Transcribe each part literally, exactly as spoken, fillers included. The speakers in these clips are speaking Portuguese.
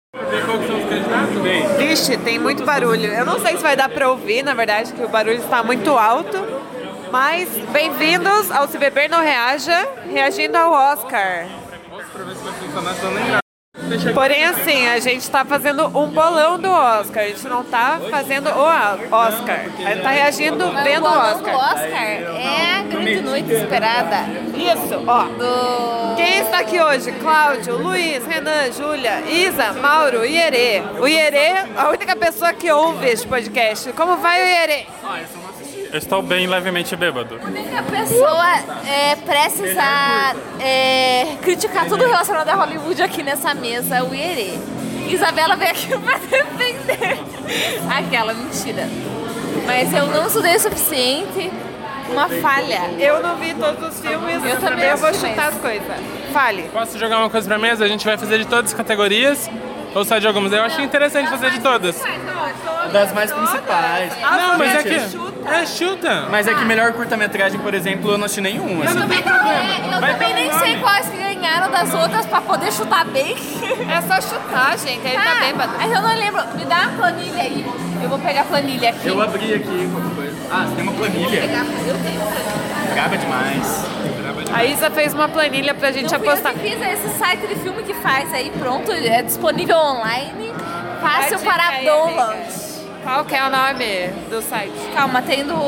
Qual que são os candidatos? Bem. Vixe, tem muito barulho. Eu não sei se vai dar pra ouvir, na verdade, que o barulho está muito alto. Mas bem-vindos ao Se Beber Não Reaja, reagindo ao Oscar. Pra ver se vai funcionar, se eu nem gravo. Porém, assim, a gente tá fazendo um bolão do Oscar. A gente não tá fazendo o Oscar. A gente tá reagindo vendo o O bolão do Oscar. Oscar é a grande noite esperada. Isso, ó. Do... Quem está aqui hoje? Cláudio, Luiz, Renan, Júlia, Isa, Mauro, Ierê. O Ierê, a única pessoa que ouve este podcast. Como vai o Ierê? Eu estou bem levemente bêbado. A única pessoa é, prestes a é, criticar tudo relacionado a Hollywood aqui nessa mesa é o Ierê. Isabela veio aqui pra defender aquela mentira. Mas eu não estudei o suficiente. Uma falha. Eu não vi todos os filmes, Eu também eu vou assisti chutar as mesmo. coisas. Fale. Posso jogar uma coisa pra mesa? A gente vai fazer de todas as categorias ou só de algumas? Eu achei interessante fazer de todas. Das mais principais. Não, mas é que... Chuta. É, chuta. Mas é que melhor curta-metragem, por exemplo, eu não assisti nenhum. Assim. não Também tem não problema. é, eu Vai também pelo nem nome. sei quais que ganharam das outras pra poder chutar bem. É só chutar, gente. Ele tá bêbado. Mas eu não lembro. Me dá uma planilha aí. Eu vou pegar a planilha aqui. Eu abri aqui qualquer coisa. Ah, você tem uma planilha. Pegar, eu tenho. Braba demais. A Isa fez uma planilha pra gente Não fui eu apostar. que fiz esse site de filme que faz aí, pronto, é disponível online, fácil Vai, para dica aí, download. Qual que é o nome do site? Calma, tem do...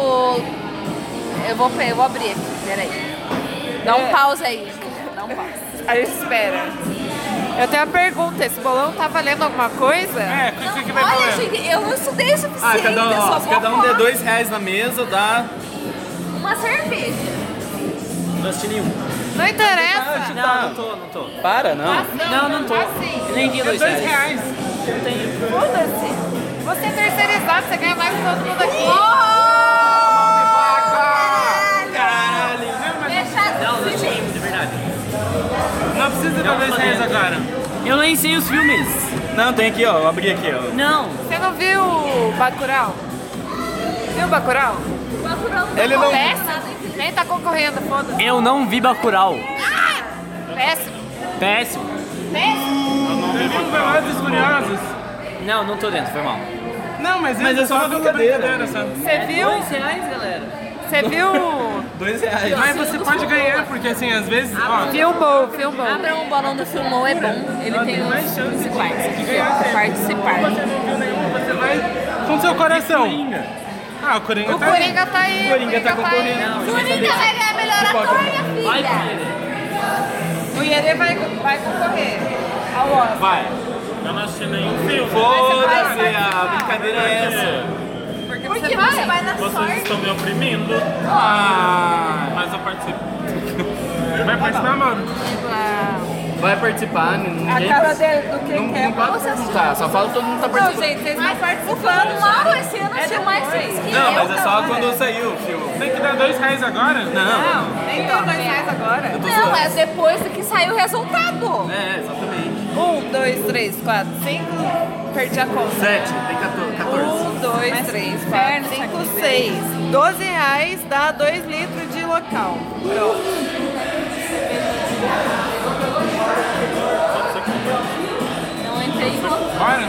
Eu vou, eu vou abrir aqui, peraí. Dá um É. pause aí. Dá um pause. Aí espera. Eu tenho uma pergunta, esse bolão tá valendo alguma coisa? É, o que, que vai Olha, valer? gente, eu não estudei o suficiente. Ah, cada um, eu ó, só se vou cada um der falar. dois reais na mesa, dá. Uma cerveja. Não assisti nenhum. Não interessa. Não, não tô, não tô. Para, não. Não, não tô. Assim. Nem vi É dois reais. Foda-se. Você é terceirizado, você ganha mais que todo mundo aqui. Caralho. Deixa... de verdade. Não precisa dar dois reais agora. Eu nem sei os filmes. Não, tem aqui, ó. Eu abri aqui, ó. Não. Você não viu o Bacurau? Viu o Bacurau? Ele não. Péssimo. Nem tá concorrendo, foda-se. Eu não vi Bacurau. Péssimo. Péssimo. Péssimo. Você viu Velozes e Furiosos? Não, não tô dentro, foi mal. Não, mas, Mas é só uma brincadeira. sabe? Você viu? reais, galera. Você viu? Dois reais. Mas você pode ganhar, porque assim, às vezes, ó, Filmou, filmou. Abra um bolão do Filmou, é bom. Ele tem mais os chance principais. de Aqui, ganhar ó, sempre. participar. você não viu nenhum, você vai com seu coração. Ah, o Coringa O tá aí. Coringa tá aí. O Coringa tá aí. concorrendo. Coringa vai ganhar melhor ator, minha Vai, filha. filha. O Iere vai, vai concorrer ao Oscar. Vai. Eu não assisti nenhum filme. Foda-se, a brincadeira é essa. Porque, Porque você você vai. vai na Vocês sorte. estão me oprimindo, Ah. mas eu participo. Vai participar, mano? Vai participar, ninguém. A cara dele do que Não, quer. não pode perguntar, só fala todo mundo tá Não, participando. gente, vocês não O participando. Mauro esse ano É tinha mais depois. filmes que Não, eu. mas é só quando saiu o filme. Tem que dar dois reais agora? Não. Não, nem tem dois reais agora. Não, é depois do que saiu o resultado. É, exatamente. Um, dois, três, quatro, cinco. Perdi a conta. Sete, tem quatorze. Um, dois, três, inferno quatro, isso cinco, aqui, seis. Doze reais dá dois litros de local. Pronto. Não entrei em conta. Bora?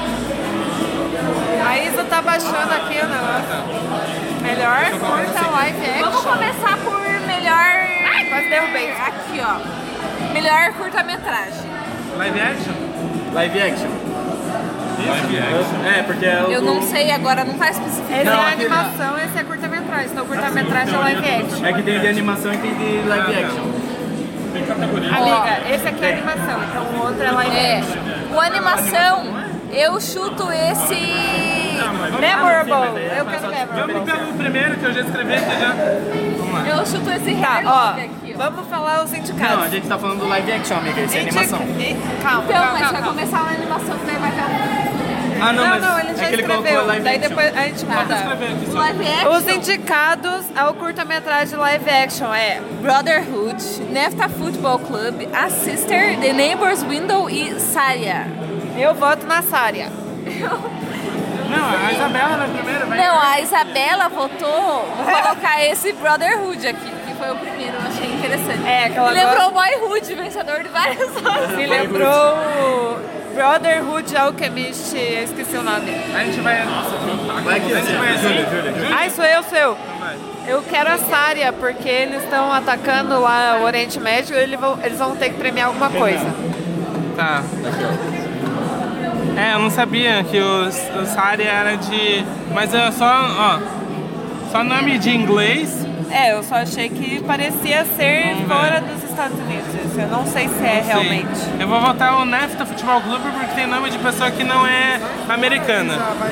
A Isa tá baixando aqui o negócio. Melhor curta live Vamos action. começar por melhor... Ai, quase derrubei. Aqui, ó. Melhor curta-metragem. Live action? Live action. Live action. É, porque é o. Eu do- não sei agora, não tá especificado. Esse Não, é aquele- animação, esse é curta-metragem. Então curta-metragem é live action. É que tem de animação e tem de live Ah, tá. action. Tem categoria? Amiga, esse aqui é animação, então o outro é live É. action. O animação, eu chuto esse... Memorable. Eu quero Vamos memorable. pelo primeiro que eu já escrevi aqui já. Vamos lá. Eu chuto esse Tá, Hair ó. Love aqui, ó. Vamos falar os Não, a indicados. gente tá falando do live action, amiga. Isso é Indi- animação. e- Calma, Então, calma, mas calma. vai calma. começar uma animação que daí vai ter um... Ah, não, Não, mas não, ele já é que ele colocou escreveu. live Daí action. depois a gente Vou muda. escrever aqui só. Live action. Os indicados ao curta-metragem live action é Brotherhood, Nefta Football Club, A Sister, The Neighbor's Window e Saria. Eu voto na Sária. Não, a Isabela na primeira, vai. Não, a Isabela votou, vou colocar esse Brotherhood aqui, que foi o primeiro, eu achei interessante. É, que ela Me lembrou o Boyhood, vencedor de vários Oscars. Me lembrou Brotherhood Alchemist, eu esqueci o nome. A gente vai. Vai aqui, A gente vai assim. Júlia, Júlia, Júlia. Ai, sou eu, sou eu. Então vai. Eu quero a Sária, porque eles estão atacando lá o Oriente Médio e eles vão, eles vão ter que premiar alguma coisa. Tá. É, eu não sabia que o, o Sária era de. Mas é só, ó. Só nome de inglês. É, eu só achei que parecia ser Vamos ver. fora dos Estados Unidos. Eu não sei se é Sim. realmente. Eu vou votar o Nefta Futebol Clube porque tem nome de pessoa que não é americana.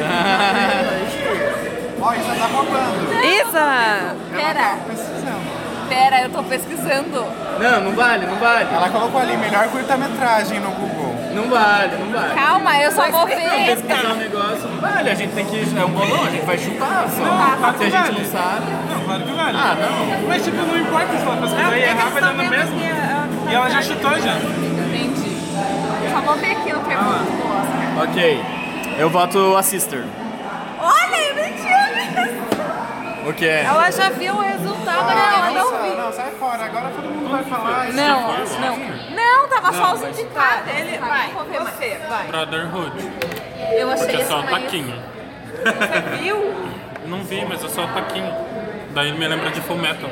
Ó, isso tá roubando. Isa! Pera, pera, eu tô pesquisando. Não, não vale, não vale. Ela colocou ali, melhor curta-metragem no Google. Não vale, não vale. Calma, eu só vou ver. Pesquisar um negócio, não vale. A gente tem que. É um bolão, a gente vai chutar só. Não, Se a gente vale. não sabe. Não, claro que vale. Ah, não. Mas tipo, não importa se ela pesquisar e errar, vai dar no mesmo. E ela já chutou já. Entendi. Só vou ver aqui no pergunta do Oscar. Ok. Eu voto a Sister. Olha, eu não tinha visto. O que é? Ela já viu o resultado Não, aqui. eu não Nossa, vi. não, sai fora. Agora todo mundo vai falar. Isso Não, já foi. não. Não, tava só os indicados. Ele, Tá, vai, vou ver mais. você, vai. Brotherhood. Eu achei Que é esse só o mais... Taquinho. Você viu? Eu não vi, mas é só o Taquinho. Daí me lembra de Full Metal.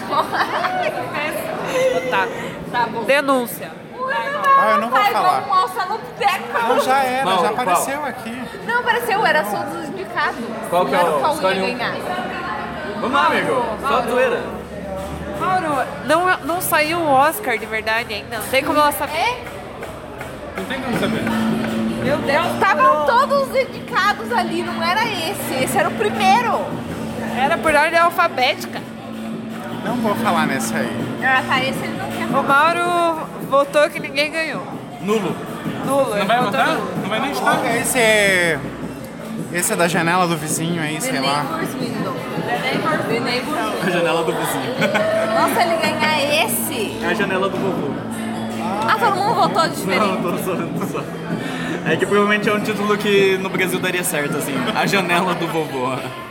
Tá. Tá bom. Denúncia. Ah, eu não vou Pai, falar. vamos almoçar no boteco. Não, já era, Qual, já qual? apareceu aqui. Não apareceu, era só dos indicados. Qual que é Não era o- qual escolhe ia um. ganhar. Vamos lá, amigo. Só zoeira. Mauro, não, não saiu o Oscar de verdade ainda. Não tem como ela saber. É? Não tem como saber. Meu Deus, Estavam todos os indicados ali, não era esse. Esse era o primeiro. Era por ordem alfabética. Não vou falar nesse aí. Ah, tá, esse ele não quer. O Mauro votou que ninguém ganhou. Nulo. Nulo. Não ele vai votou votar? nulo. Não vai nem chutar? Esse é. Esse é da janela do vizinho aí, The sei lá. Neighbor's Window. The Neighbor's, The Neighbor's A Window. janela do vizinho. Nossa, ele ganhar esse. É a janela do vovô. Ah, todo mundo votou diferente. Não, tô zoando, tô zoando. É que provavelmente é um título que no Brasil daria certo, assim. A janela do vovô.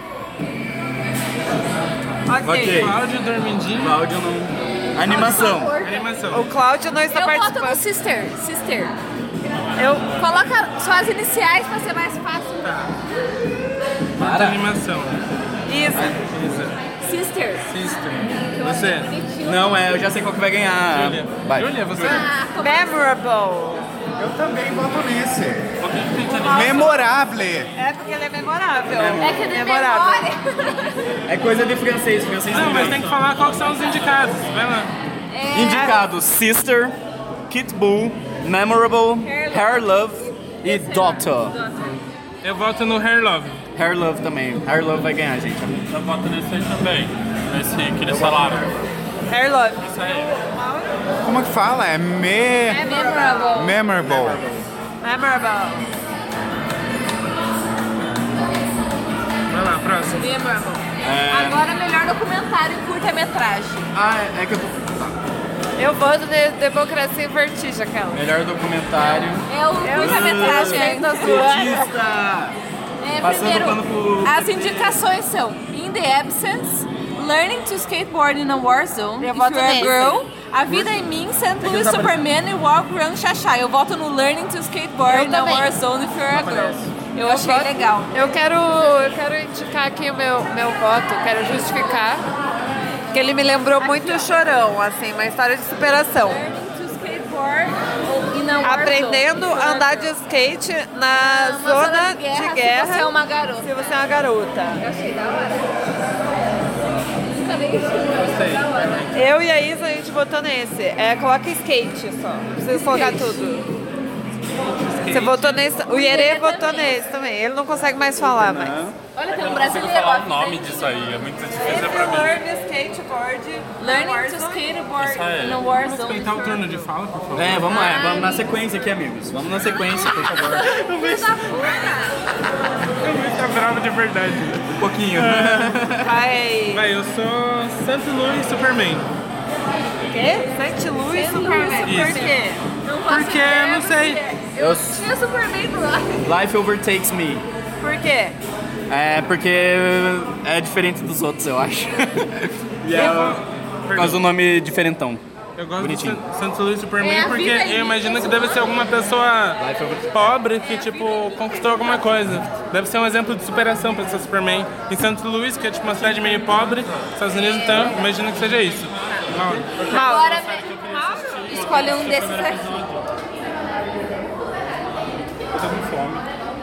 Ok. Ok. Cláudio Dormindinho. Cláudio não. Animação. Animação. O Cláudio não está Eu voto no participando. Sister. Sister. Eu, Coloca só as iniciais pra ser mais fácil. Para. Animação. Isa. Isa. Sister. Sister. Você. Não, é, eu já sei qual que vai ganhar. Júlia. Vai. Júlia, você? Ah, como Memorable. Eu também voto nesse. Por que que tem que animar? Memorable. É porque ele é memorável. É que de memorável. memória. É coisa de francês, francês Não, não mas vem. tem que falar quais são os indicados. Vai lá. É, Indicados: Sister, Kit Bull, Memorable, Hair Love e Daughter. Eu voto no Hair Love. Hair Love também. Hair Love vai ganhar, gente. Eu voto nesse aí também. Nesse que eles falaram. Hair Love. Isso aí. Como que fala? É me... é memorable. Memorable. Memorable. Vai lá, próximo. Memorable. É... Agora, melhor documentário em curta-metragem. Ah, é, é que eu tô... Eu voto de Democracia em Vertigem, aquela. Melhor documentário. É o curta-metragem ainda. Petista! É, Passando primeiro, pano pro- as indicações são In the Absence, Learning to Skateboard in a War Zone, Eu If voto You're a nesse. Girl, A Vida em Mim, Saint Louis não tá Superman e Walk Run Xaxá. Eu voto no Learning to Skateboard Eu in a também. War Zone, If You're a Girl. Eu achei voto- legal. Eu quero, eu quero indicar aqui o meu, meu voto, quero justificar. Que ele me lembrou muito o Chorão, assim, uma história de superação. Learning to Skateboard in a War Aprendendo Zone. a andar de skate na Uma zona de guerra. Se você é uma garota. Se você é uma garota. Eu achei da hora. Nunca nem Da hora. Eu e a Isa, a gente votou nesse. É, coloca skate só. Não precisa colocar tudo. Você votou nesse. O Ierê votou nesse também. Ele não consegue mais falar, mas. Olha, tem Eu um não consigo brasileiro. falar ó. o nome disso aí, é muito difícil pra mim. Learn skateboard. Learning to Skateboard Isso aí. in a War Vamos Zone. respeitar o if you're turno a de girl. fala, por favor. É, vamos lá, vamos na sequência aqui, amigos. Vamos na sequência, por favor. Filho da puta. Eu vou ficar bravo de verdade. Um pouquinho. Vai. Vai, eu sou Santo Louis Superman. Quê? Saint Louis Superman. Isso. Por quê? Não faço Porque, ideia, não sei. porque Eu tinha Superman do lado. Life Overtakes Me. Por quê? É porque é diferente dos outros, eu acho. E é por causa do nome diferentão. Eu gosto Bonitinho. do Santo Luiz Superman É a porque vida, eu imagino gente. que deve ser alguma pessoa pobre que, tipo, conquistou alguma coisa. Deve ser um exemplo de superação pra ser Superman. Em Santo Luís, que é tipo uma cidade meio pobre, Estados Unidos, então, imagino que seja isso. Mauro. Agora, escolhe um desses aqui. Tô com fome.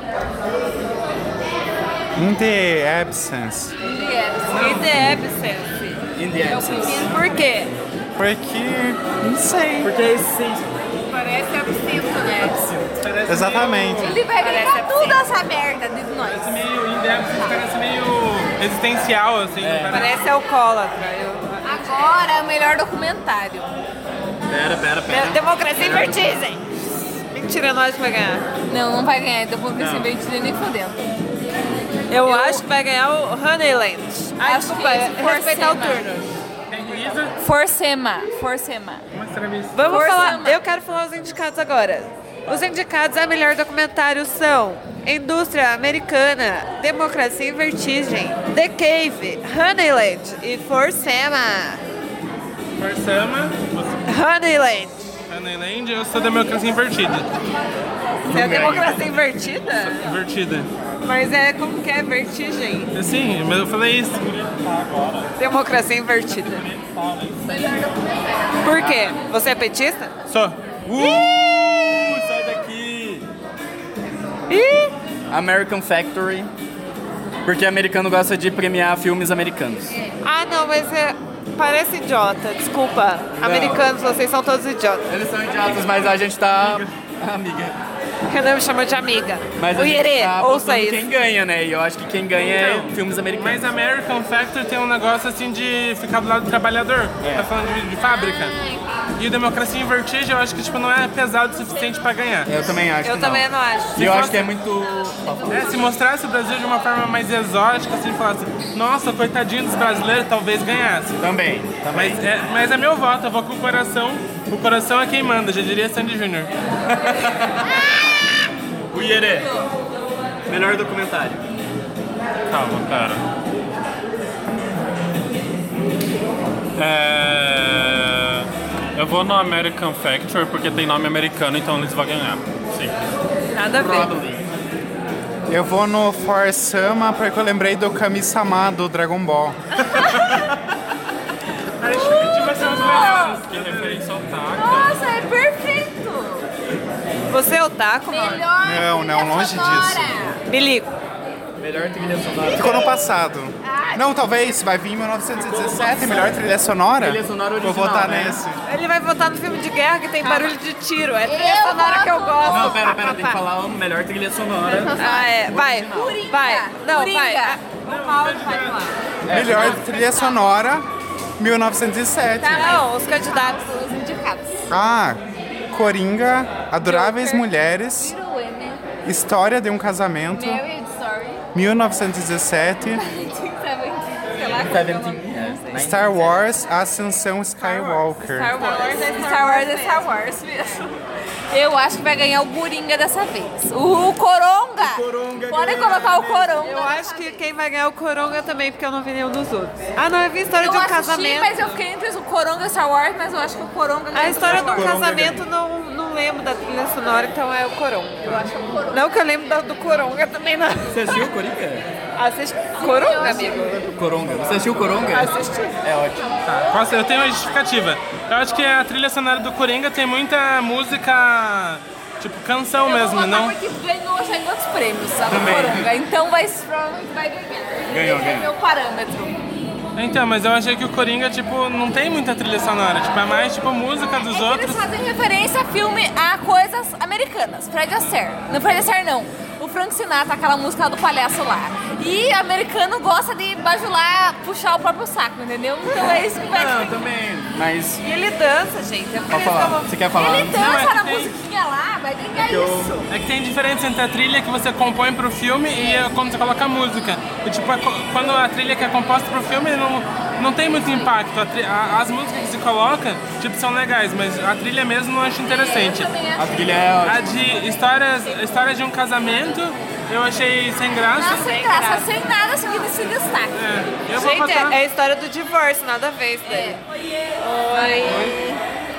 In the absence. In the absence. In the absence. Por quê? Porque. Não sei. Porque é essência. Parece absinto, né? Parece Ele meio- vai ganhar Parece tudo essa merda de nós. Parece meio independente, parece meio existencial, assim. É. Parece... Parece alcoólatra. Eu... Agora é o melhor documentário. Pera, pera, pera. Democracia em vertigem. Mentira, nós que vai ganhar. Não, não vai ganhar, então vou ver se invertido nem fodendo. Eu, acho que vai ganhar o Honeyland. Ai, Acho desculpa, que esse for respeitar o cima. turno. Tem Luísa, Forcema, Forcema. mostra a mim. Vamos Força, falar, mano. eu quero falar os indicados agora. Os indicados a melhor documentário são Indústria Americana, Democracia em Vertigem, The Cave, Honeyland e Forcema. Forsama, Honeyland. Honeyland, eu sou Democracia Invertida. Você é Democracia Invertida? Invertida. Mas é como que é vertigem? Sim, mas eu falei isso. Democracia Invertida. Por quê? Você é petista? Só. Uh, sai daqui. Ih! American Factory. Porque americano gosta de premiar filmes americanos. Ah, não, mas é... parece idiota. Desculpa. Americanos, vocês são todos idiotas. Eles são idiotas, mas a gente tá... Amiga. Renan me chamou de amiga. Mas a O gente Ierê, tá ouça botando isso. quem ganha, né? E eu acho que quem ganha é Então, filmes americanos. Mas American Factory tem um negócio assim de ficar do lado do trabalhador. É. Tá falando de, de fábrica. E o Democracia em Vertigem eu acho que tipo, não é pesado o suficiente pra ganhar. Eu também acho Eu que também não. não acho. E eu Se acho que é muito... É, se mostrasse o Brasil de uma forma mais exótica, assim, falasse, nossa, coitadinho dos brasileiros, talvez ganhasse. Também, também. Mas é, mas é meu voto, eu vou com o coração. O coração é quem manda, já diria Sandy Júnior O Ierê. Melhor documentário. Calma, cara. É... Eu vou no American Factory porque tem nome americano, então eles vão ganhar. Simples. Nada a ver. Probably. Eu vou no Forsama porque eu lembrei do Kami-sama do Dragon Ball. Acho que tipo assim, os melhores. Que referência ao Taka. Nossa, é perfeito! Você é otaku, mano? Melhor Não, trilha não, longe sonora. disso. Me ligo. Melhor trilha sonora. Ficou no passado. Não, talvez. Vai vir em mil novecentos e dezessete, melhor trilha sonora. Trilha sonora Vou original, votar né? nesse. Ele vai votar no filme de guerra que tem barulho de tiro. É a trilha Eu sonora que eu voto gosto. Não, pera, pera, tem que falar o melhor trilha sonora. Ah, é. Vai. Coringa. Vai. Não, Coringa. vai. Ah, O Mauro vai falar. Melhor trilha sonora, mil novecentos e sete. Tá, Não, os candidatos. os indicados. Ah, Coringa, Adoráveis Joker. Mulheres, Little Women, História de um Casamento, Marriage Story, mil novecentos e dezessete, nineteen seventeen, sei lá. Seventeen. Star Wars, Ascensão Skywalker. Star Wars é Star Wars é Star Wars mesmo. Eu acho que vai ganhar o Coringa dessa vez. O Coronga! Coronga Podem ganha. colocar o Coronga. Eu acho que quem vai ganhar é o Coronga também, porque eu não vi nenhum dos outros. Ah, não, eu vi a história Eu de um assisti, casamento. mas eu fiquei entre o Coronga e Star Wars, mas eu acho que o Coronga ganha A história do de um Star Wars. casamento não, não lembro da trilha sonora, então é o Coronga. Eu acho que é o Coronga. Não que eu lembro da- do Coronga também, não. Você assistiu o Coringa? Assiste Coronga, amigo. Coronga. Você assistiu o Coronga? Assisti. É ótimo. Posso, eu tenho uma justificativa. Eu acho que a trilha sonora do Coringa tem muita música, tipo, canção Eu mesmo, vou votar não? porque ganhou já em outros prêmios, sabe? Também. Coronga. Então vai, provavelmente vai ganhar. Ganhou, Esse é ganhou. meu parâmetro. Então, mas eu achei que o Coringa, tipo, não tem muita trilha sonora. Tipo, é mais, tipo, música dos É que outros. eles fazem referência a filme, a coisas americanas. Fred Astaire. Não, Fred Astaire não. O Frank Sinatra, aquela música do palhaço lá. E americano gosta de bajular, puxar o próprio saco, entendeu? Então é isso que vai... Não, também. Mas... E ele dança, gente. É por Pode isso que eu falar. vou- Você quer falar? Ele dança Não, é que na tem- musiquinha lá, vai ganhar eu- isso. É que tem diferença entre a trilha que você compõe pro filme e é quando você coloca a música. E, tipo, a co- quando a trilha que é composta pro filme não, não tem muito impacto. A tri- a- as músicas que se coloca, tipo, são legais, mas a trilha mesmo não acho interessante. Eu também acho. A trilha é ótima. A de histórias, história de um casamento, eu achei sem graça. Nossa, sem graça, sem nada assim que se destaque. É, eu vou Gente, votar. é a história do divórcio, nada a ver isso daí. Oi.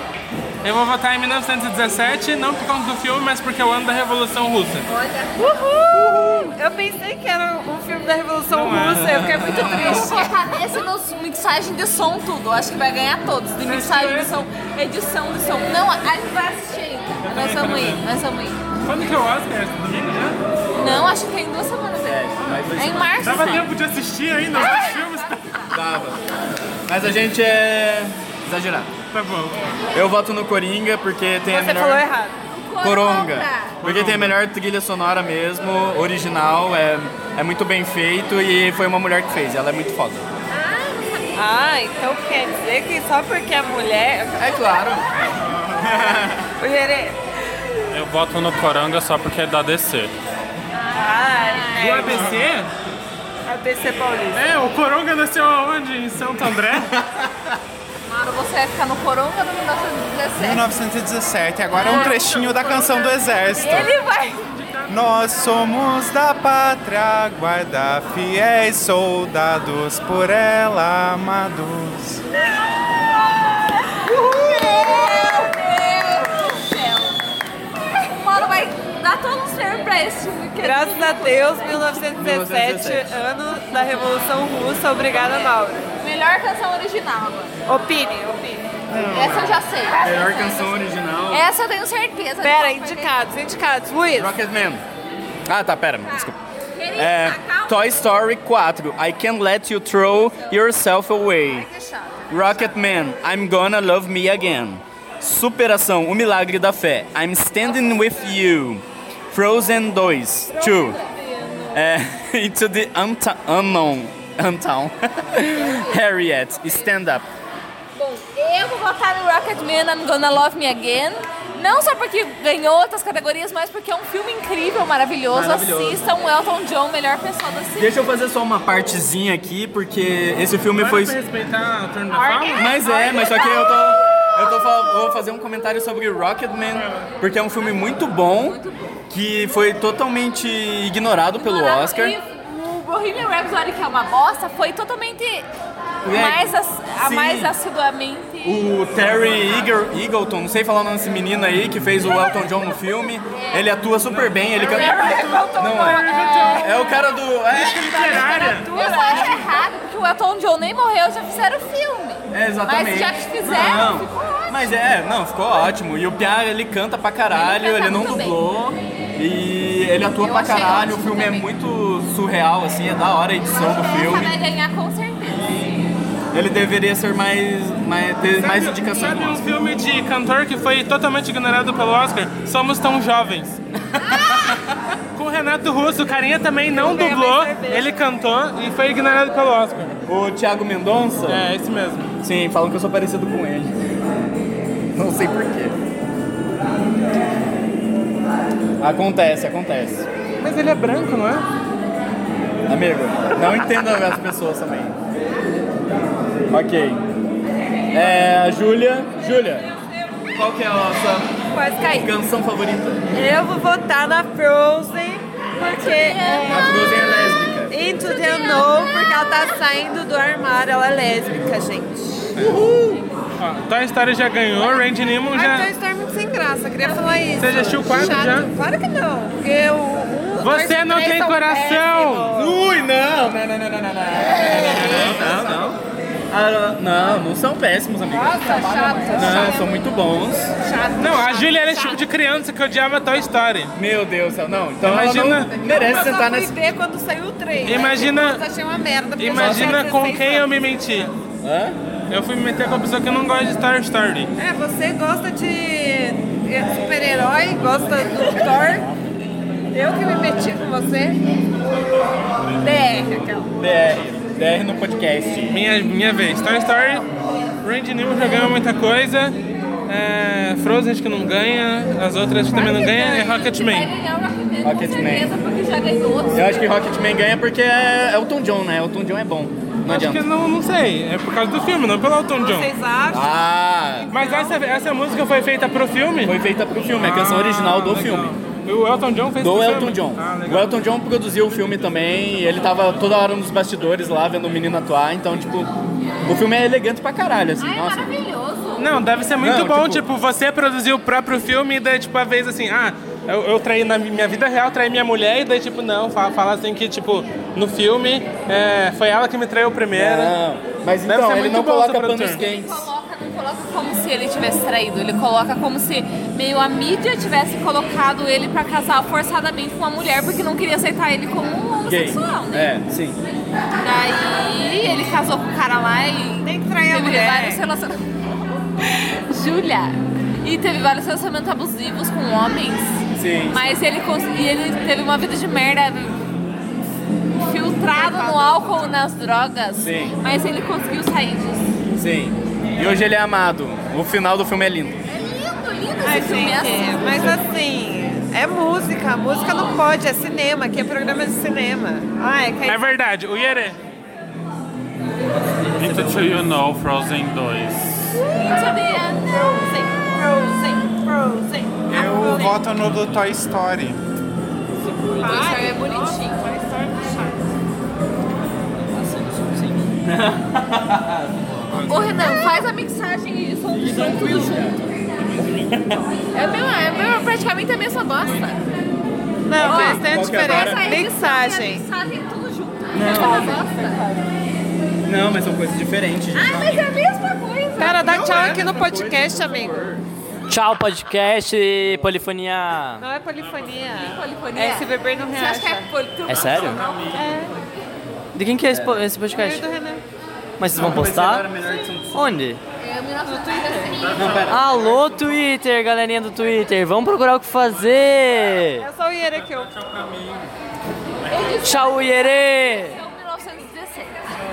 Eu vou votar em mil novecentos e dezessete, não por conta do filme, mas porque é o ano da Revolução Russa. Uhul! Eu pensei que era um filme da Revolução Não é. Russa, eu fiquei muito Eu vou triste. colocar nesse nos mixagem de som tudo. Eu acho que vai ganhar todos. De mixagem de som, edição de som. Não, a gente vai assistir ainda. Nós vamos ir, nós vamos ir. Quando que é o Oscar? Esse domingo já? Não, acho que tem duas semanas. É em março. Dava sim. tempo de assistir ainda os dois filmes? Dava. Mas a gente é exagerado. Tá bom. Eu voto no Coringa porque tem a Você melhor... falou errado. Coronga. Porque tem a melhor trilha sonora mesmo, original, é, é muito bem feito e foi uma mulher que fez, ela é muito foda. Ah, então quer dizer que só porque é mulher... É claro. O Herê... Eu voto no Coronga só porque é da D C. Ai, Do é, A B C? A B C Paulista. É, o Coronga nasceu aonde? Em Santo André? Mano, você vai ficar no Coronga do mil novecentos e dezessete. mil novecentos e dezessete, agora é um trechinho da canção do Exército. Ele vai. Nós somos da pátria, guarda fiéis soldados por ela amados. Meu Deus do céu. Mano, vai dar todo um ser pra esse filme. que- Graças a Deus, mil novecentos e dezessete, ano da Revolução Russa. Obrigada, Mauro. Melhor canção original agora. Opine, opine. Essa eu já sei. Melhor canção original. Essa eu tenho certeza. Pera, indicados, indicados. Luiz. Rocketman. Ah, tá, pera, desculpa. Querida, É, calma. Toy Story quatro, I Can't Let You Throw Yourself Away. Que chato. Rocketman, I'm Gonna Love Me Again. Superação, o milagre da fé, I'm Standing With You. Frozen dois, two. É, Into the Unta- Unknown, Untown. Harriet, Stand Up. Bom, eu vou votar no Rocketman, I'm Gonna Love Me Again. Não só porque ganhou outras categorias, mas porque é um filme incrível, maravilhoso. Maravilhoso. Assistam o Elton John, melhor pessoa da cidade. Deixa eu fazer só uma partezinha aqui, porque esse filme foi... Pra respeitar o turno da fala? Mas é, mas só que eu tô... Eu tô fal- vou fazer um comentário sobre Rocketman, porque é um filme muito bom, que foi totalmente ignorado pelo Oscar. E o Bohemian Rhapsody, que é uma bosta, foi totalmente mais, ass- a sim. mais assiduamente... O Terry Eager- Eagleton, não sei falar o nome desse menino aí, que fez o Elton John no filme, ele atua super bem, ele canta... Não, é, é o cara do... É, Eu só acho errado, porque o Elton John nem morreu, já fizeram o filme. é, exatamente. Mas já que fizeram, Não, ficou ótimo. mas é, não, ficou ótimo. E o Piara, ele canta pra caralho, Ele ele, canta não muito bem. dublou. E ele atua Eu pra achei caralho, o ótimo filme é também. muito surreal, assim, é da hora a edição do Essa filme. vai ganhar com certeza. Ele deveria ser mais, mais ter mais Sabe- indicações Sabe no um Oscar. filme de cantor que foi totalmente ignorado pelo Oscar? Somos Tão Jovens. Com o Renato Russo, o carinha também não ganha dublou, mais cerveja. ele cantou e foi ignorado pelo Oscar. O Thiago Mendonça? É, esse mesmo. Sim, falam que eu sou parecido com ele. Não sei porquê. Acontece, acontece. Mas ele é branco, não é? Amigo, não entenda as pessoas também. Ok. É, a Júlia. Júlia, qual que é a nossa Quase caí. canção favorita? Eu vou votar na Frozen, porque é A Frozen é lésbica. Into the Unknown, porque ela tá saindo do armário, ela é lésbica, gente. Ó, Toy Story já ganhou, Randy Newman Ai, já... Toy Story é muito sem graça, queria falar isso. Você já assistiu o quatro Chato. já? Claro que não, porque o... o os dois Você e não três tem são coração! péssimos. Ui, não, não, não, não, não, não, não, não, não. Ah, não, não são péssimos, amigo. Nossa, chato, Não, chato. são muito bons. Chato. Não, a Júlia era esse tipo de criança que odiava Toy Story. Meu Deus do céu, não. Então Imagina- ela não merece Eu só sentar fui nesse... ver quando saiu o trailer. Imagina- Eu achei uma merda. porque eu já Imagina tinha com dezesseis quem eu anos. me menti. Hã? Eu fui me meter com a pessoa que não gosta de Toy Story. É, você gosta de super-herói, gosta do Thor. Eu que me meti com você. D R, aquela. D R. D R no podcast. Minha, minha vez. Toy Story, Randy Newman já ganhou muita coisa. É, Frozen acho que não ganha. As outras que também não ganham é Vai Rocketman. ganhar o Rocketman, com Rocketman. certeza, porque já ganhou outros. Eu acho que Rocketman ganha porque é Elton John, né? Elton John é bom. Não Acho que adianta. não, não sei. É por causa do filme, não pelo Elton John. Vocês acham? Ah, Mas essa, essa música foi feita pro filme? foi feita pro filme, é a canção original do Ah, legal. filme. O Elton John fez Do pro Elton filme? John. Ah, O legal. Elton John produziu o filme também, e ele tava toda hora nos bastidores lá vendo o menino atuar, então, tipo, o filme é elegante pra caralho, assim, Ai, nossa. maravilhoso. Não, deve ser muito Não, bom, tipo- tipo, você produzir o próprio filme e daí, tipo, a vez assim, ah, eu, eu traí na minha vida real, traí minha mulher, e daí, tipo, não, fala, fala assim que, tipo, no filme, é, foi ela que me traiu primeiro. Não, mas Deve então, ser ele muito não bom coloca ser panos produtor. Ele quentes. coloca, não coloca como se ele tivesse traído, ele coloca como se meio a mídia tivesse colocado ele pra casar forçadamente com uma mulher porque não queria aceitar ele como um Gay. homossexual, né? É, sim. Daí ele casou com o cara lá e Tem que trair a teve mulher. vários relacionamentos. Júlia! E teve vários relacionamentos abusivos com homens. Sim. Mas ele, cons- e ele teve uma vida de merda filtrado no álcool, nas drogas. Sim. Mas ele conseguiu sair disso. Sim. E hoje ele é amado. O final do filme é lindo. É lindo, lindo Ai, esse filme. gente, assim. mas assim, é música. Música não pode, é cinema. Aqui é programa de cinema. Ah, é que É verdade, o Iere. Into To You Know, Frozen dois. Into the end, Frozen, Frozen, Frozen. Eu voto no do Toy Story. O Toy Story é bonitinho. Ô Renan, faz a mixagem e som do som tudo junto. É, a mesma, é a mesma- praticamente a mesma bosta. Não, Ó, mas tem a qual que é a diferença. Faz a edição e a Mixagem. mixagem tudo junto. É a mesma bosta. Não, mas são coisas diferentes, gente. Ah, mas é a mesma coisa. Cara, dá tchau aqui no podcast, amigo. Tchau, podcast Polifonia. Não é polifonia. Polifonia. É se beber não Você acha que é reacha. poli- É sério? É. De quem que é esse, po- esse É podcast? do Renan. Mas vocês vão postar? Onde? É mil novecentos e dezesseis. Alô, Twitter, galerinha do Twitter. Vamos procurar o que fazer. É só o Iere que eu. Tchau, Iere. Edição mil novecentos e dezesseis.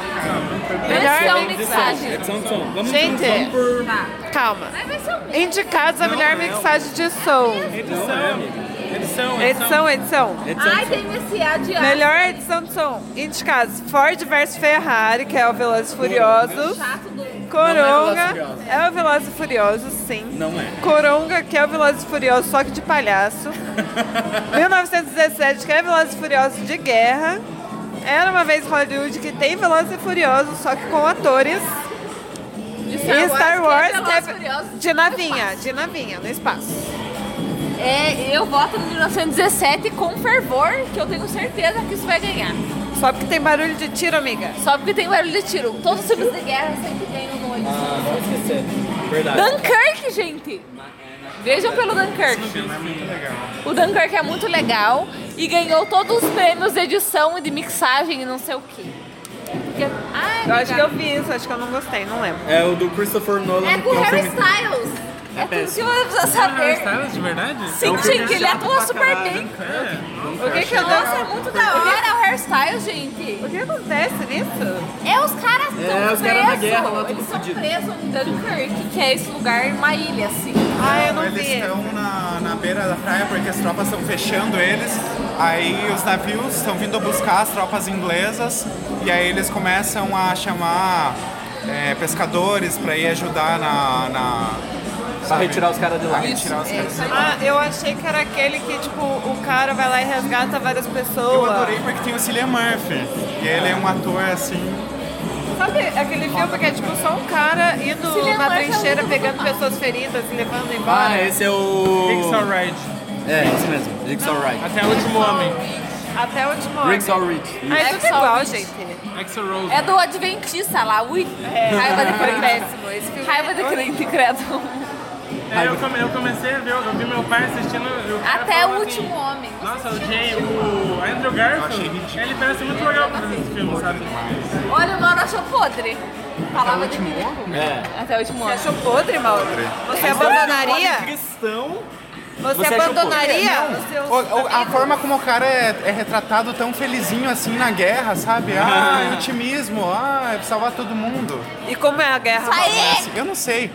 Versão mixagem. Edição de som. Vamos Gente, vamos por... calma. Mas vai ser o mesmo. Indicados a melhor mixagem de som. Edição. Edição, Edição, edição. Ai, tem esse A de A. Melhor edição de som. Indicados Ford versus Ferrari, que é o Velozes e Furiosos. Chato do... Coronga é o Velozes e Furiosos, sim. Não é. Coronga, que é o Velozes e Furiosos, só que de palhaço. mil novecentos e dezessete, que é Velozes e Furiosos de guerra. Era uma vez Hollywood, que tem Velozes e Furiosos, só que com atores. de E Star Wars, que é que Velozes e é Furiosos de navinha, de navinha, no espaço. É, eu voto no mil novecentos e dezessete com fervor, que eu tenho certeza que isso vai ganhar. Só porque tem barulho de tiro, amiga. Só porque tem barulho de tiro. Todos os filmes de guerra sempre ganham no olho. Ah, não esquecer. Verdade. Dunkirk, gente! Vejam pelo Dunkirk. O Dunkirk é muito legal e ganhou todos os prêmios de edição e de mixagem e não sei o quê. Porque... Ai, Eu acho que eu amiga, vi isso, acho que eu não gostei, não lembro. É o do Christopher Nolan. é com que é um Harry filme- Styles. É, tudo que péssimo. eu precisa saber. Styles, de verdade? Sim, gente, ele atua super bem. O que que eu Nossa, é muito da hora o hairstyle, gente. O que acontece nisso? É, os caras estão É, os presos. caras na guerra lá, tudo Eles estão fudido. presos em Dunkirk, que é esse lugar, uma ilha, assim. Ah, eu não Eles vi. estão na, na beira da praia porque as tropas estão fechando eles. Aí os navios estão vindo buscar as tropas inglesas. E aí eles começam a chamar é, pescadores para ir ajudar na... na Pra retirar os caras de lá. a retirar os caras. Ah, eu achei que era aquele que, tipo, o cara vai lá e resgata várias Eu pessoas. adorei porque tem o Cillian Murphy. E ele é um ator assim... Sabe aquele filme que é, tipo, só um cara indo Cillian na Murphy é trincheira muito pegando normal. pessoas feridas e levando embora? Ah, esse é o... Jigsaw Ride. É, esse mesmo. Jigsaw Ride. Até o último homem. Até o último ano. Jigsaw Ride. Ah, é tudo Exo igual, Rich. gente. Exo Rose. É do Adventista lá, ui. Raiva de crente. péssimo. Esse filme Raiva de é crente, credo. É, eu, come- eu comecei a ver, eu vi meu pai assistindo. e o cara Até o falava último assim, homem. Nossa, o Jay, o Andrew Garfield, ele parece muito legal pra fazer esse filme, sabe? Olha, o Mauro achou podre. Falava de mim. É. Até o último Você homem. achou podre, Mauro? Você abandonaria? Cristão. Você Você achou abandonaria os seus O- o- a amigos? forma como o cara é, é retratado tão felizinho assim na guerra, sabe? Ah, otimismo, ah, é salvar todo mundo. E como é a guerra? Aí! Assim, eu não sei.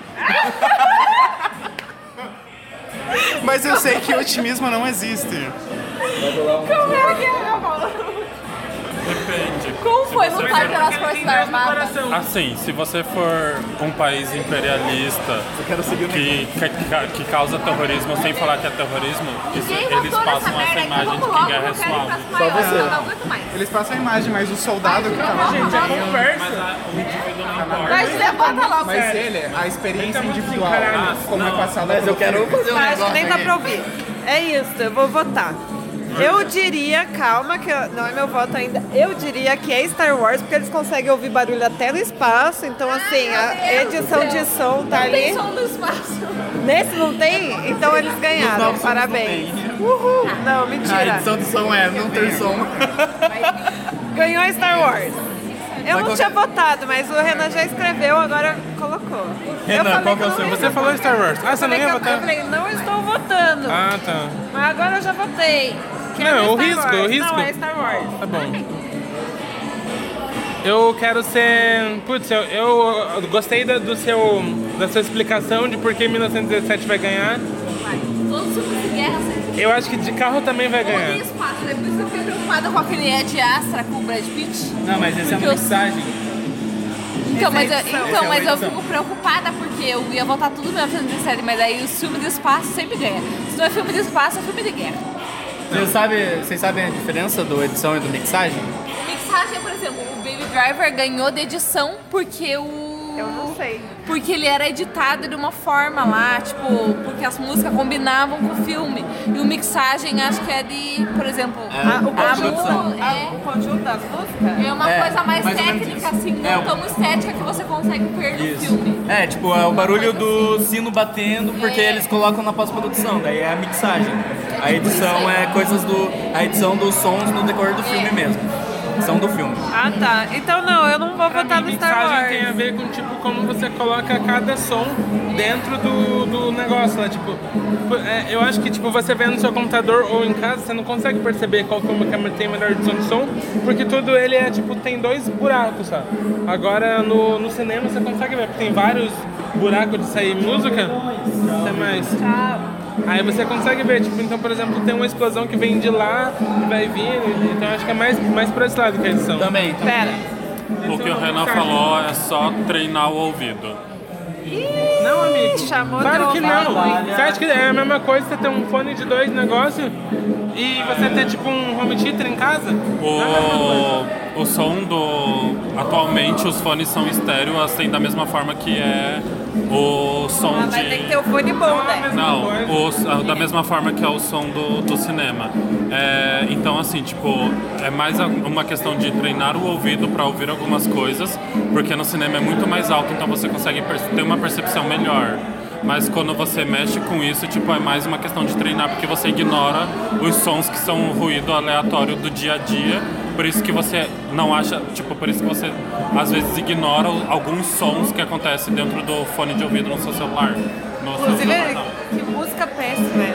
Mas eu sei que otimismo não existe. Como é a guerra, Mauro? Depende. Com foi lutar pelas Forças Armadas. Assim, se você for um país imperialista que, que, que causa terrorismo sem falar que é terrorismo, isso, eles passam essa imagem de que guerra é suave. Só você. Eles passam a imagem, mas o soldado que tava junto Mas a, o indivíduo não importa. Mas levanta lá, Mas ele, a experiência individual, como é passada Mas eu quero fazer um Acho que negócio nem dá aqui. pra ouvir. É isso, eu vou votar. Eu diria, calma, que eu- não é meu voto ainda. Eu diria que é Star Wars, porque eles conseguem ouvir barulho até no espaço. Então, assim, a edição de som tá Não tem ali. som no espaço. Nesse não tem? Então eles ganharam. novos sons Parabéns. não Uhul. Não, A mentira. edição do som é não ter som. Ganhou Star Wars. Eu Mas não qual tinha que- votado, mas o Renan já escreveu, agora colocou. Renan, eu falei qual que é o eu seu? não Você ia falou votar. Star Wars. Ah, você Eu não falei ia que eu- votar? Eu falei, não estou votando. Ah, tá. Mas agora eu já votei. Quero Não, eu Star risco, Wars. eu risco. Não, é Star Wars. Tá bom. Eu quero ser. Putz, eu, eu gostei da, do seu, da sua explicação de por que mil novecentos e dezessete vai ganhar. Todos os filmes de guerra sempre Eu acho que de carro também vai odeio ganhar. espaço, né? Por isso que eu fiquei preocupada com aquele Ed Astra com o Brad Pitt. Não, mas essa é Porque uma eu- mensagem. Então, mas, eu, Essa então, é uma mas eu edição. fico preocupada porque eu ia votar tudo em mil novecentos e dezessete, mas aí os filmes de espaço sempre ganham. Se não é filme de espaço, é filme de guerra. Você sabe, vocês sabem a diferença do edição e do mixagem? Mixagem, por exemplo, o Baby Driver ganhou de edição porque o. Eu não sei. Porque ele era editado de uma forma lá, tipo, porque as músicas combinavam com o filme. E o mixagem acho que é de, por exemplo, É, Ah, o a conjunto, música ah, o conjunto das músicas? é, é uma É, coisa mais, mais ou menos técnica, isso. assim, É, não o- tão estética que você consegue ver no Isso. filme. É, tipo, é o barulho do sino batendo porque É. eles colocam na pós-produção, daí é a mixagem. A edição é coisas do. A edição dos sons no decorrer do filme mesmo. São do filme. Ah, tá. Então não, eu não vou Pra votar mim, no Star mixagem tem a Wars. ver com tipo como você coloca cada som dentro do, do negócio lá, tipo, é, eu acho que tipo você vê no seu computador ou em casa, você não consegue perceber qual que uma câmera tem a melhor edição de som, porque tudo ele é tipo tem dois buracos, sabe? Agora no, no cinema você consegue ver, porque tem vários buracos de sair música. Até mais. Aí você consegue ver, tipo, então, por exemplo, tem uma explosão que vem de lá e vai vir, então acho que é mais, mais por esse lado que a edição. Também. Pera. O que o Renan falou é só treinar o ouvido. Não, amigo. Chamou Claro de que ouvido. não. Você acha que é a mesma coisa você ter um fone de dois negócios e você ter tipo um home theater em casa? Não é a mesma coisa. O, o som do. Atualmente os fones são estéreo, assim, da mesma forma que é o som Ah, de. mas tem que ter o fone bom, né? Não, coisa. os- da mesma forma que é o som do, do cinema. É, então, assim, tipo, é mais a- uma questão de treinar o ouvido para ouvir algumas coisas, porque no cinema é muito mais alto, então você consegue perce- ter uma percepção melhor. Mas quando você mexe com isso, tipo, é mais uma questão de treinar, porque você ignora os sons que são ruído aleatório do dia a dia. Por isso que você não acha, tipo, por isso que você às vezes ignora o- alguns sons que acontecem dentro do fone de ouvido no seu celular. No seu Inclusive, celular, não. que música péssima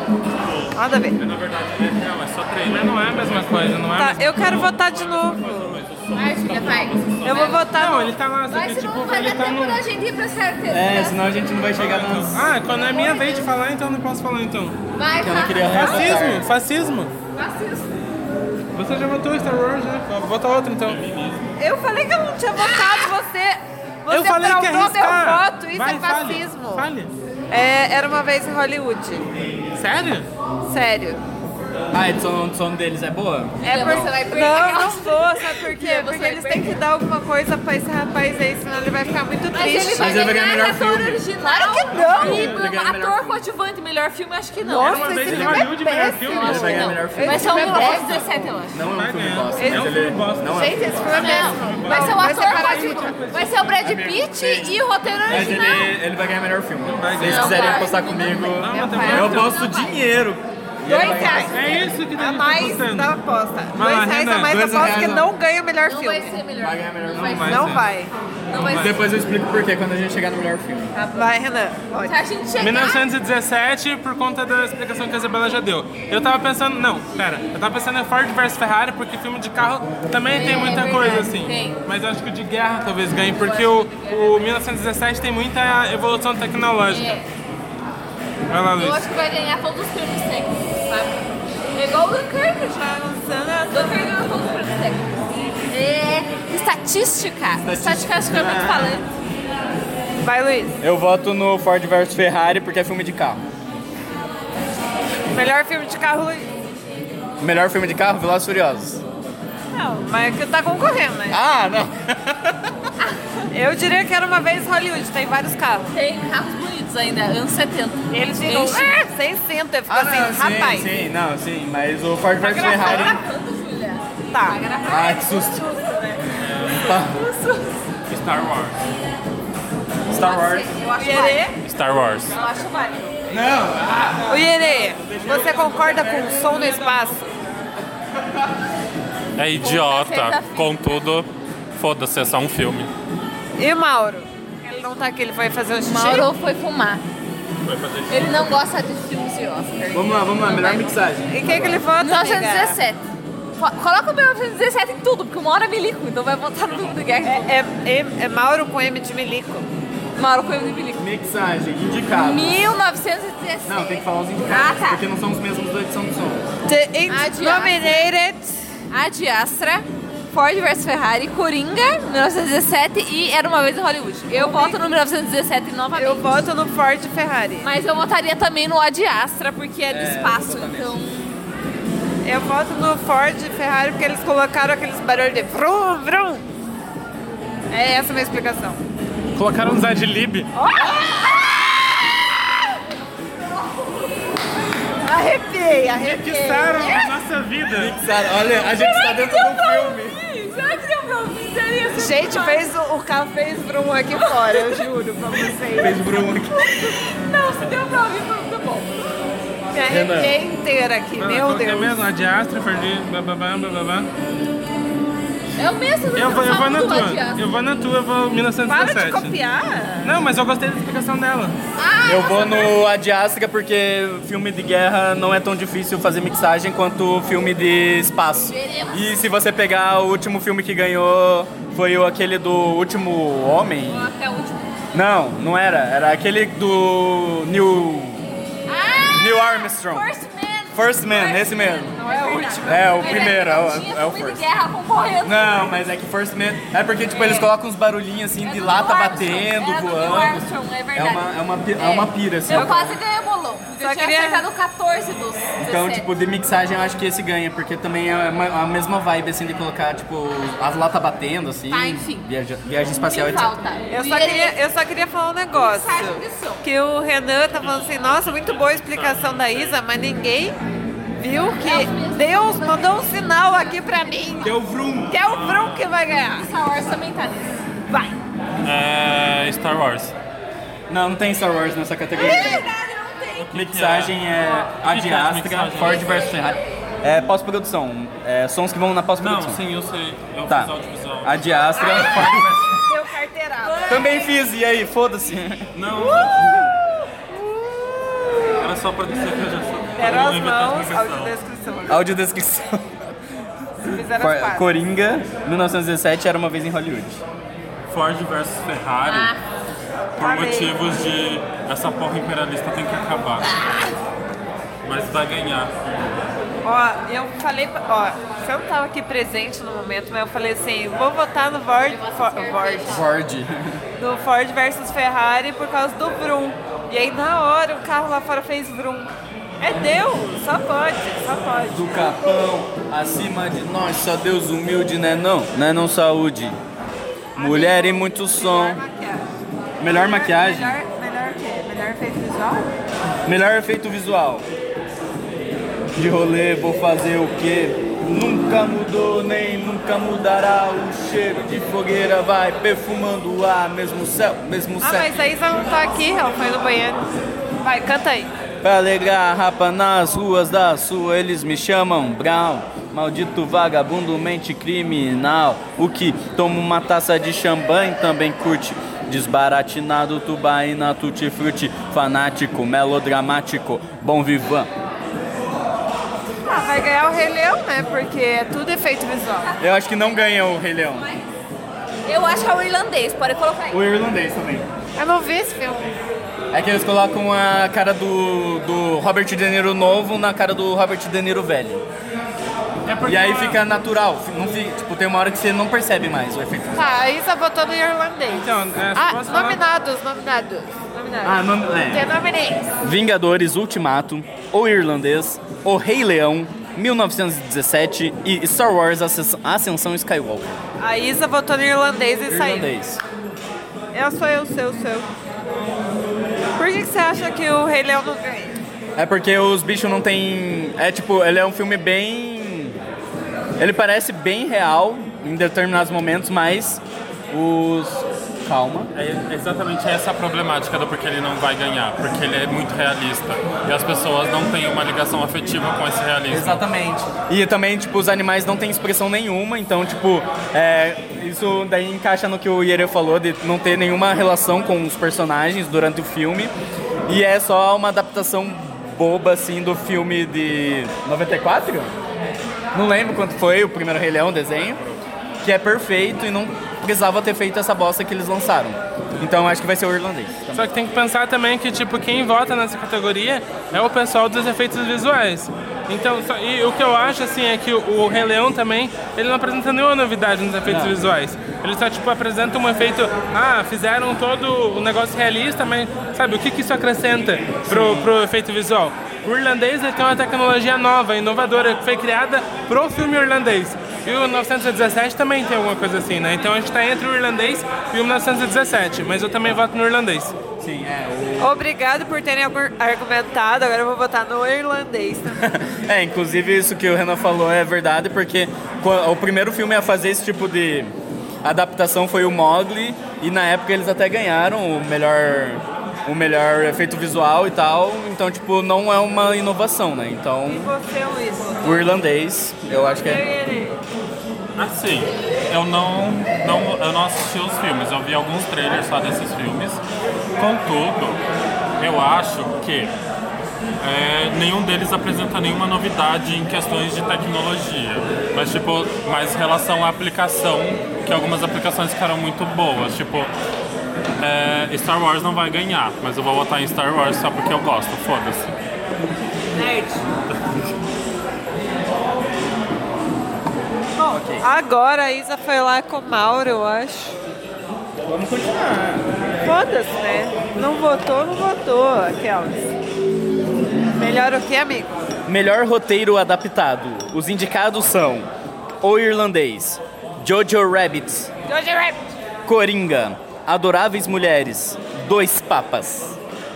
essa. Nada a ver. Na verdade, é real, é só Mas treinar. não é a mesma coisa, não é a Tá, mesma eu quero votar de novo. Vai, filha, vai. Eu vou votar Não, no... ele tá lá, só Vai, que senão tipo, não vai ele dar tá tempo no... da gente ir pra certeza. É, senão a gente não vai chegar nas. Ah, quando é minha vez de falar, então eu não posso falar então. Vai, Que eu não vai. queria Fascismo, revotar. fascismo. Fascismo. Você já votou Star Wars, né? Vota outro então. Eu falei que eu não tinha votado, você... Você eu falei que ia fraudou meu arriscar. voto, isso Vai, é fale, fascismo. Fale. É, era uma vez em Hollywood. Sério? Sério. Ah, a edição do som deles é boa? É Não, por... você vai perder Não, aquela- não vou, sabe por quê? Você Porque vai eles perder. têm que dar alguma coisa pra esse rapaz aí, senão ele vai ficar muito Mas triste. ele vai Mas ele vai ganhar ganhar melhor ator filme. original. Claro que não. E Ele vai ganhar melhor ator filme. coadjuvante, melhor filme, acho que não. Nossa, Uma vez esse em filme é Hollywood, melhor péssimo. filme. Eu acho Ele vai que ganhar não. melhor filme. Vai ser o Esse filme é mil novecentos e péssimo. dezessete, eu acho. Não é um Vai filme ganhar. bosta. É um mas filme ele- bosta. Não é. Gente, esse filme é péssimo. Não, vai ser o Vai ator separar coadjuvante. Vai ser o Brad Pitt e o roteiro Mas original. ele, ele vai ganhar melhor filme. Se vocês Não quiserem vai. apostar comigo, Meu pai. eu Não aposto vai. dinheiro. Dois reais. É isso que A tá mais apostando. da aposta. Vai lá, Dois reais a Renan, mais da dois aposta que reais, não ganha o melhor Não vai filme. ser melhor. Vai ganhar melhor Não vai filme. ser. Não ser. vai. Não vai ser. Depois eu explico por quê quando a gente chegar no melhor filme. Vai, Renan. Pode. Se a gente chegar... mil novecentos e dezessete, por conta da explicação que a Isabela já deu. Eu tava pensando, não, pera, eu tava pensando em Ford versus Ferrari, porque filme de carro também tem É, muita é coisa verdade, assim. tem. Mas eu acho que o de guerra talvez ganhe, porque o, o mil novecentos e dezessete tem muita evolução tecnológica. É. Vai lá, Eu Luiz. acho que vai ganhar todos os prêmios técnicos, sabe? É igual o Dunkirk já. Tá lançando a- Dunkirk ganhou todos os prêmios técnicos. É, estatística. Estatisticamente falando. Vai, Luiz. Eu voto no Ford versus Ferrari porque é filme de carro. Melhor filme de carro, Luiz. Melhor filme de carro, Velozes e Furiosos. Não, mas que tá concorrendo, né? Ah, não. Eu diria que era uma vez Hollywood, tem vários carros. Tem carros bonitos ainda, anos setenta. Eles ficam, Enche. ah, seiscentos, eu fico Ah, assim, não, sim, rapaz. sim, não, sim, mas o Ford versus Tá Ferrari... gravando, Júlia. Tá. Tá gravando. Ah, que susto. Tá. Star Wars. Star Wars. Eu acho Iere, válido. Star Wars. Eu acho válido. Não, o Iere, você concorda com o som no espaço? É idiota. Contudo, foda-se, é só um filme. E o Mauro? Ele não tá aqui, ele foi fazer um xixi? Mauro foi fumar. Foi fazer xixi. Ele não gosta de filmes de Oscar. vamos lá, vamos lá, melhor mixagem. E quem que ele vota, mil novecentos e amiga? dezessete. Fo- Coloca o mil novecentos e dezessete em tudo, porque uma hora é milico, então vai votar no filme de guerra. É, é, é Mauro com M de Milico. Mauro foi o de milico. Mixagem, indicados. mil novecentos e dezessete. Não, tem que falar os indicados, Ah, tá. porque não são os mesmos da edição do som. The It Adiastra. Nominated. Ad Astra, Ford versus Ferrari, Coringa, mil novecentos e dezessete e Era Uma Vez em Hollywood. Eu voto no mil novecentos e dezessete novamente. Eu voto no Ford Ferrari. Mas eu votaria também no Ad Astra, porque é do É, espaço, exatamente. então... Eu voto no Ford Ferrari porque eles colocaram aqueles barulhos de vrum, vrum. É essa a minha explicação. Colocaram uns ad-lib. Arrepiei, arrepiei. Mixaram a nossa vida. Mixaram, olha, a gente está dentro do filme. Será que deu pra ouvir? Seria super Gente, fácil. fez o, o carro fez vrum aqui fora, eu juro pra vocês. Fez Bruno aqui. Não, se deu pra ouvir, foi muito bom. Me arrepiei inteira aqui, meu Qual que é Deus. mesmo? A de Astra, Ferdi, bababá, bababá. É o mesmo. Eu vou, eu vou na do tua. Ad Astra. Eu vou na tua, eu vou mil novecentos e Para de dezessete. copiar. Não, mas eu gostei da explicação dela. Eu vou no Ad Astra porque filme de guerra não é tão difícil fazer mixagem quanto filme de espaço. E se você pegar o último filme que ganhou, foi o aquele do Último Homem. Até o último. Não, não era. Era aquele do Neil, Ah! Neil Armstrong. First Man. First Man, esse mesmo. Não é o último. É, o Mas primeiro, é, é que o, não tinha é o filme first. de guerra concorrendo. Não, mas é que First Man... É porque, tipo, eles colocam uns barulhinhos, assim, É de do lata Neil Armstrong. batendo, É do Neil voando. Armstrong, é É verdade. uma, é uma, pi- é uma pira, assim. Eu quase ganhei o bolão. Porque Só eu tinha queria- acertado catorze dos Então, dezessete. tipo, de mixagem eu acho que esse ganha, porque também é uma- a mesma vibe, assim, de colocar, tipo, as latas batendo, assim. Tá, enfim. Viaja, viagem espacial, Quem etcétera. falta? Eu O só, Iere. queria, eu só queria falar um negócio. Mensagem de som. Que o Renan tá falando assim, nossa, muito boa a explicação da Isa, mas ninguém viu que Deus mandou um sinal aqui pra mim. Que é o Vroom. Que é o Brum que vai ganhar. Star Wars também tá nisso. Vai. É, Star Wars. Não, não tem Star Wars nessa categoria. Verdade, não tem. Mixagem é que Ad que é essa Astra, mixagem? Ford versus Ferrari. É pós-produção. É sons que vão na Não, pós-produção. sim, eu sei. Eu Tá. fiz audiovisual. Ad Astra, Ford versus... Deu carteirada. Também fiz, e aí, foda-se. Não. Era só pra dizer que eu já sou. Deram eu as vou inventar mãos, explicação. audiodescrição. Audiodescrição. Fizeram For- as pazes. Coringa, mil novecentos e dezessete, Era Uma Vez em Hollywood. Ford versus Ferrari. Ah, Por Amei. motivos de essa porra imperialista tem que acabar. Mas vai ganhar. Ó, eu falei, pra- ó, você não tava aqui presente no momento, mas eu falei assim, vou votar no Ford, Ford, Ford, Ford. no Ford versus Ferrari por causa do Vroom. E aí na hora o carro lá fora fez Vroom. É Deus, só pode, só pode. Do capão, acima de nós, só Deus humilde, né não? Né não saúde. Mulher e muito som. Melhor maquiagem. Melhor maquiagem. Melhor, melhor o quê? Melhor efeito visual? Melhor efeito visual. De rolê vou fazer o quê? Nunca mudou nem nunca mudará. O cheiro de fogueira vai perfumando o ar. Mesmo céu, mesmo Ah, céu. mas a Isa não tá aqui, ela foi no banheiro. Vai, canta aí. Pra alegrar a rapa nas ruas da sua, eles me chamam Brown. Maldito vagabundo, mente criminal. O que toma uma taça de champanhe também curte. Desbaratinado, tubaína, tutti-frutti. Fanático, melodramático, bom vivan. Ah, vai ganhar o Rei Leão, né? Porque é tudo efeito visual. Eu acho que não ganha o Rei Leão. eu acho que é o irlandês, pode colocar aí. O irlandês também. Eu não vi esse filme. É que eles colocam a cara do, do Robert De Niro novo na cara do Robert De Niro velho. É porque E aí ela- fica natural. Não fica, tipo, tem uma hora que você não percebe mais o efeito. Tá, a Isa votou no irlandês. Então, é, Ah, posso falar? nominados, nominados. Nominados. Ah, não, é. Tem nominees. Vingadores Ultimato, O Irlandês, O Rei Leão, mil novecentos e dezessete e Star Wars Ascens- Ascensão Skywalker. A Isa votou no irlandês e saiu. Irlandês. Eu sou eu, seu, seu. Por que, que você acha que o Rei Leão não ganha? É porque os bichos não tem... É tipo, ele é um filme bem... Ele parece bem real em determinados momentos, mas os... Calma. É exatamente essa a problemática do porquê ele não vai ganhar, porque ele é muito realista e as pessoas não têm uma ligação afetiva com esse realismo. Exatamente. E também, tipo, os animais não têm expressão nenhuma, então, tipo, é, isso daí encaixa no que o Iere falou, de não ter nenhuma relação com os personagens durante o filme. E é só uma adaptação boba, assim, do filme de noventa e quatro? Não lembro quanto foi o primeiro Rei Leão, desenho, que é perfeito e não precisava ter feito essa bosta que eles lançaram. Então acho que vai ser o irlandês. Só que tem que pensar também que, tipo, quem vota nessa categoria é o pessoal dos efeitos visuais. Então, só- e o que eu acho, assim, é que o, o Rei Leão também, ele não apresenta nenhuma novidade nos efeitos Não. visuais. Ele só, tipo, apresenta um efeito, ah, fizeram todo o negócio realista, mas, sabe, o que que isso acrescenta pro, pro efeito visual? O irlandês, ele tem uma tecnologia nova, inovadora, que foi criada pro filme irlandês. E o mil novecentos e dezessete também tem alguma coisa assim, né? Então a gente tá entre o irlandês e o mil novecentos e dezessete, mas eu também voto no irlandês. Sim, é. Obrigado por terem argu- argumentado, agora eu vou votar no irlandês também. É, inclusive isso que o Renan falou é verdade, porque qu- o primeiro filme a fazer esse tipo de adaptação foi o Mowgli, e na época eles até ganharam o melhor, o melhor efeito visual e tal, então, tipo, não é uma inovação, né? Então, Você, Luiz. o irlandês, eu acho que é... Assim, eu não, não, eu não assisti os filmes, eu vi alguns trailers só desses filmes. Contudo, eu acho que é, nenhum deles apresenta nenhuma novidade em questões de tecnologia. Mas, tipo, mais relação à aplicação, que algumas aplicações ficaram muito boas. Tipo, é, Star Wars não vai ganhar, mas eu vou votar em Star Wars só porque eu gosto, foda-se. Bom, agora a Isa foi lá com o Mauro, eu acho. Vamos continuar. Foda-se, né? Não votou, não votou, aquelas. Melhor o que, amigo? Melhor roteiro adaptado. Os indicados são O Irlandês, Jojo Rabbit, Jojo Rabbit. Coringa, Adoráveis Mulheres, Dois Papas.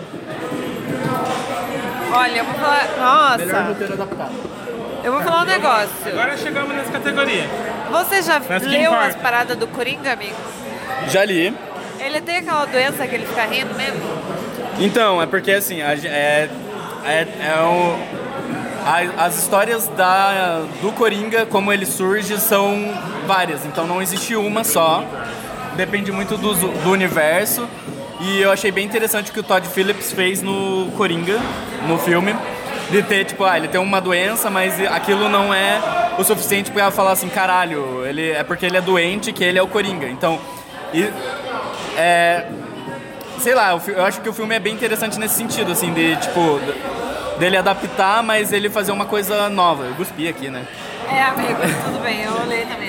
Olha, eu vou falar... Nossa, roteiro adaptado. eu vou falar um negócio. Agora chegamos nessa categoria. Você já Mas que leu importa? as paradas do Coringa, amigo? Já li. Ele tem aquela doença que ele fica rindo mesmo? Então, é porque assim, a ge- é, é, é o, a- as histórias da, do Coringa, como ele surge, são várias. Então não existe uma só. Depende muito do, do universo. E eu achei bem interessante o que o Todd Phillips fez no Coringa, no filme. De ter, tipo, ah, ele tem uma doença, mas aquilo não é o suficiente pra falar assim, caralho, ele, é porque ele é doente que ele é o Coringa. Então, e, é, sei lá, eu, fi- eu acho que o filme é bem interessante nesse sentido, assim, de, tipo, d- dele adaptar, mas ele fazer uma coisa nova. Eu cuspi aqui, né? É, amigo, tudo bem, eu olhei também.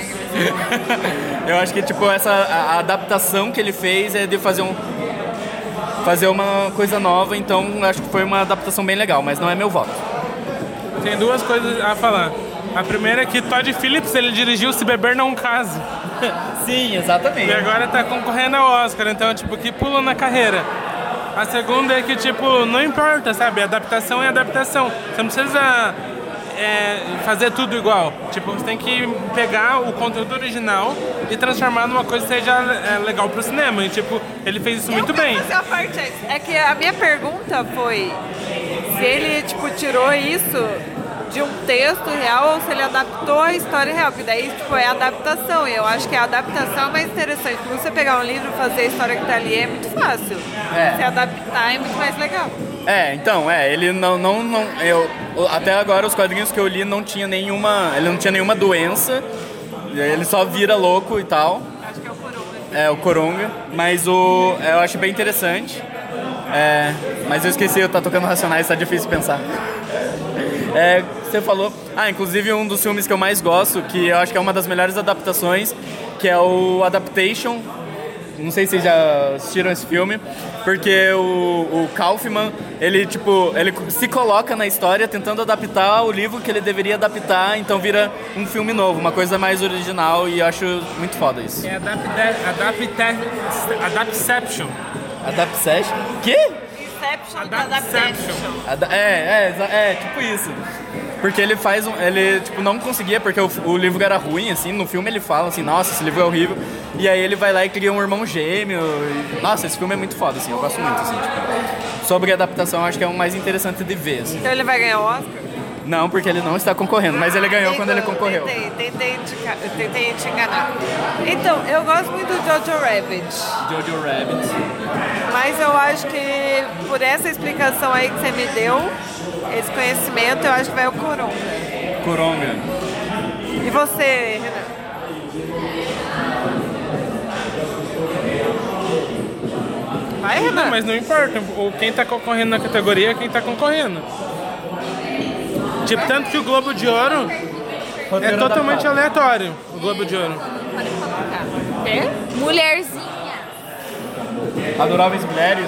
Eu acho que, tipo, essa a, a adaptação que ele fez é de fazer um fazer uma coisa nova, então acho que foi uma adaptação bem legal, mas não é meu voto. Tem duas coisas a falar. A primeira é que Todd Phillips, ele dirigiu Se Beber Não Case. Sim, exatamente. E agora tá concorrendo ao Oscar, então, tipo, que pula na carreira. A segunda é que, tipo, não importa, sabe? Adaptação é adaptação. Você não precisa é, fazer tudo igual. Tipo, você tem que pegar o conteúdo original e transformar numa coisa que seja é, legal pro cinema. E, tipo, ele fez isso muito eu quero bem. fazer uma parte antes. É que a minha pergunta foi se ele, tipo, tirou isso de um texto real ou se ele adaptou a história real, porque daí, tipo, é adaptação, e eu acho que a adaptação é mais interessante, porque você pegar um livro e fazer a história que tá ali é muito fácil, É. se adaptar é muito mais legal. É, então, é, ele não, não, não, eu, até agora os quadrinhos que eu li não tinha nenhuma, ele não tinha nenhuma doença, ele só vira louco e tal. Acho que é o Coronga. É, o Coronga, mas o, eu acho bem interessante, é, mas eu esqueci, eu tá tocando Racionais, tá difícil pensar. É, você falou, Ah, inclusive um dos filmes que eu mais gosto, que eu acho que é uma das melhores adaptações, que é o Adaptation. Não sei se vocês já assistiram esse filme, porque o, o Kaufman, ele, tipo, ele se coloca na história tentando adaptar o livro que ele deveria adaptar, então vira um filme novo, uma coisa mais original, e eu acho muito foda isso. É Adaptation. Adaptation. Adaptation? Que? Inception, Adaptation. Ada- É, é, é, tipo isso. Porque ele faz um. Ele, tipo, não conseguia, porque o, o livro era ruim, assim. No filme ele fala assim, nossa, esse livro é horrível. E aí ele vai lá e cria um irmão gêmeo. E, nossa, esse filme é muito foda, assim. Eu gosto muito, assim, tipo. Sobre a adaptação, eu acho que é o mais interessante de ver, assim. Então ele vai ganhar o Oscar? Não, porque ele não está concorrendo, mas ele ganhou quando ele concorreu. Tentei, tentei, te, ca- tentei te enganar. Então, eu gosto muito do Jojo Rabbit. Jojo Rabbit. Mas eu acho que por essa explicação aí que você me deu, esse conhecimento, eu acho que vai o Coronga. Coronga. E você, Renan? Vai, Renan? Não, mas não importa. O- Quem tá concorrendo na categoria é quem tá concorrendo. Tipo, tanto que o Globo de Ouro é totalmente aleatório. O Globo de Ouro. Pode colocar. É? Mulherzinha. Adoráveis Mulheres.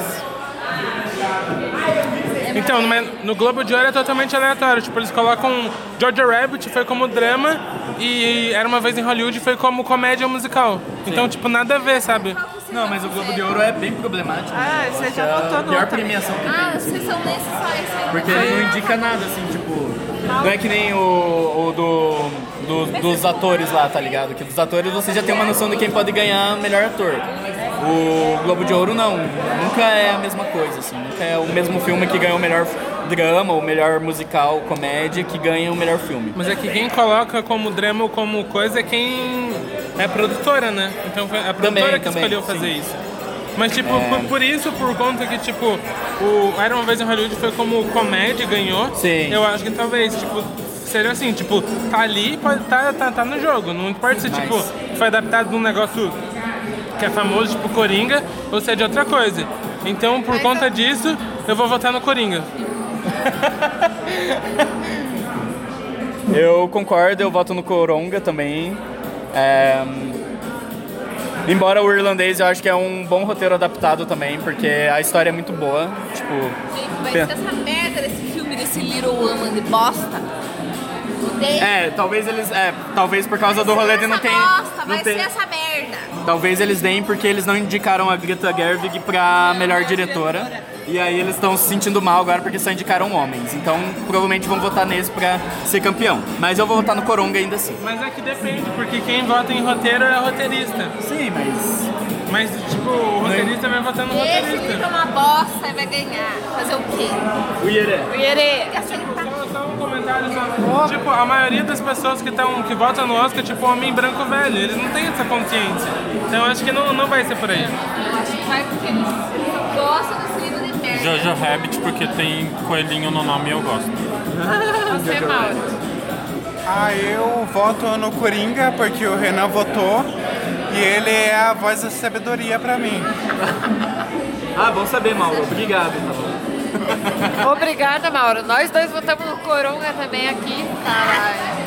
Então, no, no Globo de Ouro é totalmente aleatório. Tipo, eles colocam Jojo Rabbit, foi como drama, e Era Uma Vez em Hollywood foi como comédia musical. Então, tipo, nada a ver, sabe? Não, mas o Globo de Ouro é bem problemático. Ah, você já É votou a no pior outro. premiação que Ah, tem. vocês são nesses só esse aí. Porque ele não indica nada, assim, tipo. Não é que nem o, o do, do- dos atores lá, tá ligado? Que dos atores você já tem uma noção de quem pode ganhar melhor ator. O Globo de Ouro não, nunca é a mesma coisa, assim. Nunca é o mesmo filme que ganha o melhor drama, o melhor musical, comédia, que ganha o melhor filme. Mas é que quem coloca como drama ou como coisa é quem é a produtora, né? Então foi a produtora Também, que também, escolheu fazer sim. isso. Mas, tipo, por, por isso, por conta que, tipo, o Era Uma Vez em Hollywood foi como comédia e ganhou, Sim. eu acho que talvez, tipo, seria assim, tipo, tá ali, pode tá, tá, tá no jogo. Não importa se, tipo, foi adaptado de um negócio que é famoso, tipo Coringa, ou se é de outra coisa. Então, por conta disso, eu vou votar no Coringa. Eu concordo, eu voto no Coronga também. É, Embora o Irlandês eu acho que é um bom roteiro adaptado também, porque a história é muito boa. Tipo, Gente, vai ser essa merda desse filme, desse Little Woman de bosta. Odeio. é, talvez eles. É, talvez por causa do rolê de não Essa tem. bosta, Não vai tem ser essa merda. talvez eles deem porque eles não indicaram a Greta Gerwig pra melhor diretora. E aí eles estão se sentindo mal agora porque só indicaram homens. Então provavelmente vão votar nesse pra ser campeão. Mas eu vou votar no Coronga ainda assim. Mas é que depende, porque quem vota em roteiro é roteirista. Sim, mas. Mas, tipo, o roteirista vai votar no Esse roteirista. livro é uma bosta e vai ganhar. Fazer o quê? O Ierê. Iere, Só, só um comentário só. Tipo, a maioria das pessoas que, tão, que votam no Oscar, tipo, homem branco velho, eles não têm essa consciência. Então eu acho que não, não vai ser por aí. Eu acho que vai porque eles gostam desse livro de merda. Jojo Rabbit, porque tem coelhinho no nome e eu gosto. você, Mauro. Ah, eu voto no Coringa porque o Renan votou e ele é a voz da sabedoria pra mim. Ah, bom saber, Mauro. Obrigado. Tá bom. Obrigada, Mauro. Nós dois votamos no Coronga também aqui. Caralho.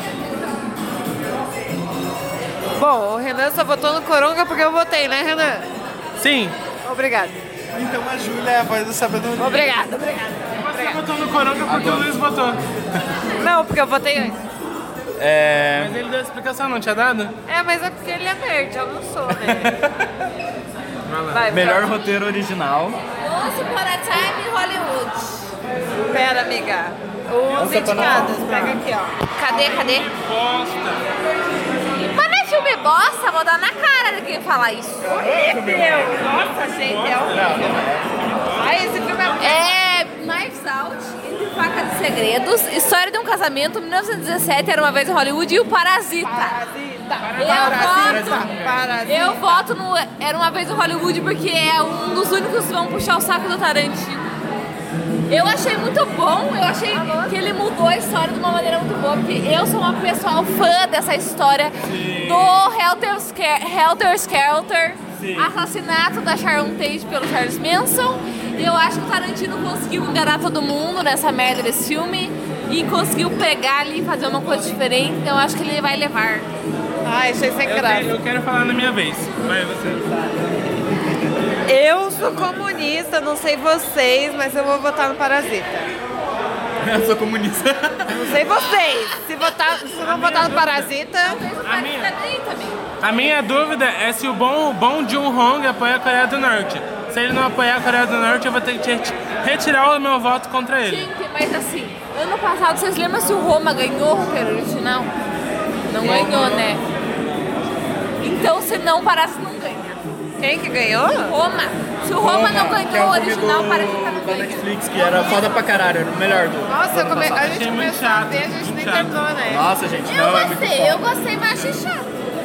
Bom, o Renan só votou no Coronga porque eu votei, né, Renan? Sim. Obrigado. Então a Júlia é a voz da sabedoria. Obrigado, obrigado. Você votou no Coronga porque o Luiz votou. Não, porque eu votei antes. É. Mas ele deu a explicação, não tinha dado? É, mas é porque ele é nerd, eu não sou, né? Vai, Melhor próximo. roteiro original. Once Upon a Time em Hollywood. Pera, amiga. Os indicados, pega aqui, ó. Cadê, cadê? Bosta. Mas não é filme bosta? Vou dar na cara de quem falar isso. Horrível! Nossa, gente, é horrível. Ai, esse filme é... É Knives Out, Entre Faca de Segredos, História de um Casamento, mil novecentos e dezessete, Era Uma Vez em Hollywood e o Parasita. Parasita. Eu voto, Parasita. eu voto no Era Uma Vez em Hollywood porque é um dos únicos que vão puxar o saco do Tarantino. Eu achei muito bom, eu achei que ele mudou a história de uma maneira muito boa, porque eu sou uma pessoa fã dessa história do Helter, Skel- Helter Skelter, assassinato da Sharon Tate pelo Charles Manson. E eu acho que o Tarantino conseguiu enganar todo mundo nessa merda desse filme. e conseguiu pegar ali e fazer uma coisa diferente, então eu acho que ele vai levar. Ai, achei sem Eu, graça. te- eu quero falar na minha vez. Vai, você. Eu sou comunista, não sei vocês, mas eu vou votar no Parasita. Eu sou comunista. Não sei vocês. Se, votar, se não votar no Parasita... A minha, Aí também. a minha dúvida é se o bom, bom Jun-Hong apoia a Coreia do Norte. Se ele não apoiar a Coreia do Norte, eu vou ter que te- retirar o meu voto contra ele. Gente, mas assim, ano passado, vocês lembram se o Roma ganhou o roteiro original? Não ganhou, né? Então, se não, parece que não ganha. Quem que ganhou? Roma. Se o Roma não que é ganhou o o filme original, do- parece que tá no da ganho. Netflix, que era foda pra caralho, era o melhor do. Nossa, eu come... a gente Achei muito começou a chato, ver, a gente nem muito chato. terminou, né? Nossa, gente, Eu não, é muito gostei, foda. eu gostei, mas achei chato.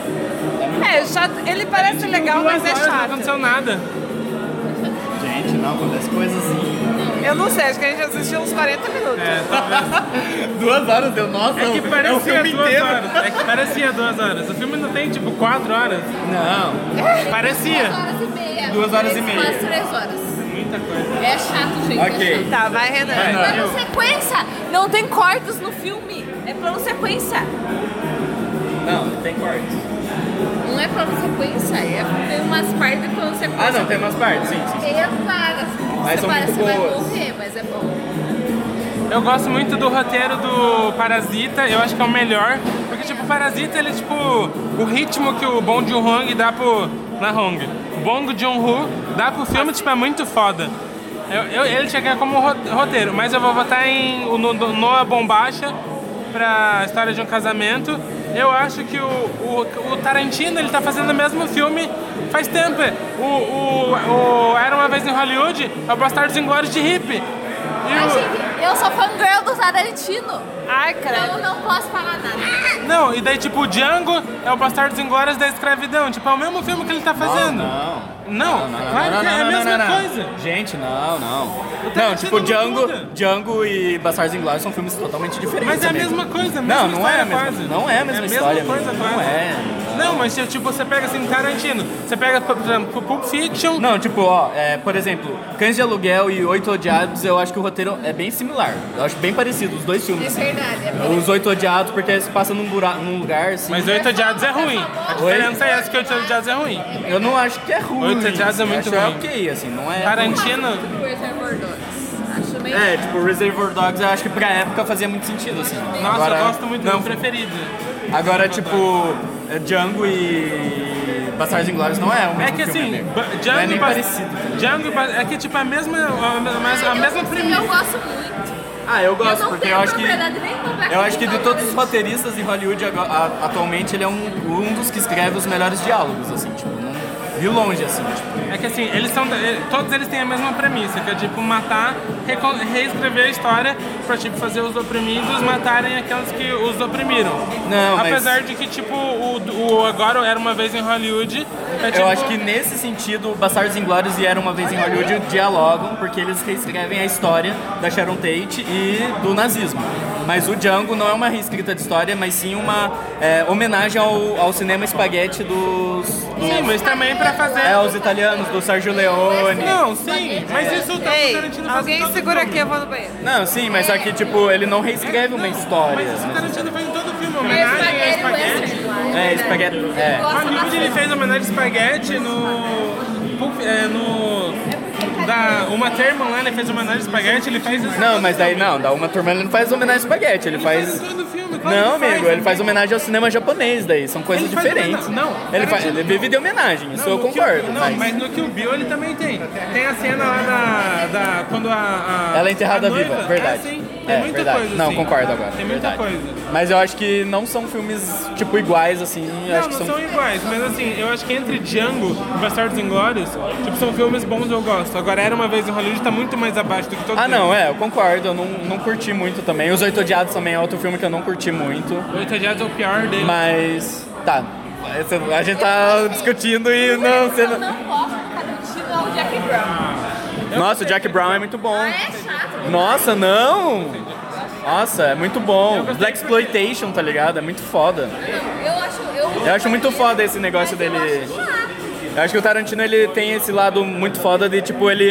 É, chato. Ele parece legal, Duas mas é horas Não chato. aconteceu nada. Gente, não, acontece coisas assim. Eu não sei, acho que a gente assistiu uns quarenta minutos. É, talvez. Duas horas deu, nossa, É que é o parecia filme duas inteiro. horas. É que parecia duas horas. O filme não tem tipo quatro horas. Não, Parecia. Duas horas e meia. Duas horas e meia. Quase três horas. Muita coisa. É chato, gente. Ok. É chato. Tá, vai, Renan. Vai. Plano Eu- sequência. Não tem cortes no filme. É plano sequência. não, tem cortes. Não é plano sequência, é tem umas partes de plano sequência. Ah, não, tem umas partes, sim, sim. Tem as vagas. Mas Você são parece muito que vai boas. morrer, mas é bom. Eu gosto muito do roteiro do Parasita, eu acho que é o melhor. Porque, tipo, o Parasita, ele, tipo, o ritmo que o Bong Joon-ho dá pro... Na Hong. O Bong Joon-ho dá pro filme, tipo, é muito foda. Eu, eu- ele chega como ro- roteiro, mas eu vou votar em o No- No- Noah Baumbach pra História de um Casamento. Eu acho que o, o, o Tarantino, ele tá fazendo o mesmo filme faz tempo. O, o, o Era Uma Vez em Hollywood é o Bastardos Inglórios de Hippie. E Ai, o- gente, eu sou fangirl do Tarantino. Ai, Então credo. eu não posso falar nada. Não, e daí tipo o Django é o Bastardos Inglórios da Escravidão. Tipo, é o mesmo filme que ele tá fazendo. Não. Não, claro que é a mesma coisa. Gente, não, não. Não, Tarantino tipo, não Django, muda. Django e Bastardos Inglórios são filmes totalmente diferentes. Mas é a amigo. mesma coisa, a mesma Não, não é a história mesma, quase. não é a mesma É a história, mesma coisa amigo. quase. Não é. Não, mas tipo, você pega assim Tarantino. Você pega, por exemplo, Pulp Fiction. Não, tipo, ó, é, por exemplo, Cães de Aluguel e Oito Odiados, eu acho que o roteiro é bem similar. Eu acho bem parecido, os dois filmes. assim. verdade, é bom. Os Oito Odiados, porque se passa num, bura- num lugar, assim. Mas Oito Odiados é ruim. A diferença é essa que Oito Odiados é ruim. Eu não acho que é ruim. Oito Odiados é muito eu acho ruim. É ok, assim, não é. Tarantino. Reservoir Dogs. Acho meio... É, tipo, Reservoir Dogs eu acho que pra época fazia muito sentido, assim. Nossa, Agora, eu gosto muito do não, meu preferido. Agora, tipo, é, Django e Bastardos Inglórios não é o mesmo É que filme, assim, amigo. Ba- Não é Django, nem e Bas- parecido. Django e Bas- é que tipo a mesma, a mesma, a mesma eu, premissa. eu gosto muito. Ah, eu gosto, eu não porque tenho eu acho que... propriedade nenhuma pra Eu acho que de criticar todos os o roteiristas em Hollywood agora- a- atualmente ele é um, um dos que escreve os melhores diálogos, assim, tipo, não, de longe, assim, tipo. É que assim, eles são. eh, todos eles têm a mesma premissa, que é tipo matar, recon- reescrever a história pra tipo fazer os oprimidos matarem aqueles que os oprimiram. Não, mas- Apesar de que, tipo, o, o Agora Era Uma Vez em Hollywood. É, tipo, Eu acho que nesse sentido, Bastardos Inglórios e Era Uma Vez em Hollywood dialogam, porque eles reescrevem a história da Sharon Tate e do nazismo. Mas o Django não é uma reescrita de história, mas sim uma é, homenagem ao, ao cinema espaguete dos, Sim, mas também pra fazer. é, os italianos, do Sergio Leone. Não, sim, mas isso tá Ei, o Tarantino faz em alguém todo segura filme. aqui, eu vou no banheiro. Não, sim, mas só que, tipo, ele não reescreve uma história. Mas isso o né? Tarantino faz em todo filme, É homenagem a espaguete espaguete. western lá. É, espaguete. É. Hollywood ele fez homenagem a espaguete no. Pulp- É, no. Da Uma Thurman lá, ele fez homenagem a espaguete, ele faz isso. Não, mas daí não, da Uma Turma ele não faz homenagem a espaguete, ele Ele faz faz. em todo filme, claro Não, que amigo, ele faz homenagem ao cinema japonês daí, são coisas Ele faz diferentes. homena- não, ele, faz, Tarantino- ele vive de homenagem, isso Não, eu no Kill- concordo. Não, mas... mas no Kill Bill ele também tem. Tem a cena lá da. da quando a. a Ela é enterrada a noiva- viva, verdade. É, sim, tem É, muita verdade. coisa. Não, assim. concordo agora. Tem muita verdade. coisa. Mas eu acho que não são filmes, tipo, iguais, assim. eu Não, acho que não são. são iguais, mas assim, eu acho que entre Django e Bastardos Inglórios, tipo, são filmes bons eu gosto. Agora, Era Uma Vez em Hollywood tá muito mais abaixo do que todos Ah, não, eles. é, eu concordo, eu não, não curti muito também. Os Oito Odiados também é outro filme que eu não curti muito, Oito Odiados é o pior dele. mas. Tá. Esse- A gente tá discutindo e não. Você Eu não... não posso ficar Tarantino é o Jack Brown. Nossa, o Jack Brown é muito bom. Ah, é chato. Nossa, não! Nossa, é muito bom. Black Exploitation, tá ligado? É muito foda. Eu acho... Eu, Eu acho muito foda esse negócio dele. Eu acho chato. Eu acho que o Tarantino ele tem esse lado muito foda de tipo ele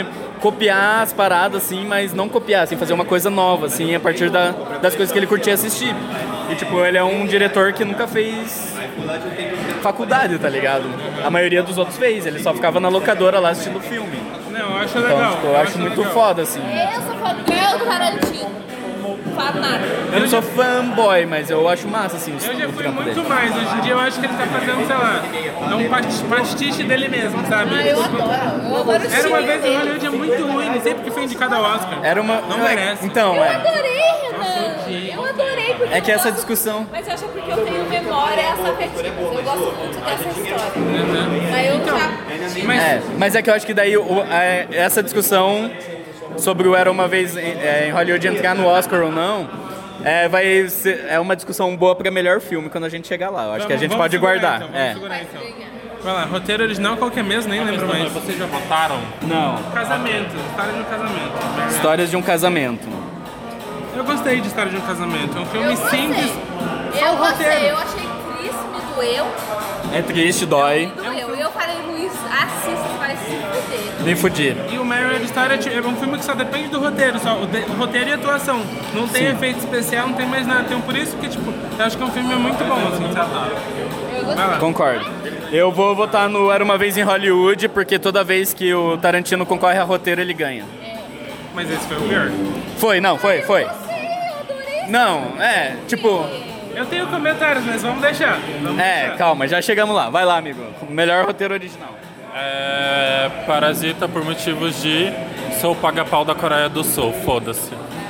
copiar as paradas, assim, mas não copiar, assim, fazer uma coisa nova, assim, a partir da, das coisas que ele curtia assistir. E, tipo, ele é um diretor que nunca fez faculdade, tá ligado? A maioria dos outros fez, ele só ficava na locadora lá assistindo filme. Não, eu acho Então, legal. tipo, eu acho muito legal. foda, assim. Eu sou fã do Tarantino. Falo nada. Eu não sou fanboy, mas eu acho massa, assim, o, Eu já o fui trampo muito dele. mais. Hoje em dia eu acho que ele tá fazendo, sei lá, é um past- pastiche dele mesmo, sabe? Ah, eu adoro. Eu adoro o Era uma estilo vez em dele. Hollywood é muito ruim, não sei porque foi indicado ao Oscar. Era uma... Não merece. Então, Eu é. adorei, Renan. Eu adorei. Porque É que eu essa gosto- discussão... Mas eu acho que porque eu tenho memórias afetivas. Eu gosto muito dessa história. Aí eu já... Mas É, mas é que eu acho que daí o- é, essa discussão sobre o Era Uma Vez em, é, em Hollywood entrar no Oscar ou não, é, vai ser, é uma discussão boa pra melhor filme quando a gente chegar lá. Eu acho que a gente vamos pode segurar, guardar. Então, vamos É. segurar, então. Vai lá, roteiro original qual que é mesmo? Nem lembro mais. Vocês já votaram? Não. Casamento, história de um casamento. Histórias de um casamento. Eu gostei de História de um Casamento. É um filme Eu gostei. simples. Só Eu o gostei. roteiro. Eu achei triste, me doeu. É triste, dói. Me doeu. Eu falei, Luiz, assista, vai se fuder. Nem fudir. E o Marriage Story é um filme que só depende do roteiro, só o, de, o roteiro e a atuação. Não tem efeito especial, não tem mais nada. Então por isso que, tipo, eu acho que é um filme muito bom, assim, sabe? Vai lá. Concordo. Eu vou votar no Era Uma Vez em Hollywood, porque toda vez que o Tarantino concorre a roteiro, ele ganha. Mas esse foi o pior. Foi, não, foi, foi. Não, é, tipo... Eu tenho comentários, mas vamos deixar. Vamos É, deixar. calma, já chegamos lá. Vai lá, amigo. Melhor roteiro original. É, Parasita por motivos de sou o paga-pau da Coreia do Sul, foda-se.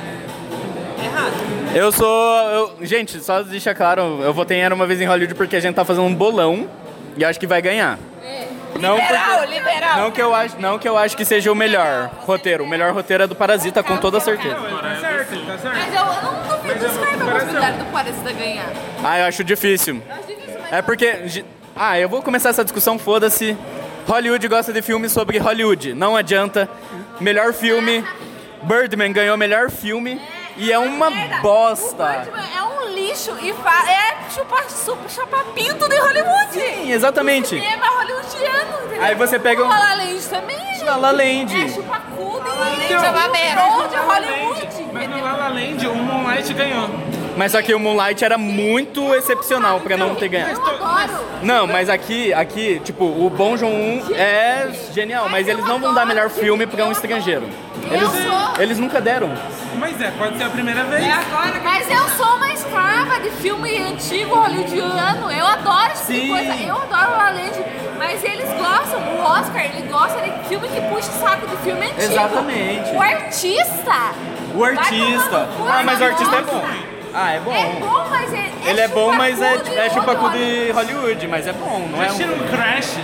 Eu sou... eu- gente, só deixa claro, eu votei em Era Uma Vez em Hollywood porque a gente tá fazendo um bolão e eu acho que vai ganhar. Não Liberal, porque- liberal. Não que, eu acho, não que eu acho que seja o melhor roteiro. O melhor roteiro é do Parasita, com toda certeza. Não, tá certo, tá certo. Mas eu, eu não duvido descarta a possibilidade do Parasita ganhar. Ah, eu acho difícil. Eu acho difícil, mas É porque... gi- Ah, eu vou começar essa discussão, foda-se. Hollywood gosta de filmes sobre Hollywood. Não adianta. Melhor filme. Birdman ganhou melhor filme. E é uma merda. bosta. O Birdman é um lixo e fa- é chupa, chupa, chapa pinto de Hollywood. Sim, exatamente. Cinema hollywoodiano, entendeu? Aí você pega o um- La La Land também, gente. La La Land. É chupa cu de Land é uma merda. de Hollywood. Mas no entendeu? La La Land, o Moonlight ganhou. Mas só que o Moonlight era muito excepcional pra não ter ganhado. Eu adoro. Não, mas aqui, aqui, tipo, o Bong Joon-ho é genial, mas eles não vão dar melhor filme pra um estrangeiro. Eles, sou- eles nunca deram. Mas é, pode ser a primeira vez. Mas eu sou uma escrava de filme antigo hollywoodiano. Eu adoro esse tipo de Sim. coisa. Eu adoro La La Land. Mas eles gostam, o Oscar, ele gosta de filme que puxa o saco de filme antigo. Exatamente. O artista. O vai artista. tomar no cu, Ah, mas o artista é gosta. bom. Ah, é bom. É bom, mas é, é Ele é bom, mas é, chupacu de é chupacu Hollywood. de Hollywood, mas é bom, não é Assistiram um um Crash?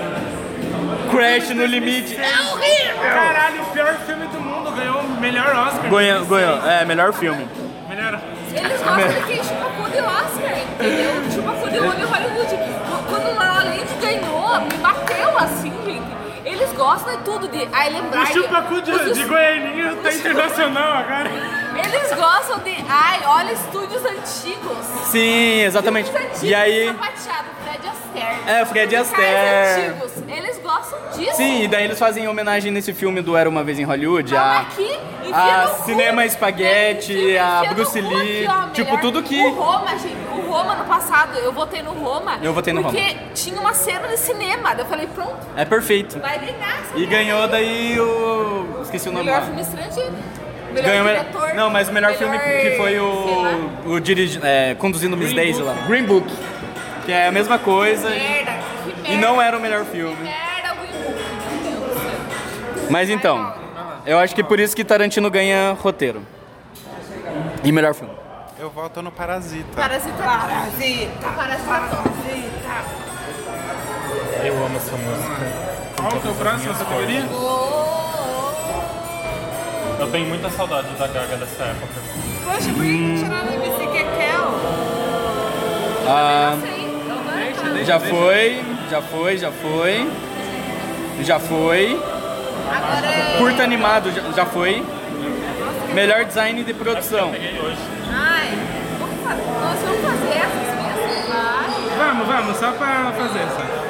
Crash no limite. É horrível. Caralho, o pior filme do mundo ganhou o melhor Oscar. Ganhou, ganhou. É, melhor filme. Melhor. Eles gostam de quem chupacu de Oscar, entendeu? Chupacu de Hollywood. Quando o La La Land ganhou, me bateu assim, gente. Eles gostam de tudo, de ai, lembrar... O chupacu de, os- de Goianinha tá internacional agora. Eles gostam de, ai, olha, estúdios antigos. Sim, exatamente. Estúdios antigos, E aí... sapateado, Fred Astaire. É, Fred Musicais Astaire. antigos. Eles gostam disso. Sim, e daí eles fazem homenagem nesse filme do Era Uma Vez em Hollywood, Então a, aqui, enfia a no cu. Cinema Espaguete, Enfia a no Bruce cu Lee, aqui, ó, tipo, melhor. tudo que... O Roma, gente, o Roma no passado, eu votei no Roma. Eu votei no Porque tinha uma cena de cinema. Daí eu falei, pronto, É perfeito. vai ganhar. essa E merda. ganhou daí o... Esqueci o nome Melhor lá. filme estrangeiro. Melhor Ganhou me- diretor. Não, mas o melhor, filme que foi sei lá. o, o dirigi... é, Conduzindo Miss Green Daisy Book. lá. Green Book. Que é a mesma coisa e, Merda, que merda. e não era o melhor filme. Merda, Green Book, meu Deus do céu. Mas então, eu acho que por isso que Tarantino ganha roteiro. E melhor filme. Eu voto no Parasita. Parasita. Parasita. Parasita. Eu amo essa música. Qual que é o próximo categoria? Eu tenho muita saudade da Gaga dessa época. Poxa, por que tiraram a M C Kekel? Ah, Sei, eu adoro. já foi, já foi, já foi. Já foi. Agora é... Curta animado, já, já foi. Melhor design de produção. Peguei hoje. Ai, vamos fazer, nós vamos fazer essas mesmo? Vai. Vamos, vamos, só pra fazer essa.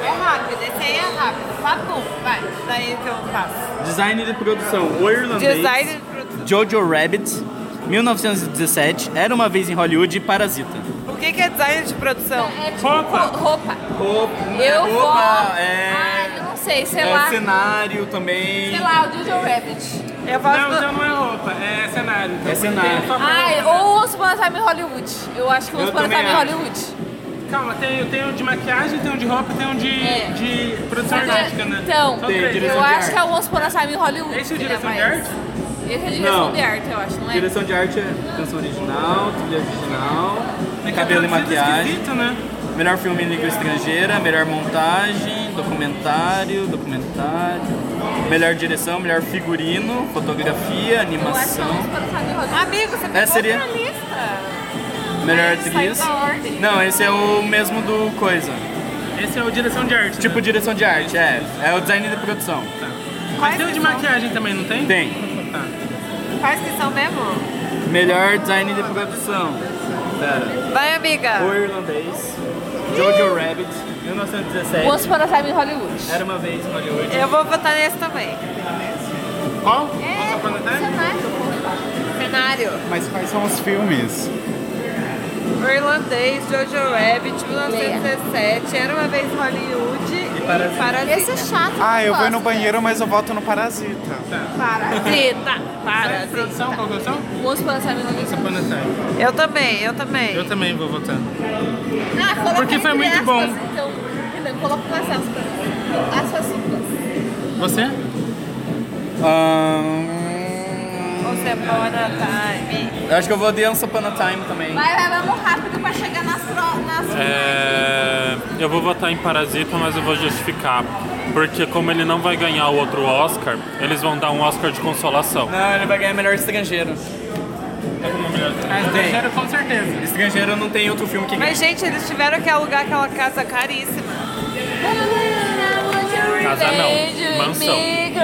É rápido, esse aí é rápido. Papum, vai. Daí que eu faço. Design de produção. O irlandês. Design de produção. Jojo Rabbit, mil novecentos e dezessete, Era Uma Vez em Hollywood e Parasita. O que, que é design de produção? É tipo Roupa. ro- roupa. Roupa, Eu vou... roupa, é, Ai, eu não sei, sei é lá. cenário também. Sei lá, o Jojo Rabbit. Eu faço. Não, então não é roupa, é cenário. Então É cenário. tem só pra- Ai, ou Once Upon a Time em Hollywood. Eu acho que Eu Once Upon a também Time em acho. Hollywood. Calma, tem, tem um de maquiagem, tem um de roupa e tem um de, É. de produção artística, né? Então, São Tem, três. direção eu de acho que é o Once Upon a Time em Hollywood. Esse é o que direção de mais. arte? Esse é direção Não. de arte, eu acho, não é? Direção de arte é canção original, trilha original, É que cabelo é e produzido maquiagem. esquisito, né? Melhor filme em língua estrangeira, melhor montagem, documentário, documentário, melhor direção, melhor figurino, fotografia, Eu acho que é o Once animação, Upon a Time em Hollywood. Amigo, você pegou É, seria- outra lista. melhor Ai, atriz. saiu da ordem. Não, esse é o mesmo do coisa. Esse é o direção de arte, Tipo né? direção de arte, é. É o design de produção. Mas Quais tem o que de são? maquiagem também, não tem? Tem. Tá. Quais que são mesmo? Melhor design de produção. Pera. Vai, amiga. O irlandês. Jojo Rabbit, mil novecentos e dezessete. Once Upon a Time em Hollywood. Era Uma Vez em Hollywood. Eu vou votar nesse também. Qual? É, Once Upon a Time? cenário. Cenário. Mas quais são os filmes? O irlandês, Jojo Rabbit, mil novecentos e dezessete, Era Uma Vez em Hollywood e Parasita. Parasita. Esse é chato. Ah, eu vou gosto. no banheiro, mas eu voto no Parasita. Parasita. Qual Parasita. produção? Qual que é a produção? Once Upon a Time em Hollywood. Once Upon a Time. Eu também, eu também. Eu também vou votar. Ah, coloca Porque foi entre muito aspas, bom. Então, Renan, coloca umas aspas. Aspas simples. Você? Ahn, Você é boa na time. eu acho que eu vou de Once Upon a Time também. Vai, vai, vamos rápido pra chegar nas pro, nas É, eu vou votar em Parasita, mas eu vou justificar. Porque como ele não vai ganhar o outro Oscar, eles vão dar um Oscar de consolação. Não, ele vai ganhar melhor estrangeiro. Ah, estrangeiro com certeza. Estrangeiro não tem outro filme que ganha. Mas, gente, eles tiveram que alugar aquela casa caríssima. Casa não, mansão.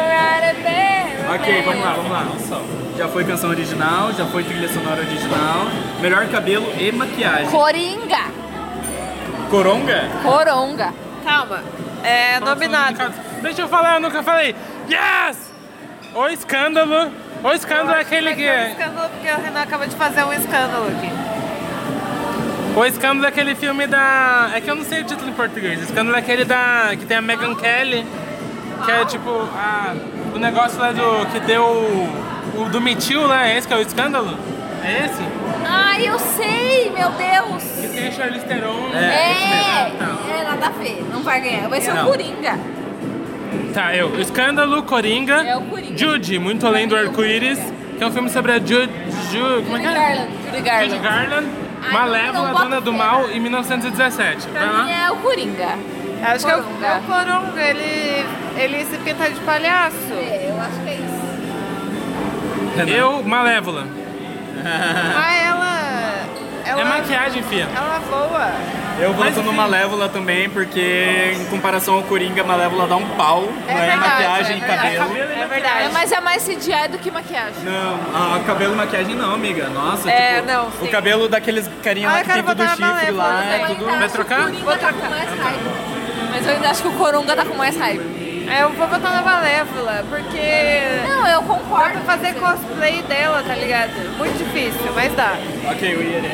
Ok, vamos lá, vamos lá. Já foi canção original, já foi trilha sonora original. Melhor cabelo e maquiagem. Coringa. Coronga? Coronga. Calma. É nominado. Deixa eu falar, eu nunca falei. Yes! O Escândalo. O Escândalo é aquele que... Um escândalo, porque o Renan acaba de fazer um escândalo aqui. O Escândalo é aquele filme da... É que eu não sei o título em português. O Escândalo é aquele da... que tem a Megyn Kelly. Que é tipo... A... O negócio lá do... que deu... O do Me Too lá, é esse que é o Escândalo? É esse? Ai, eu sei, meu Deus. Que tem a Charlize Theron. É, Tá. é, nada a ver. Não vai ganhar. Vai ser Não. o Coringa. Tá, eu. Escândalo, Coringa. É o Coringa. Judy, Muito Além do Arco-Íris. Que é um filme sobre a Judy... Ju, como é que Judy é? Garland. Judy Garland. Judy Garland. Ai, Malévola, não boto Dona do fé. Mal, em mil novecentos e dezessete. Vai Pra mim lá. é o Coringa. Acho que é o, Coronga. é o Coronga, ele, ele se pinta de palhaço. É, eu acho que é isso. Eu, Malévola. Ah, ela... ela É maquiagem, fia. Ela voa. Eu Mas, voto no enfim. Malévola também, porque em comparação ao Coringa, Malévola dá um pau. É não é verdade, maquiagem é e verdade. cabelo. É verdade. É, mas é mais C G I do que maquiagem. Não, ah, cabelo e maquiagem não, amiga. Nossa, É, tipo, não, o sim. cabelo daqueles carinha Ah, lá eu que tem quero tudo botar na chifre Malévola lá, é também. tudo... Vai trocar? O Coringa tá com mais hype. Mas eu ainda acho que o Coronga tá com mais hype. É, eu vou botar na Malévola, porque... Não, eu Dá concordo. pra fazer cosplay dela, tá ligado? Muito difícil, mas dá. Ok, o Iere.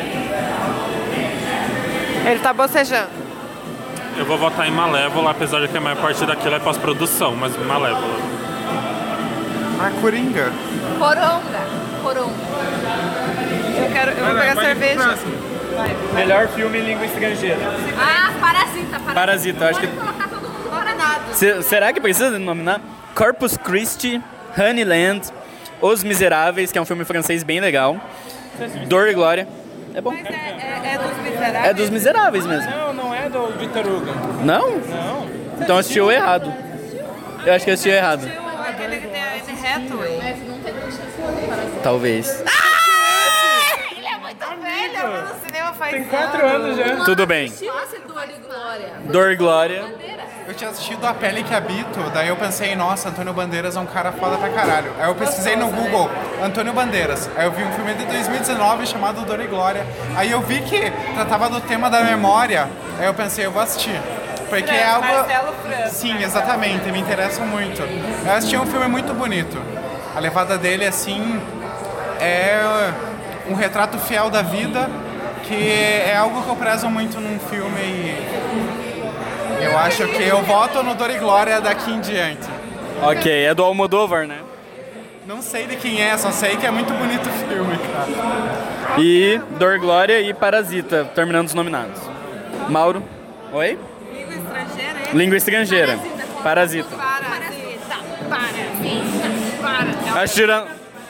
Ele tá bocejando. Eu vou votar em Malévola, apesar de que a maior parte daquilo é pós-produção, mas Malévola. Ah, Coringa. Coronga. Coronga. Eu quero, eu Vai vou lá, pegar pode ir pro cerveja. próximo. Melhor filme em língua estrangeira. Ah, Parasita. Parasita, Parasita, acho que... Pode colocar todo mundo nominado. Se- será que precisa de nominar? Corpus Christi, Honeyland, Os Miseráveis, que é um filme francês bem legal. Dor e Glória. É bom. Mas é, é, é dos miseráveis? É dos Miseráveis mesmo. Não, não é do Vitor Hugo. Não? Não. Então assistiu errado. Eu acho que assistiu errado. Aquele que tem a Anne Hathaway. Mas não tem chance de Parasita. Talvez. Ele é muito velho, eu vou no cinema faz Tem quatro anos já. Tudo bem. Nossa, Dor e Glória. Dor e Glória. Eu tinha assistido A Pele que Habito, daí eu pensei, nossa, Antônio Bandeiras é um cara foda pra caralho. Aí eu pesquisei no Google, Antônio Bandeiras. Aí eu vi um filme de dois mil e dezenove chamado Dor e Glória. Aí eu vi que tratava do tema da memória. Aí eu pensei, eu vou assistir. Porque é algo... Marcelo França. Sim, exatamente, me interessa muito. Eu assisti um filme muito bonito. A levada dele, assim, é um retrato fiel da vida, que é algo que eu prezo muito num filme e eu acho que eu voto no Dor e Glória daqui em diante. Ok, é do Almodóvar, né? Não sei de quem é, só sei que é muito bonito o filme, cara. E Dor, Glória e Parasita, terminando os nominados. Mauro? Oi? Língua estrangeira, é? Língua estrangeira. Parasita. Parasita, parasita, parasita. Acho tirando...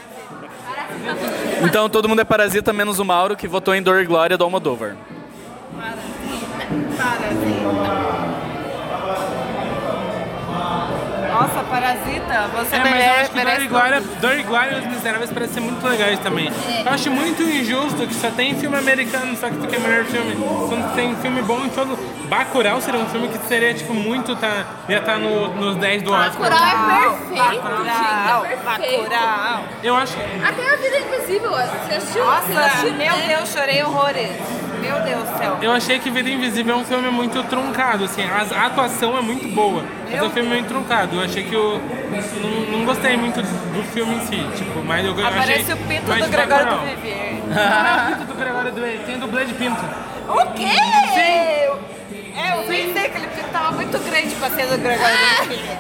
Então todo mundo é Parasita, menos o Mauro, que votou em Dor e Glória do Almodóvar. Nossa, Parasita, você É, mas eu merece, acho que Dor merece e Glória, Dor e Glória e Os Miseráveis parecem ser muito legais também. Eu acho muito injusto que só tem filme americano, só que tu quer melhor filme. Quando tem filme bom em todo... Bacurau seria um filme que seria, tipo, muito... Tá, ia estar no, nos dez do Oscar. Bacurau é perfeito, Bacurau, gente, é perfeito. Bacurau. Eu acho que... Até A Vida Invisível, você assistiu? Você Nossa, assistiu, meu né? Deus, chorei horrores. Meu Deus do céu. Eu achei que Vida Invisível é um filme muito truncado, assim, a, a atuação é muito boa, mas é um filme muito truncado. Eu achei que eu não, não gostei muito do filme em si, tipo, mas eu, eu achei... Aparece o pinto mais do Gregório do Bacurau. Vivier. Não é o pinto do Gregório do Vivier, tem dublê de pinto. O quê? Sim. É, eu pensei que aquele pinto tava muito grande pra ser do Gregório do Vivier.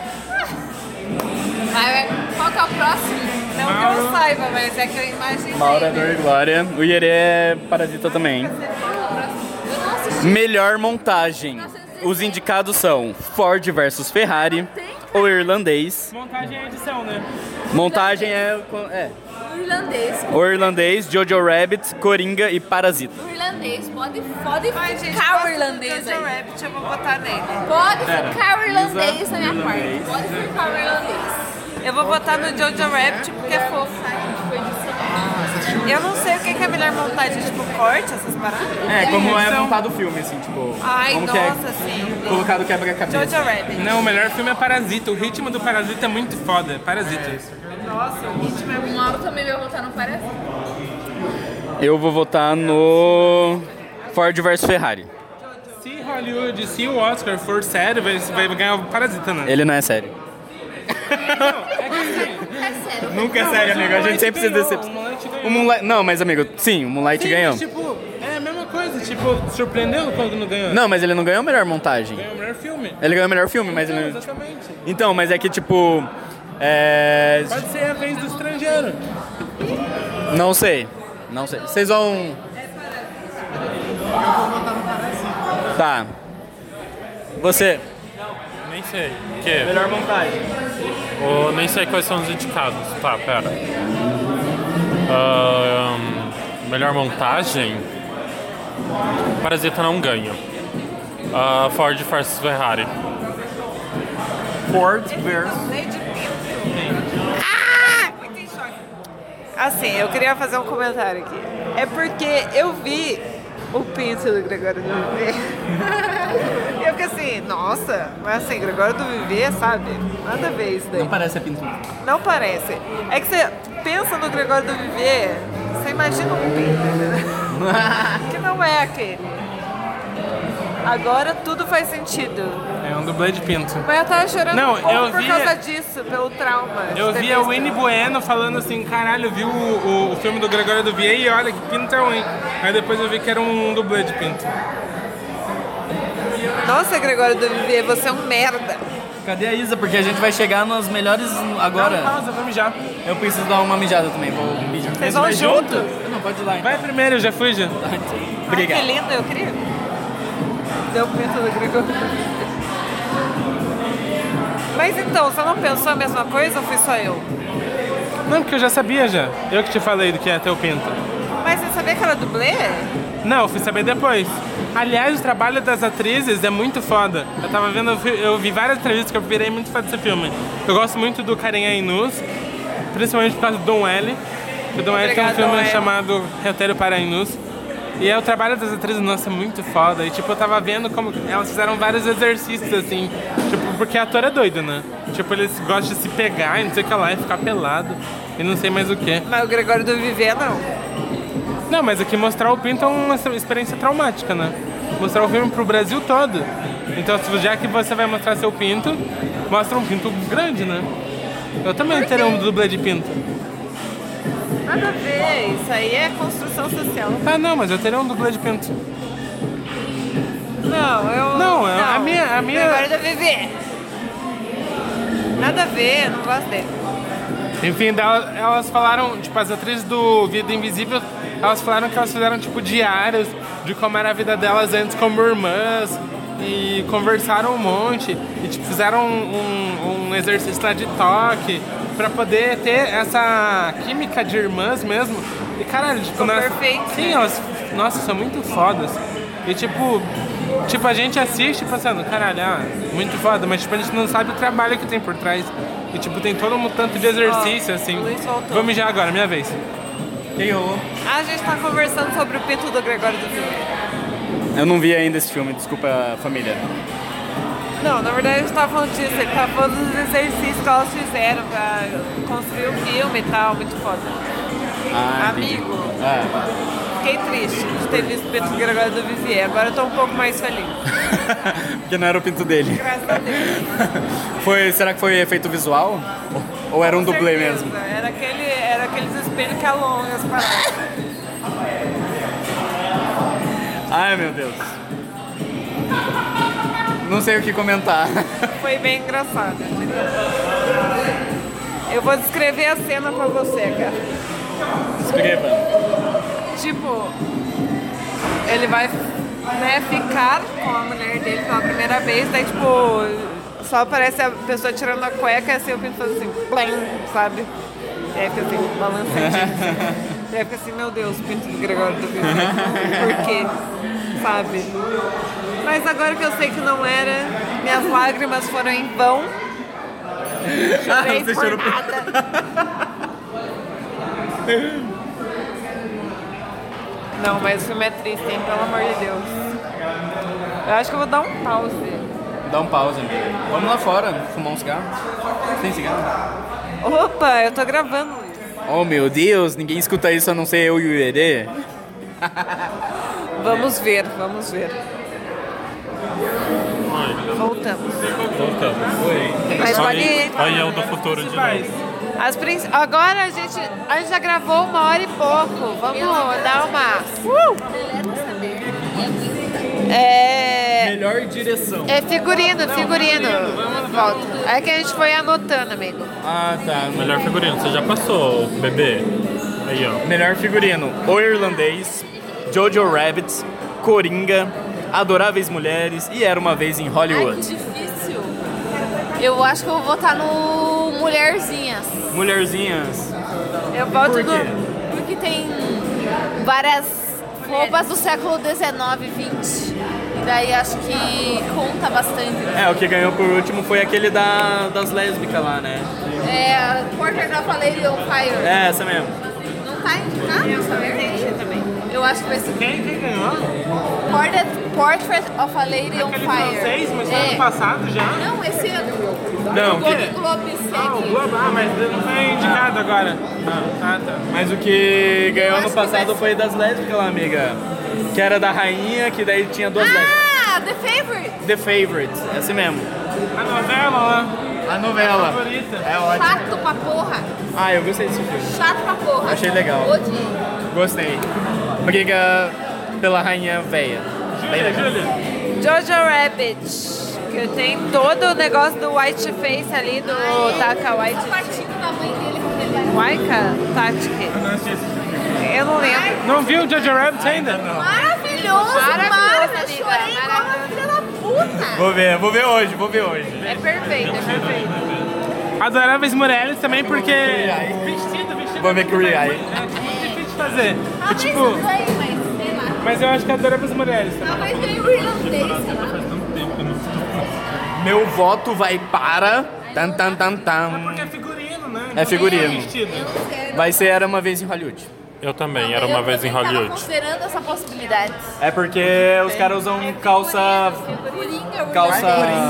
Mas qual que é o próximo? Não que eu saiba, mas é que eu imaginei. Mauro é Dor e Glória. O Iere é Parasita também. Eu não assisti. Melhor montagem. Os indicados são Ford versus Ferrari, O Irlandês. Montagem é edição, né? Montagem é, é O irlandês. O Irlandês, Jojo Rabbit, Coringa e Parasita. O irlandês. Pode, pode Ai, gente, ficar o gosto irlandês do Jojo aí. Rabbit, eu vou botar nele. Pode Pera. ficar o irlandês na minha Irlandês. parte. Pode ficar o irlandês. Eu vou botar no Jojo Rabbit porque é fofo. Eu não sei o que que é melhor montagem, tipo corte, essas paradas. É, como é montado o filme, assim, tipo... Ai, como nossa, que é sim. colocado quebra-cabeça. Jojo Rabbit. Não, o melhor filme é Parasita, o ritmo do Parasita é muito foda, Parasita. Nossa, o ritmo é O Mauro também vai votar no Parasita. Eu vou votar no Ford versus Ferrari. Se Hollywood, se o Oscar for sério, vai, vai ganhar o Parasita, né? Ele não é sério. É sério. Nunca é sério, amigo. A gente sempre se decepciona. O Moonlight... Não, mas amigo, sim, o Moonlight Sim, ganhou. mas, tipo, é a mesma coisa, tipo, surpreendeu quando não ganhou? Não, mas ele não ganhou a melhor montagem. Ganhou o melhor filme. Ele ganhou o melhor filme, mas Então, ele... exatamente. Então, mas é que tipo... É... Pode ser a vez do estrangeiro. Não sei. Não sei. Vocês vão... Tá. Você. Nem sei. Que? Melhor montagem. Oh, nem sei quais são os indicados. Tá, pera. Ahn, melhor montagem? Parasita não ganha. Ah, Ford versus Ferrari. Ford versus... Assim, eu queria fazer um comentário aqui. É porque eu vi o pinto do Gregório do Vivier. E eu fiquei assim, nossa, mas assim, Gregório do Vivier, sabe? Nada a ver isso daí. Não parece a pintura. Não parece. É que você pensa no Gregório do Vivier, você imagina um pinto, entendeu? Que não é aquele. Agora tudo faz sentido. É um dublê de pinto. Mas eu tava chorando Não, um pouco eu por vi- causa disso, pelo trauma. de Eu ter vi a visto. Winnie Bueno falando assim, caralho, eu vi o, o, o filme do Gregório do Vivier e olha que pinto é ruim. Aí depois eu vi que era um dublê de pinto. Nossa, Gregório do Vivier, você é um merda. Cadê a Isa? Porque a gente vai chegar nas melhores agora. Não, pausa, vamos mijar. Eu preciso dar uma mijada também, vou mijar. Vocês vão junto? Não, pode ir lá então. Vai primeiro, eu já fui já. Ai, Obrigado. que lindo, eu queria. Deu pinto do Gregório. Mas então, você não pensou a mesma coisa ou fui só eu? Não, porque eu já sabia já. Eu que te falei do que ia ter o pinto. Mas você sabia que era dublê? Não, eu fui saber depois. Aliás, o trabalho das atrizes é muito foda. Eu tava vendo, eu vi, eu vi várias entrevistas que eu virei muito fã desse filme. Eu gosto muito do Karen Ainus, principalmente por causa do Dom L. O Dom L tem um Obrigada, filme Dom L. chamado Roteiro para Ainus. E é o trabalho das atrizes, nossa, é muito foda. E tipo, eu tava vendo como elas fizeram vários exercícios, assim. Tipo, porque ator é doido, né? Tipo, eles gostam de se pegar e não sei o que lá, e ficar pelado. E não sei mais o que. Mas o Gregório do Vivier não. Não, mas aqui mostrar o pinto é uma experiência traumática, né? Mostrar o filme pro Brasil todo. Então, se- já que você vai mostrar seu pinto, mostra um pinto grande, né? Eu também teria um dublê de pinto. Nada a ver, isso aí é construção social. Ah, não, mas eu teria um dublê de pinto. Não, eu. Não, eu- a minha- a minha- Agora da Vivi. Nada a ver, não gosto dele. Enfim, dela- elas falaram, tipo, as atrizes do Vida Invisível, elas falaram que elas fizeram, tipo, diários de como era a vida delas antes como irmãs e conversaram um monte e, tipo, fizeram um, um exercício lá de toque pra poder ter essa química de irmãs mesmo. E, caralho, tipo, Ficou nós- perfeito. Sim, elas, nossa, são muito fodas. E, tipo, tipo, a gente assiste pensando, caralho, ah, muito foda, mas, tipo, a gente não sabe o trabalho que tem por trás. E, tipo, tem todo um tanto de exercício, Ó, assim. o Luiz voltou. Vou mijar agora, minha vez. Quem rolou? A gente tá conversando sobre o pinto do Gregório do Vivier. Eu não vi ainda esse filme, desculpa, família. Não, na verdade a gente tava falando disso, ele tava falando dos exercícios que elas fizeram pra construir o filme e tal, muito foda. Ah, entendi. Amigo, Ah. fiquei triste de ter visto o pinto do Gregório do Vivier, agora eu tô um pouco mais feliz. Porque não era o pinto dele. Graças a Deus. Foi, será que foi efeito visual? Ou era um Com dublê certeza, mesmo? Era, aquele, era aqueles espelhos que alongam as paradas. Ai, meu Deus. Não sei o que comentar. Foi bem engraçado. Eu vou descrever a cena pra você, cara. Escreva. Tipo, ele vai, né, ficar com a mulher dele pela primeira vez, daí tipo, só aparece a pessoa tirando a cueca e assim o pinto faz assim, plim, sabe? E aí fica assim, balançadinho. E aí fica assim, meu Deus, o pinto do Gregório do Vivier. Por quê? Sabe? Mas agora que eu sei que não era, minhas lágrimas foram em vão. Chorei você por chorou por- nada. Não, mas o filme é triste, hein? Pelo amor de Deus. Eu acho que eu vou dar um pause. Dá um pause, amiga. Vamos lá fora, fumar um cigarro. Tem cigarro? Opa, eu tô gravando, Luiz. Oh, meu Deus, ninguém escuta isso a não ser eu e o Ierê. Vamos ver, vamos ver. Voltamos. Voltamos. Mas Olha, pode... olha eu do futuro de novo. As princ... Agora a gente, a gente já gravou uma hora e pouco. Vamos dar uma... Uh! É... Melhor direção. É figurino, figurino. Volta. É que a gente foi anotando, amigo. Ah, tá. Melhor figurino, você já passou, bebê? Aí, ó. Melhor figurino: O Irlandês, Jojo Rabbit, Coringa, Adoráveis Mulheres e Era Uma Vez em Ai, que Hollywood. difícil. Eu acho que eu vou votar no Mulherzinhas. Mulherzinhas. Eu volto Por quê? no... Porque tem várias roupas do século dezenove e vinte. E daí acho que conta bastante. É, o que ganhou por último foi aquele da, das lésbicas lá, né? É, Portrait of a Lady on Fire. É, essa mesmo. Não tá indicado essa vez? também. Eu acho que vai ser Quem, quem ganhou? Portrait, Portrait of a Lady on Aquele Fire. francês, mas foi é. ano passado já? Não, esse ano. Não, o que- Golden Globe Ah, o segue. Globo, ah, mas não foi indicado agora. Ah, tá. Mas o que ganhou Eu ano acho que passado vai- foi das lésbicas lá, amiga. Que era da rainha, que daí tinha duas lésbicas. Ah, The Favorite. The Favorite, essa mesmo. A novela lá. A novela. Favorita. É ótimo. Chato pra porra. Ah, eu gostei desse filme. Chato pra porra. Achei legal. Odiei. Gostei. Briga pela rainha velha. Bem Júlia, legal. Júlia. Jojo Rabbit. Que tem todo o negócio do white face ali, do Taka White. Partindo da mãe dele quando ele vai. Waika? Tatsuki. Eu não assisti. Eu não lembro. Não viu o Jojo Rabbit ainda? Maravilhoso, Maravilhoso, maravilhoso. amiga, Eu chorei igual uma filha da puta. Vou ver, vou ver hoje, vou ver hoje. É perfeito, é perfeito. Adoráveis Mulheres também porque... Vestido, vestido. Vou ver que o Rai. É muito difícil de fazer. Ah, E, tipo, mas isso aí, mas sei lá. mas eu acho que Adoráveis Mulheres também. Talvez ganhe o irlandês, sei lá. Meu voto vai para. Tan, tan, tan, tan. Porque é figurino, né? É figurino. Vestido. Eu não sei. Vai ser Era Uma Vez em Hollywood. Eu também, era uma Eu vez em também tava Hollywood. considerando essa possibilidade. É porque os caras usam calça. Coringa, Calça-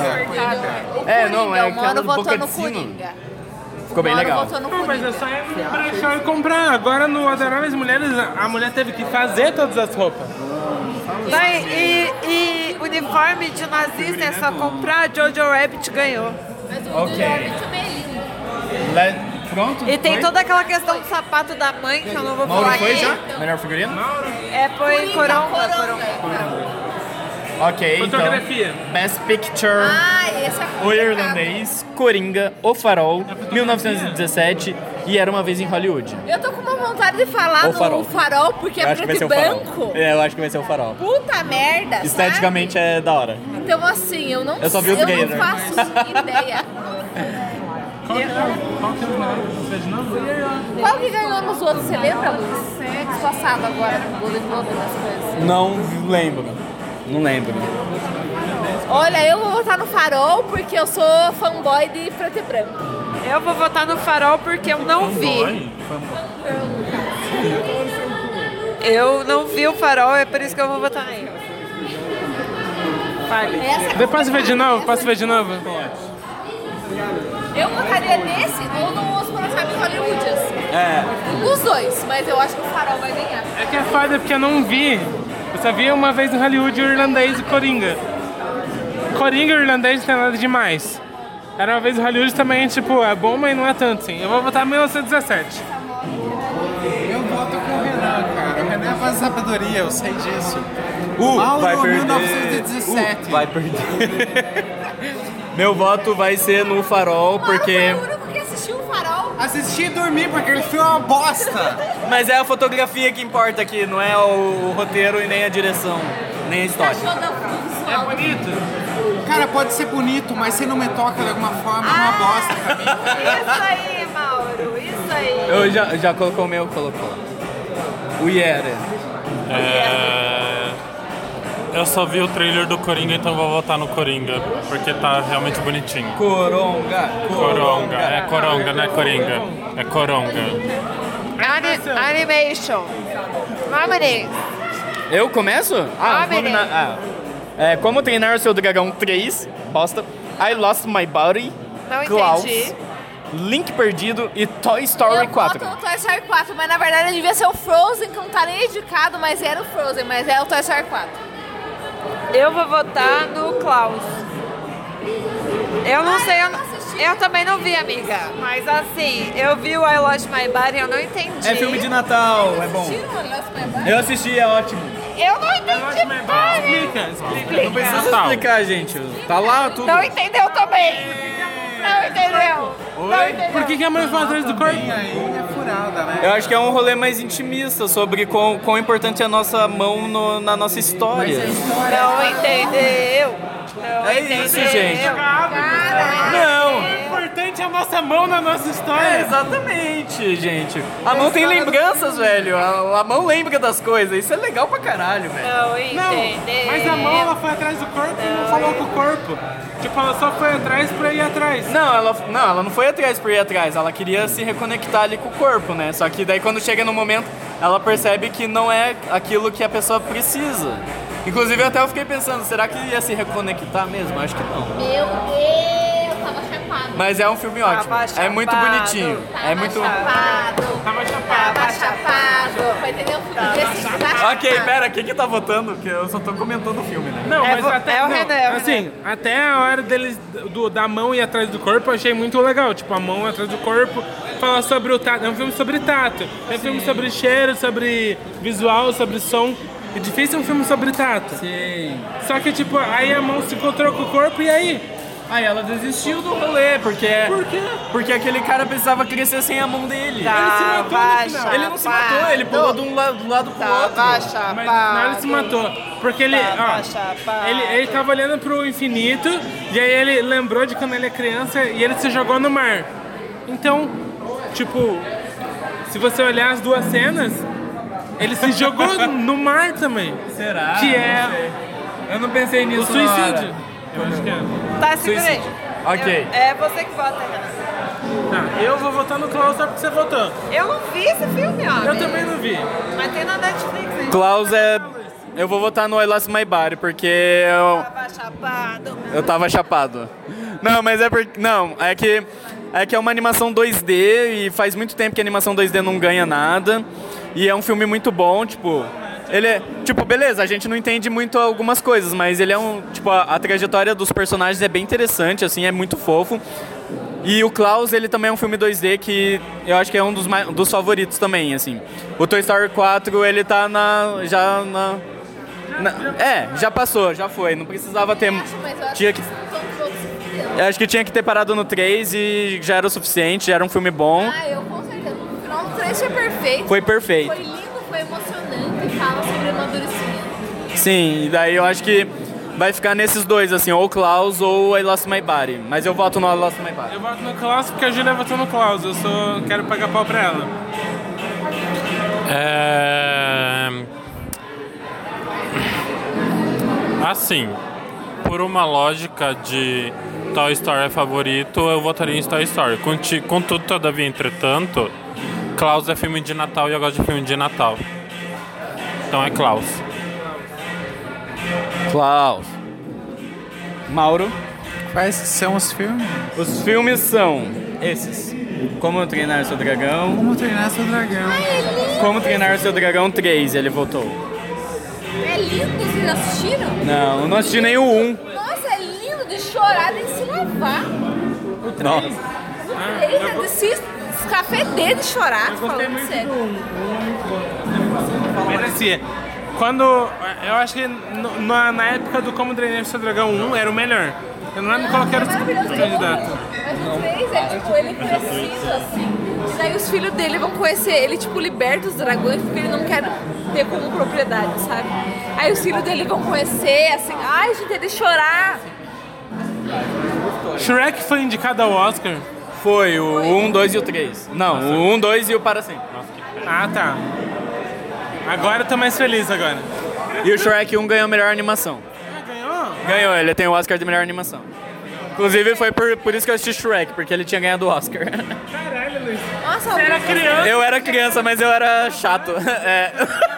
O É, não, é Coringa, o mano aquela boca votou de no sino. Coringa. Ficou bem O mano legal. votou no Não, mas Coringa. é só ir no brechó e comprar. Agora no Adoráveis Mulheres, a mulher teve que fazer todas as roupas. Vai, e, e uniforme de nazista é só comprar, Jojo Rabbit ganhou. Mas o Ok. Jojo Rabbit também é lindo. Le- Pronto? E tem foi? toda aquela questão do sapato da mãe, que eu não vou Mauro falar foi aqui. já? Melhor figurino? É, foi Coronga, Coronga. Coronga. Ok, Fotografia. então. Best Picture. Ah, esse é O complicado. Irlandês, Coringa, O Farol, mil novecentos e dezessete e Era Uma Vez em Hollywood. Eu tô com uma vontade de falar O no Farol. farol, porque Eu é acho que vai preto ser e o Farol. branco. É, eu acho que vai ser o Farol. Puta merda, Esteticamente sabe? é da hora. Então assim, eu não Eu só vi o eu trailer. não faço ideia. Qual que é? Qual que é o nome? Você de novo? Qual que ganhou nos outros, você lembra, Luiz? Mês passado agora, no Golden Globe, das coisas. Não lembro. Não lembro. Olha, eu vou votar no Farol porque eu sou fanboy de preto e branco. Eu vou votar no Farol porque eu não vi. Eu não vi o Farol, é por isso que eu vou votar nele. Fale. Essa Depois ver de novo, posso ver de novo? Eu votaria nesse ou no Os Prosados Hollywoodians. É. Os dois, mas eu acho que o Farol vai ganhar. É que é foda porque eu não vi. Eu só vi uma vez no Hollywood o irlandês e Coringa. Coringa e o irlandês não tem nada demais. Era uma vez o Hollywood também, tipo, é bom, mas não é tanto assim. Eu vou votar em mil novecentos e dezessete. Eu voto com o Renan, cara. O Renan faz sabedoria, eu sei disso. Uh, Mauro, vai perder. mil novecentos e dezessete. Uh, vai perder. Meu voto vai ser no Farol, porque... Mauro foi o único que assistiu o Farol. Assisti e dormi, porque ele filme é uma bosta. Mas é a fotografia que importa aqui, não é o roteiro e nem a direção, nem a história. Achou da do É sol. bonito. Cara, pode ser bonito, mas se não me toca de alguma forma, é uma bosta pra mim. Isso aí, Mauro, isso aí. Eu já, já colocou o meu, colocou. O Yere. É... Eu só vi o trailer do Coringa, então vou votar no Coringa, porque tá realmente bonitinho. Coronga. Coronga, é Coronga, não é Coringa. É Coronga. Ani- animation. Mamani. Eu começo? Ah, vamos beleza. na- ah. É, Como Treinar o Seu Dragão três, bosta. I Lost My Body, Não Klaus, entendi. Link Perdido e Toy Story Eu quatro. voto no Toy Story quatro, mas na verdade devia ser o Frozen, que não tá nem indicado, mas era o Frozen, mas é o Toy Story quatro. Eu vou votar no Klaus. Eu não sei, eu, não- eu também não vi, amiga. Mas assim, eu vi o I Lost My Body e eu não entendi. É filme de Natal, é bom. Tira o Olhos Pra Eu assisti, é ótimo. Eu não entendi. Explica, explica. Não precisa Natal. explicar, gente. Tá lá tudo. Não entendeu também. Não entendeu. Não entendeu. Por que, que a mãe foi atrás do corpo? Aí é furada, né? Eu acho que é um rolê mais intimista sobre quão, quão importante é a nossa mão no- na nossa história. Não entendeu. Não É entendeu. isso, gente. Caralho. Não! O importante é a nossa mão na nossa É, história. exatamente, gente. A mão tem lembranças, velho. A, a mão lembra das coisas. Isso é legal pra caralho, velho. Não Não, entendeu. mas a mão ela foi atrás do corpo e não falou com o corpo. Tipo, ela só foi atrás pra ir atrás. Não ela, não, ela não foi atrás por ir atrás. Ela queria se reconectar ali com o corpo, né? Só que daí quando chega no momento, ela percebe que não é aquilo que a pessoa precisa. Inclusive, até eu fiquei pensando, será que ia se reconectar mesmo? Acho que não. Meu Deus, tava chapado. Mas é um filme ótimo. Tava É muito chapado. bonitinho. Tava É muito... chapado. Tava chapado. Tava chapado. Vai entender o filme desse? Tá Ok, chapado. pera, quem que tá votando? Porque eu só tô comentando o filme, né? Não, É mas vo- até, é o não, Renan, é o assim, até a hora deles do, da mão ir atrás do corpo, eu achei muito legal. Tipo, a mão atrás do corpo, fala sobre o tato. É um filme sobre tato. É um filme sobre cheiro, sobre visual, sobre som. É difícil um filme sobre tato. Sim. Só que, tipo, aí a mão se encontrou com o corpo e aí? Aí ela desistiu do rolê, porque... Por quê? Porque aquele cara precisava crescer sem a mão dele. Tava chapado. Ele não se matou, ele pulou de um lado, do lado pro outro. Tava Mas não, ele se chapado. matou. Porque ele, Tava ó, chapado. ele, ele tava olhando pro infinito e aí ele lembrou de quando ele é criança e ele se jogou no mar. Então, tipo, se você olhar as duas cenas, ele se jogou no mar também. Será? Que é Eu não pensei o nisso na hora. suicídio. Eu acho que é. Tá, segura aí. Suicídio. Ok. Eu- é você que vota, Renan. Tá, eu vou votar no Klaus só porque você votou. Eu não vi esse filme, ó. Eu também não vi. Mas tem na Netflix, hein? Klaus é... Eu vou votar no I Lost My Body, porque eu, Tava chapado. eu tava chapado. Não, mas é porque... Não, é que... É que é uma animação dois D e faz muito tempo que a animação dois D não ganha nada. E é um filme muito bom, tipo... Ele é, tipo, beleza, a gente não entende muito algumas coisas, mas ele é um, tipo, a, a trajetória dos personagens é bem interessante, assim, é muito fofo. E o Klaus, ele também é um filme dois D que eu acho que é um dos, mais, dos favoritos também, assim. O Toy Story quatro, ele tá na, já na, na... É, já passou, já foi, não precisava ter... Tinha que... Eu acho que tinha que ter parado no três e já era o suficiente, já era um filme bom. Ah, eu com certeza. O final do três foi perfeito. Foi perfeito. Foi lindo, foi emocionante e fala sobre amadurecimento. Sim, e daí eu acho que vai ficar nesses dois, assim, ou o Klaus ou I Lost My Body. Mas eu voto no I Lost My Body. Eu voto no Klaus porque a Júlia votou no Klaus. Eu só quero pagar pau pra ela. É... Assim, por uma lógica de Toy Story é favorito, eu votaria em Toy Story. Conti- Contudo, todavia, entretanto, Klaus é filme de Natal e eu gosto de filme de Natal. Então é Klaus. Klaus. Mauro. Quais são os filmes? Os filmes são esses. Como Treinar Seu Dragão. Como Treinar Seu Dragão. Como Treinar Seu Dragão três, ele votou. É lindo, vocês assistiram? Não, eu não assisti nem o um. Nossa, é lindo de chorar, de se lavar. Nossa. É de se escafeder de chorar, Eu gostei falando muito sério. do um. Merecia. Quando. Eu acho que no- na, na época do Como Treinar Seu Dragão um era o melhor. Eu não lembro qual que era o candidato. Mas o três é tipo, ele precisa assim. E daí os filhos dele vão conhecer ele, tipo, liberta os dragões porque ele não quer ter como propriedade, sabe? Aí os filhos dele vão conhecer, assim, ai, gente, é de chorar. Shrek foi indicado ao Oscar. Foi o um, dois e o três. Não, o um, dois e o Para Sempre. Ah, tá. Agora eu tô mais feliz agora. E o Shrek um ganhou a melhor animação. Ah, ganhou? Ganhou, ele tem o Oscar de melhor animação. Inclusive foi por, por isso que eu assisti Shrek, porque ele tinha ganhado o Oscar. Caralho, Luiz. Nossa, Você era criança. Eu era criança, mas eu era chato. É.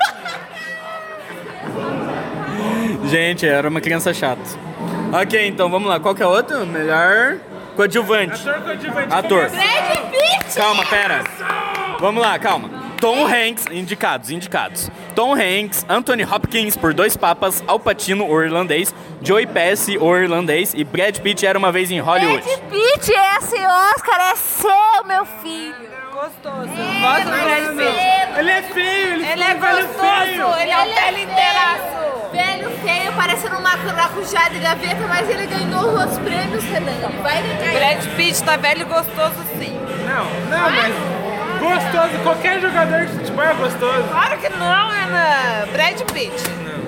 Gente, eu era uma criança chata. Ok, então vamos lá. Qual que é o outro? Melhor coadjuvante. Ator coadjuvante. Ator. Começa- Brad Pitt! Calma, pera. Vamos lá, calma. Tom Hanks, indicados, indicados. Tom Hanks, Anthony Hopkins por Dois Papas, Al Pacino, o irlandês, Joey Pesci, o irlandês, e Brad Pitt Era Uma Vez em Hollywood. Brad Pitt, esse Oscar é seu, meu filho. Gostoso. É, Gosto do mas Brad é Pitt. cedo. Ele é feio, ele, Ele é um velho feio. gostoso, ele é um pele inteiraço. Velho feio, parecendo uma maracujá de gaveta, mas ele ganhou os outros prêmios, Renan. Ele vai ganhar. Brad Pitt tá velho e gostoso sim. Não, não, mas gostoso. Qualquer jogador de futebol é gostoso. Claro que não, Renan. Brad Pitt.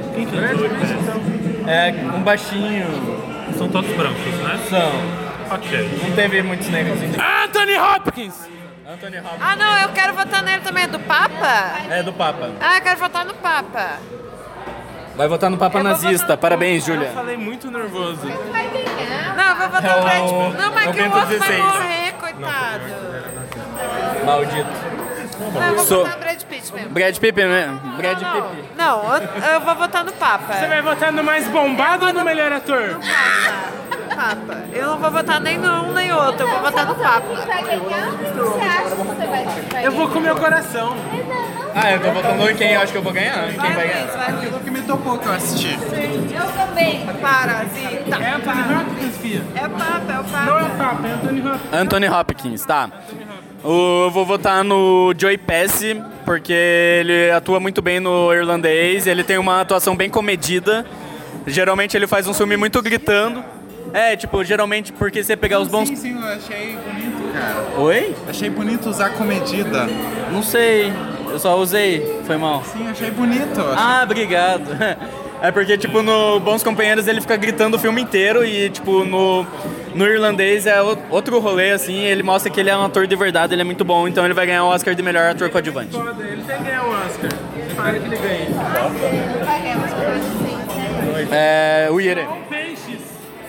É, um baixinho. São todos brancos, né? São. Ok. Não teve muitos negros indicados. Anthony Hopkins. Anthony Hopkins. Ah, não, eu quero votar nele também. Do Papa? É do Papa. Ah, eu quero votar no Papa. Vai votar no Papa Eu vou nazista. votar no Parabéns, Eu Júlia. falei muito nervoso. Vai ganhar. Não, eu vou votar no Brad Pitt. Não, É mas o que o Bento outro vai dezesseis. morrer, coitado. Maldito. Não, eu vou Sou- votar no Brad Pitt mesmo. Brad Pitt, né? Brad Não, Pitt. não, eu, eu vou votar no Papa. Você vai votar no mais bombado ou no melhor ator? Papa. Eu não vou votar nem no um nem outro, eu vou votar no Papa. Quem vai ganhar? O que você acha que você vai, vai Eu vou com meu coração. Ah, eu tô votando em quem eu acho que eu vou ganhar. Em quem vai ganhar. Luiz, vai, Luiz. Aquilo que me tocou que eu assisti. Eu também. Parasita. É Anthony Hopkins, filha. É o Papa, é o Não é Papa. o Papa, é Anthony Hopkins. Anthony Hopkins, tá. O- Eu vou votar no Joey Pesci, porque ele atua muito bem no irlandês, ele tem uma atuação bem comedida. Geralmente ele faz um filme muito gritando. É, tipo, geralmente porque você pegar os bons... Sim, sim, eu achei bonito, cara. Oi? Achei bonito usar comedida. Não sei, eu só usei, foi mal. Sim, achei bonito. Ah, obrigado. É porque, tipo, no Bons Companheiros ele fica gritando o filme inteiro e, tipo, no, no irlandês é o- outro rolê, assim, ele mostra que ele é um ator de verdade, ele é muito bom, então ele vai ganhar o Oscar de melhor ator coadjuvante. Foda, ele tem que ganhar o Oscar. Espero que ele ganhe. Vai ganhar, mas eu acho que sim. É, o Ire. Peixes.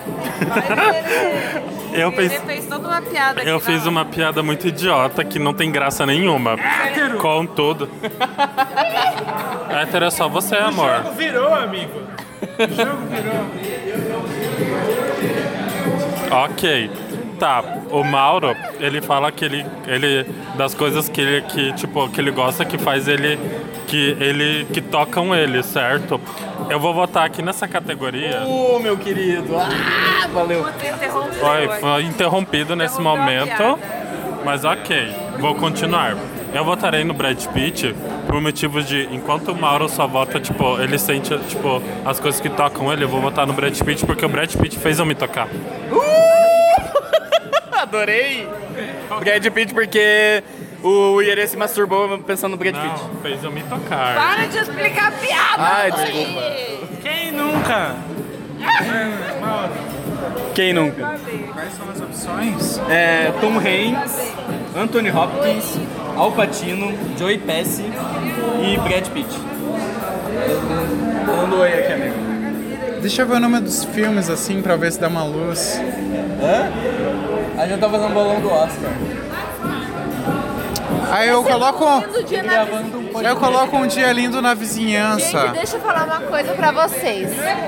Eu, Ele pens... fez toda uma piada aqui. eu na fiz hora. uma piada muito idiota que não tem graça nenhuma. Contudo. Hétero é só você, O amor. jogo virou, amigo. O jogo virou. Ok. Tá, o Mauro, ele fala que ele, ele das coisas que ele, que, tipo, que ele gosta, que faz ele, que ele que tocam ele, certo? Eu vou votar aqui nessa categoria. Ô, meu querido. Ah, valeu. Foi, foi interrompido nesse momento, mas ok, vou continuar. Eu votarei no Brad Pitt por motivos de, enquanto o Mauro só vota, tipo, ele sente, tipo, as coisas que tocam ele, eu vou votar no Brad Pitt porque o Brad Pitt fez eu me tocar. Uh! Adorei. Brad Pitt porque o Iere se masturbou pensando no Brad Pitt. Não, fez eu me tocar. Para de explicar a piada! Ai, mãe. desculpa. Quem nunca? Quem nunca? Quais são as opções? É, Tom Hanks, Anthony Hopkins, Al Pacino, Joey Pesci e Brad Pitt. Dando oi aqui, amigo. Deixa eu ver o nome dos filmes assim pra ver se dá uma luz. Hã? A gente tá fazendo bolão do Oscar. Aí eu coloco. Lindo dia na vizinhança. Eu coloco um dia lindo na Gente, vizinhança. deixa eu falar uma coisa pra vocês.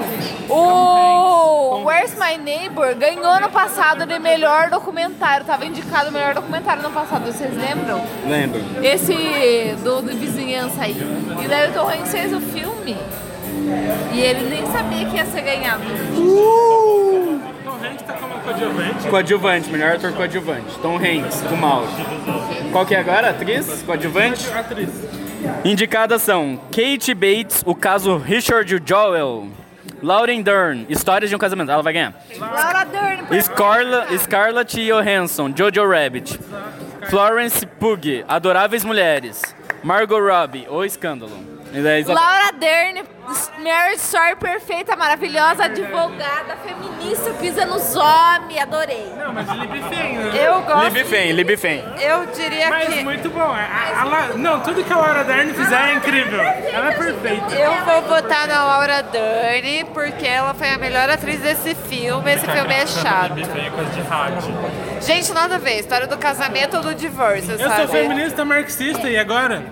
O Where's My Neighbor ganhou ano passado de melhor documentário. Tava indicado o melhor documentário no passado, vocês lembram? Lembro. Esse do, do vizinhança aí. E daí o Tom Hanks fez o filme e ele nem sabia que ia ser ganhado. Tom Hanks tá como coadjuvante. Coadjuvante, melhor ator coadjuvante. Tom Hanks, do Mauro. Qual que é agora? Atriz? Coadjuvante? Atriz. Indicadas são Kate Bates, O Caso Richard Joel, Lauren Dern, Histórias de um Casamento. Ela vai ganhar. Laura Dern. por Scarla, favor. Scarlett Johansson, Jojo Rabbit, Florence Pugh, Adoráveis Mulheres, Margot Robbie, O Escândalo. E daí, Isa- Laura Dern, Marriage Story perfeita, maravilhosa, advogada, feminista, pisa nos homens, adorei. Não, mas Libby Fem, né? Eu gosto. Libby Fen, Libby Fen. Eu diria Mas que muito bom. A, a, La- não, tudo que a Laura Dern fizer é incrível. Ela é perfeita. eu vou votar na Laura Dern porque ela foi a melhor atriz desse filme. Esse filme é chato. Ele vem coisa de rádio. Gente, nada a ver. História do casamento ou do divórcio, Eu sabe? sou feminista marxista e agora?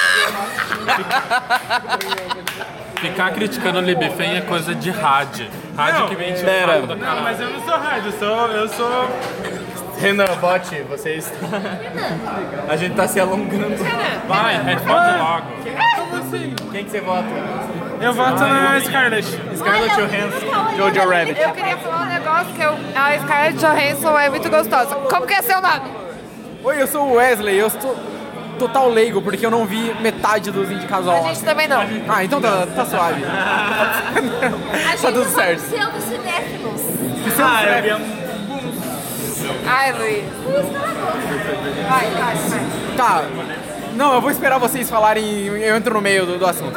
Ficar criticando o Libby Fem é coisa de rádio. Rádio Não, que vem te pera. falar do Não, caralho. mas eu não sou rádio, eu sou. Eu sou. Renan, vote, vocês. A gente tá se alongando. Vai, responde logo. Como assim? Quem que você vota? Eu voto na Scarlett. Scarlett Johansson, Jojo Rabbit. Eu queria falar um negócio que eu, a Scarlett Johansson é muito gostosa. Como que é seu nome? Oi, eu sou o Wesley, eu sou total leigo, porque eu não vi metade dos indicados ao A gente Oscar. também não. Ah, então tá, tá suave. A gente Tá tudo é certo. pseudo-cinéfilos. Ah, eu vi um- Ai, Luiz. Vai, vai, vai. Tá, não, eu vou esperar vocês falarem e eu entro no meio do, do assunto.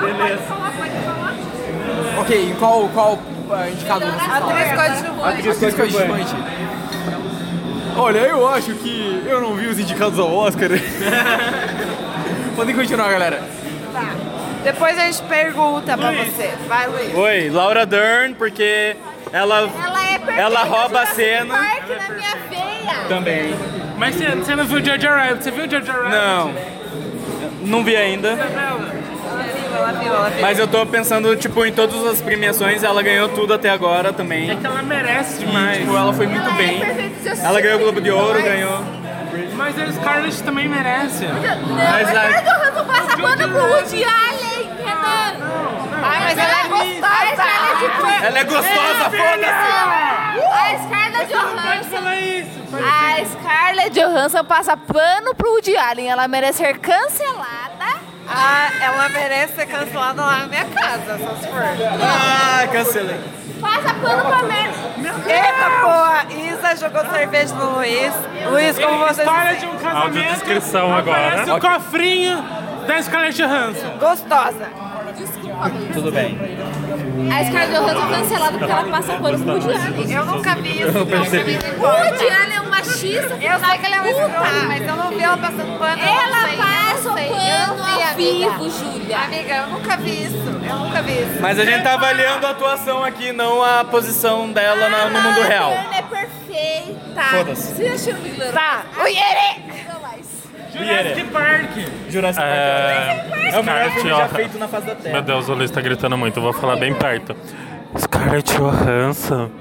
Ok, em qual, qual ah, indicado vocês falam? Atriz coadjuvante. Atriz coadjuvante. Olha, eu acho que eu não vi os indicados ao Oscar. Podem continuar, galera. Tá. Depois a gente pergunta pra você. Vai, Luiz. Oi, Laura Dern, porque ela, Ela é perfeita. ela rouba a Jurassic cena. Park na minha veia. Também. Mas você, você não viu Jojo Rabbit? Você viu Jojo Rabbit? Não, não vi ainda. Ela viu, ela viu. Mas eu tô pensando, tipo, em todas as premiações, ela ganhou tudo até agora É também. que ela merece E, demais. tipo, ela foi muito Ela é bem. perfeita, você Ela ganhou o Globo de Ouro, assistiu ganhou. Mas a Scarlett também merece. Não, Mas mas a- a Johansson passa pano pro Woody Allen, Renan. Ai, mas ela é gostosa. Ela é gostosa, foda-se! A Scarlett Johansson. Fala isso. A Scarlett Johansson passa pano pro Woody Allen. Ela merece ser cancelada. Ah, ela merece ser cancelada lá na minha casa, só se for. Ah, cancelei. Passa pano pra merda. Eita, porra! Isa jogou cerveja no Luiz. Luiz, como vocês... História de um casamento. Audiodescrição agora. Aparece o cofrinho da Scarlett Johansson. Gostosa. Tudo bem. A Scarlett Johansson é cancelada porque ela passa pano pro Woody Allen. Eu nunca vi isso. Eu percebi. O Woody Allen é um machista. Eu sei que ele é uma escrota, mas eu não vi ela passando pano. eu não Ela sei, passa eu o não sei, eu não pano vi, ao amiga. vivo, Júlia. Amiga, eu nunca vi isso. Eu nunca vi isso. Mas a gente tá avaliando a atuação aqui, não a posição dela na- no mundo real. A Ana é perfeita. Foda-se. Você assistiu o Big Brother? Tá, o Iere! Jurassic Park. Jurassic Park. É, É o melhor Scarlett filme já Johansson. feito na face da Meu Terra. Deus, o Luiz tá gritando muito, eu vou falar bem perto. Scarlett Johansson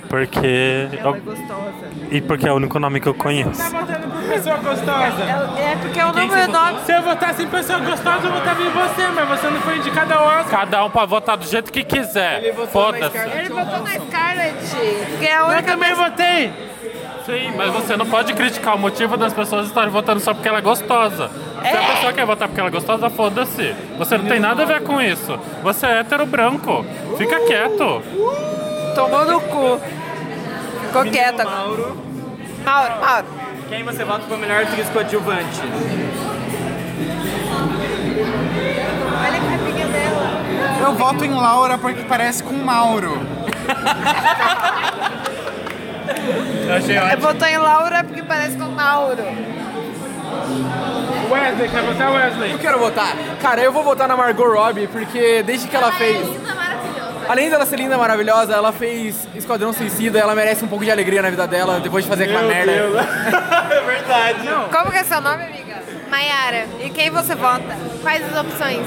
Porque... Ela é eu- gostosa. E porque é o único nome que eu conheço. Tá votando por pessoa gostosa? É porque o nome é nome. Se eu votasse em pessoa gostosa, eu votava em você, mas você não foi indicada ao Oscar. Cada um pode votar do jeito que quiser. Foda-se. Ele votou na Scarlett, que é a Eu única também pessoa- votei. Sim, mas você não pode criticar o motivo das pessoas estarem votando só porque ela é gostosa. Se a pessoa quer votar porque ela é gostosa, foda-se. Você não tem nada a ver com isso. Você é hétero branco. Fica quieto. Tomou no cu. Ficou quieta. Mauro. Mauro, Mauro. Quem você vota para melhor atriz coadjuvante? Olha a capinha dela. Eu voto em Laura porque parece com Mauro. Eu achei Eu ótimo. votou em Laura porque parece com Mauro. Wesley, quer votar Wesley? Eu quero votar. Cara, eu vou votar na Margot Robbie porque desde que ela fez... Linda, maravilhosa. Além dela ser linda e maravilhosa, ela fez Esquadrão Suicida, ela merece um pouco de alegria na vida dela depois de fazer aquela merda. É verdade. Como que é seu nome, amiga? Maiara, E quem você vota? quais as opções?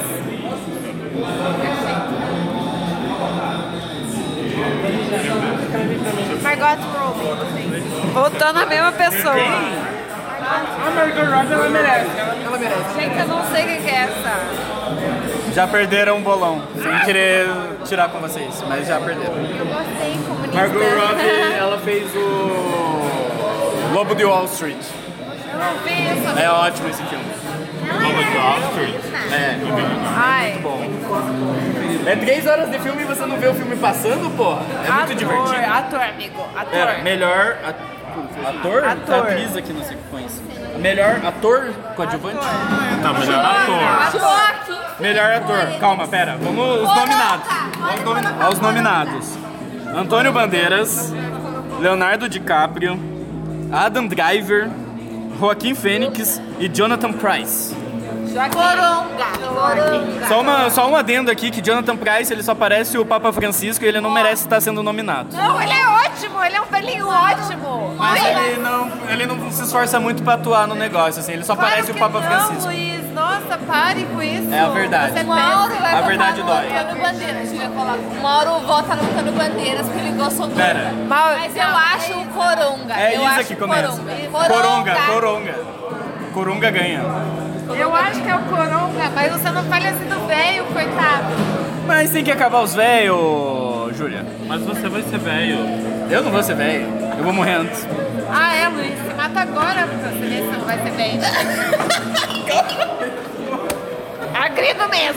Margot Robbie. Votando a mesma pessoa. A Margot Robbie, ela merece. Ela merece. Gente, eu não sei quem que é essa. Já perderam um bolão, sem querer tirar com vocês, mas já perderam. Eu gostei, comunista. Margot Robbie, ela fez o Lobo de Wall Street. Eu não vi isso. É ótimo esse filme. É. Ai. É três horas de filme e você não vê o filme passando, porra? É muito Ator, divertido. ator, amigo. Ator. Pera, melhor at- ator? Ator. Tá atriz aqui, não sei o que foi isso. Melhor ator coadjuvante? Não, melhor ator. Melhor ator. Calma, pera. Vamos os nominados. Vamos nomi- aos nominados. Antônio Bandeiras, Leonardo DiCaprio, Adam Driver, Joaquim Fênix e Jonathan Pryce. Coronga. Coronga. Só, uma, só um adendo aqui que Jonathan Pryce ele só parece o Papa Francisco e ele não merece estar sendo nominado. Não, ele é ótimo. Ele é um velhinho ótimo. Mas ele não, ele não se esforça muito pra atuar no negócio, assim, ele só Claro parece o que Papa não, Francisco. Luiz. Nossa, pare com isso. É a verdade. Você Mauro vai A votar verdade no dói. Antônio Bandeiras. Julia, coloca. O Mauro vota no Antônio Bandeiras porque ele gostou do... Pera. Mauro, Mas eu acho o Coronga. É eu Isa acho que o começa. Coronga. Coronga, Coronga. Coronga ganha. eu acho que é o Coronga, mas você não fale assim do velho, coitado. Mas tem que acabar os velhos, Júlia. Mas você vai ser velho. Eu não vou ser velho. Eu vou morrer antes. Ah, é, Luiz. Se mata agora pra você ver se não vai ser velho. Agrida mesmo.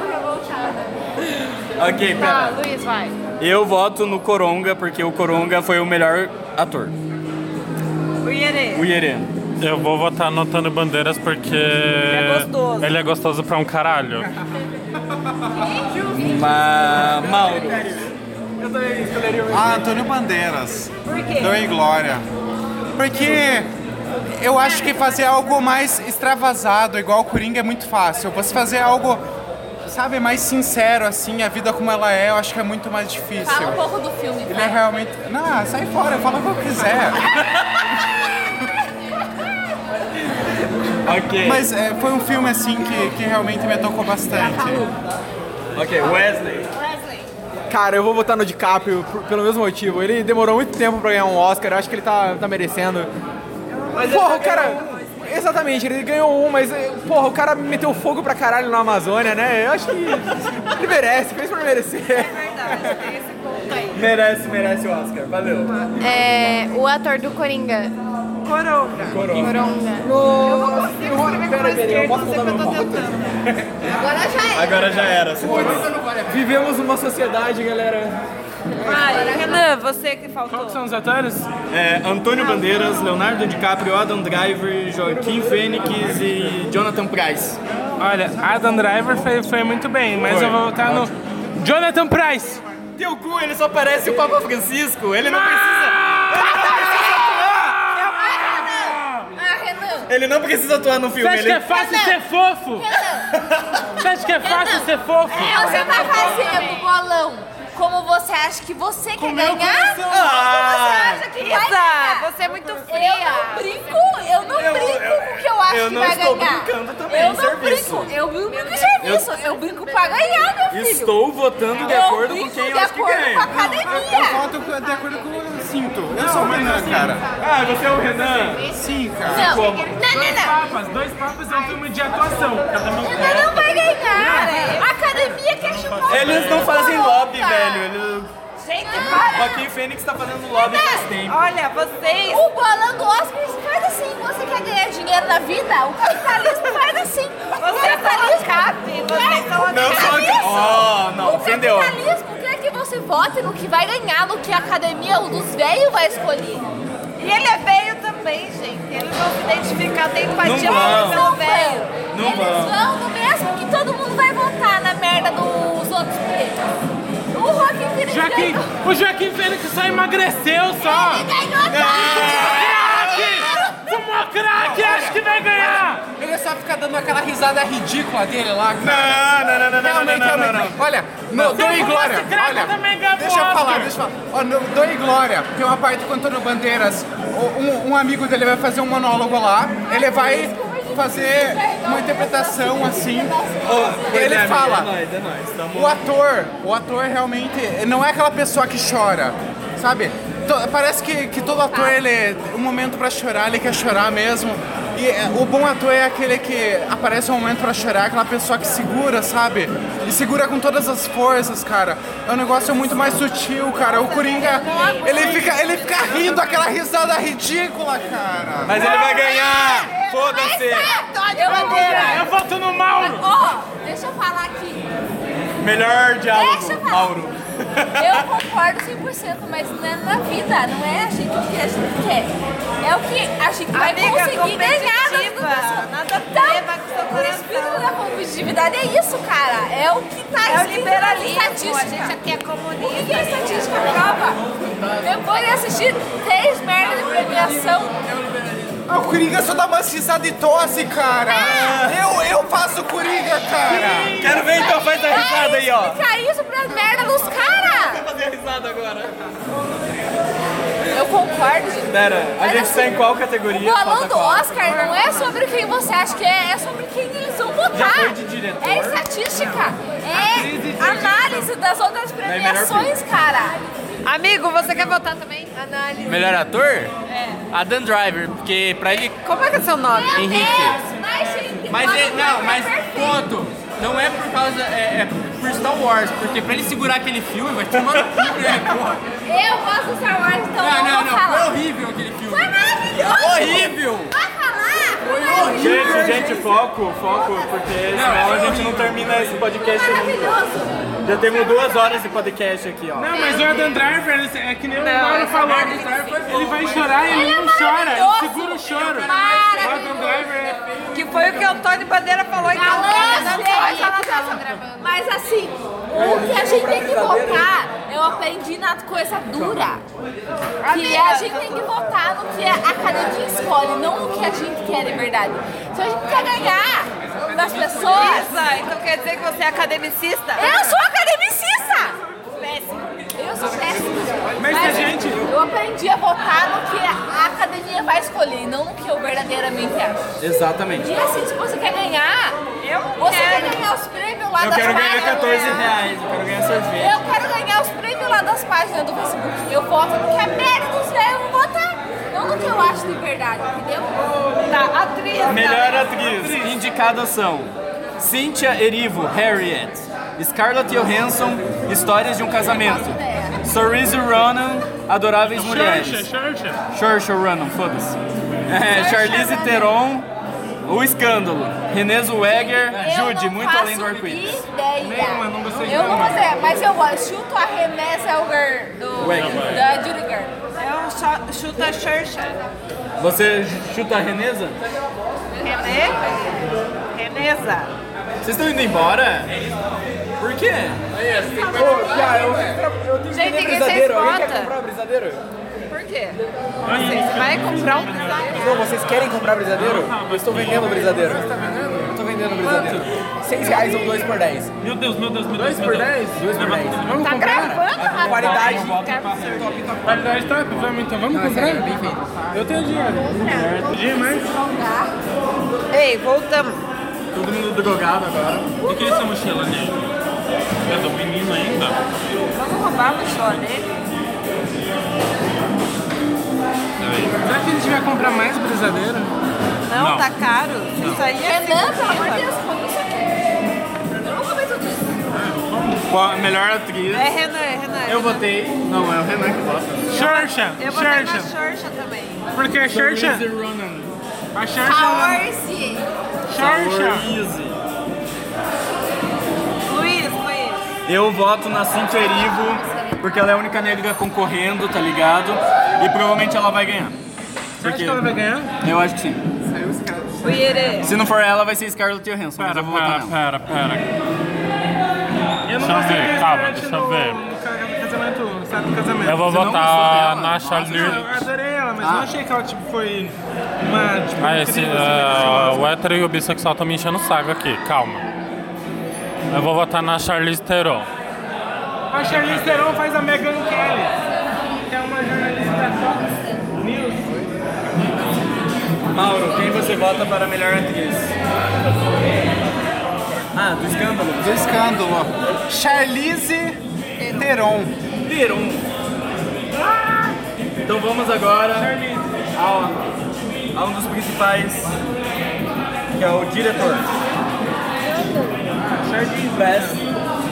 Ok, Tá, pera. Luiz, vai. Eu voto no Coronga porque o Coronga foi o melhor ator. O Iere. O Iere. Eu vou votar no Antônio Bandeiras porque... é gostoso. Ele é gostoso pra um caralho. Ma... Mauro. Eu também escolheria o Ah, Antônio Bandeiras. Por quê? Dor e Glória. Porque eu acho que fazer algo mais extravasado, igual o Coringa, é muito fácil. Você fazer algo, sabe, mais sincero, assim, a vida como ela é, eu acho que é muito mais difícil. Fala um pouco do filme. Ele é realmente... Não, sai fora, eu falo o que eu quiser. Ok. Mas é, foi um filme, assim, que, que realmente me tocou bastante. Ok, Wesley. Cara, eu vou votar no DiCaprio por- pelo mesmo motivo. Ele demorou muito tempo pra ganhar um Oscar, eu acho que ele tá, tá merecendo. Porra, o cara... Exatamente, ele ganhou um, mas, eh, porra, o cara meteu fogo pra caralho na Amazônia, né? Eu acho que ele merece, fez pra merecer. Verdade, tem esse ponto aí. Merece, merece o Oscar. Valeu. É, o ator do Coringa. Coronga. Coronga. Eu não consigo escrever com a esquerda, eu não posso sei o que eu tô botar tentando. Agora já é. Agora já era. Vivemos numa sociedade, galera. Vai, Renan, você que faltou. Qual que são os atores? É, Antônio Bandeiras, Leonardo DiCaprio, Adam Driver, Joaquim Fênix e Jonathan Pryce. Olha, Adam Driver foi, foi muito bem, mas Foi. eu vou votar no Jonathan Pryce. Teu cu, ele só parece o Papa Francisco. Ele não precisa. Ah, Renan. Ele não precisa atuar no Você filme. acha que Ele... é fácil ser fofo? Você acha que é fácil ser fofo? Você tá fazendo bolão. Como você acha que você quer meu ganhar? coração. Como você acha que vai Isa, ganhar? você é muito Eu fria. não brinco, eu não brinco com o que eu acho acha eu que não vai estou ganhar? brincando também, Eu não serviço. brinco, eu brinco em serviço, eu, eu brinco pra ganhar, meu filho. Estou votando de eu acordo com brinco quem de eu acho que acordo ganha. com a academia. Eu voto de acordo com o que eu sinto. Eu sou o Renan, cara. Ah, você é o Renan? Sim, cara. Não, não, Dois não, não. Papas, Dois Papas é um filme de atuação. Cada um Ainda não vai ganhar. A academia quer chupar o Eles não dedo fazem da lobby, boca. velho. Eles... Gente, O para! Joaquim Fênix tá fazendo lobby faz tempo. Olha, vocês... O bolão do Oscar faz assim. Você quer ganhar dinheiro na vida? O capitalismo faz assim. Vocês são ANCAP, vocês são Não sou Capitalismo. aqui. Oh, não, O ofendeu. capitalismo quer que você vote no que vai ganhar, no que a academia dos velhos vai escolher. E ele é velho também, gente. Eles vão se identificar, tem empatia Não vão. pelo velho. Não Eles vão. vão no mesmo que todo mundo vai votar na merda dos outros pretos. O Joaquim Phoenix Joaquim, ganhou. o Joaquim Fênix só emagreceu só. Ele ganhou Crack! Fumou crack, acho que vai ganhar. Ele só fica dando aquela risada ridícula dele lá, cara. Não, não, não, não, não, Realmente, não, não, não, realmente. não. Olha, no Dom e Glória, crack, olha, eu também ganho Deixa eu Oscar. falar, deixa eu falar. Ó, no Dom e Glória, tem uma parte com Antônio Bandeiras. Um, um amigo dele vai fazer um monólogo lá. Ele vai fazer uma interpretação assim. Ele fala. O ator, o ator realmente não é aquela pessoa que chora, sabe? To- Parece que, que todo ator, ele, um momento pra chorar, ele quer chorar mesmo. E é, o bom ator é aquele que aparece um momento pra chorar, aquela pessoa que segura, sabe? E segura com todas as forças, cara. É um negócio muito mais sutil, cara. O Coringa, ele fica, ele fica rindo, aquela risada ridícula, cara. Mas ele vai ganhar. Foda-se. Eu vou ganhar. Eu voto no Mauro. Ó, deixa eu falar aqui. Melhor Deixa eu diálogo, falar. Mauro. Eu concordo cem por cento, mas não é na vida, não é a gente o que a gente quer. É o que a gente vai Amiga, conseguir ganhar. competitiva. Nada a ver, Então, vai com seu o coração. espírito da competitividade é isso, cara. É o que tá É o escrito liberalismo, na a estatística. gente aqui é O que, que comunista. a estatística prova? Depois de assistir três merdas de premiação, Ah, o Coringa só dá uma risada e tosse, cara. Eu, eu faço Coringa, cara. Quero ver então, faz a risada aí, ó. explica isso pra merda dos caras. Vou fazer a risada agora. Eu concordo, gente. Pera, a Mas gente assim, tá em qual O categoria? bolão Falta do qual? Oscar não é sobre quem você acha que é, é sobre quem eles vão votar. Já foi de diretor? É estatística. É análise das outras melhor premiações, cara. Amigo, você quer votar também? Análise. Melhor ator? É. Adam Driver, porque pra ele... Como é que é seu nome? Meu Henrique. Deus, mas, gente, Mas pode é, não, ver, mas é perfeito. ponto. Não é por causa... É, é por Star Wars, porque pra ele segurar aquele filme vai tomar no cu, né, porra? Eu gosto do Star Wars, então Não, eu não, vou não, falar. foi horrível aquele filme. Foi maravilhoso. Horrível! Vai falar. Foi Gente, gente, foco, foco, porque senão a gente não termina esse podcast nunca. maravilhoso. Já temos duas horas de podcast aqui, ó. Não, mas o Adam Driver, ele- é que nem o Mauro falou. Ele vai chorar e ele não chora. Ele maravilhoso. segura o choro. O Maravilhoso. Adam Driver é... Que foi o que o Antônio Bandeira falou, então Falando, não pode falar dessa. mas assim, o que a gente tem que votar, eu aprendi na coisa dura. Que a gente tem que votar no que a academia escolhe, não no que a gente quer de verdade. Se a gente quer ganhar das pessoas, Isa, então quer dizer que você é academicista? eu sou academicista! Eu sou péssima. Mas a gente- eu aprendi a votar no que a academia vai escolher, não no que eu verdadeiramente acho. Exatamente. E assim, se você quer ganhar, Eu você quero. quer ganhar os prêmios lá Eu das quero ganhar páginas. quatorze reais, eu quero ganhar sorvete. Eu quero ganhar os prêmios lá das páginas do Facebook. Eu voto no que a merda dos velhos vão votar. Não no que eu acho de verdade, entendeu? Tá, atriz. Melhor atriz. Indicadas são Cynthia Erivo, Harriet. Scarlett Johansson, Histórias de um Casamento. Saoirse Ronan, Adoráveis Mulheres. Xerxa, Xerxa. Saoirse Ronan, foda-se. É, Charlize Theron, O Escândalo. Renée Zellweger, Jude, Eu não muito faço além do arco-íris. ideia. Nenhuma, não gostei de Eu não nenhuma. gostei, mas eu gosto. Chuto a Renée Zellweger do, Weger. da Judy Girl. Eu chu- chuto a Xerxa. Você chuta a Reneza? Renê? Reneza. Vocês estão indo embora? Por quê? Pô, Pia, eu, eu tenho que Gente, vender quem brisadeiro. vocês Alguém quer votam? comprar brisadeiro? Por quê? Você vai comprar um brisadeiro? Não, vocês querem comprar brisadeiro? Eu estou vendendo brisadeiro. Eu estou vendendo brisadeiro. seis reais ou dois por dez. Meu Deus, meu Deus, meu Deus. dois por dez? dois por dez. Vamos Tá comprar? gravando, rapaz? Qualidade. Qualidade top, vamos então. Vamos comprar? Bem feito. Eu tenho dinheiro. Dinheiro mais? Ei, voltamos. Todo mundo drogado agora. O que é essa mochila ali? É do menino ainda? Vamos roubar a mochila dele? Será que a gente vai comprar mais brisadeiro? Não, Não. tá caro. Isso aí é Renan, pelo amor de Deus, come isso aqui. Eu não vou comer tudo isso. Qual a melhor atriz? É Renan, é Renan. é Eu Renan. votei. Não, é o Renan que vota. Xorxa! Eu vou ter na Xorxa! Xorxa também. Porque a Xorxa... Saoirse Ronan. A Xorxa... Saoirse. Xorxa! Saoirse. Luiz, Luiz. Eu voto na Cynthia Erivo, porque ela é a única negra concorrendo, tá ligado? E provavelmente ela vai ganhar. Você acha que ela vai ganhar? Eu acho que sim. O Iere. Se não for ela, vai ser Scarlett Johansson, mas Pera, eu vou votar pera, nela. pera, pera. Eu não Deixa eu gostei ver, da calma, Scarlett deixa eu no- ver. no ca- casamento, sabe, no casamento. Eu vou Você não gostou votar dela? na Não, Charlize. eu adorei ela, mas Ah. não achei que ela tipo, foi uma. Tipo, Ah, esse, incrível, ah, assim, o hétero e o bissexual estão me enchendo o saco aqui, calma. Eu vou votar na Charlize Theron. A Charlize Theron faz a Meghan Kelly, que é uma jornalista da Fox News. Mauro, quem você vota para a melhor atriz? Ah, do escândalo. Do escândalo. Charlize Theron. Theron. Então vamos agora ao, a um dos principais, que é o diretor. Best.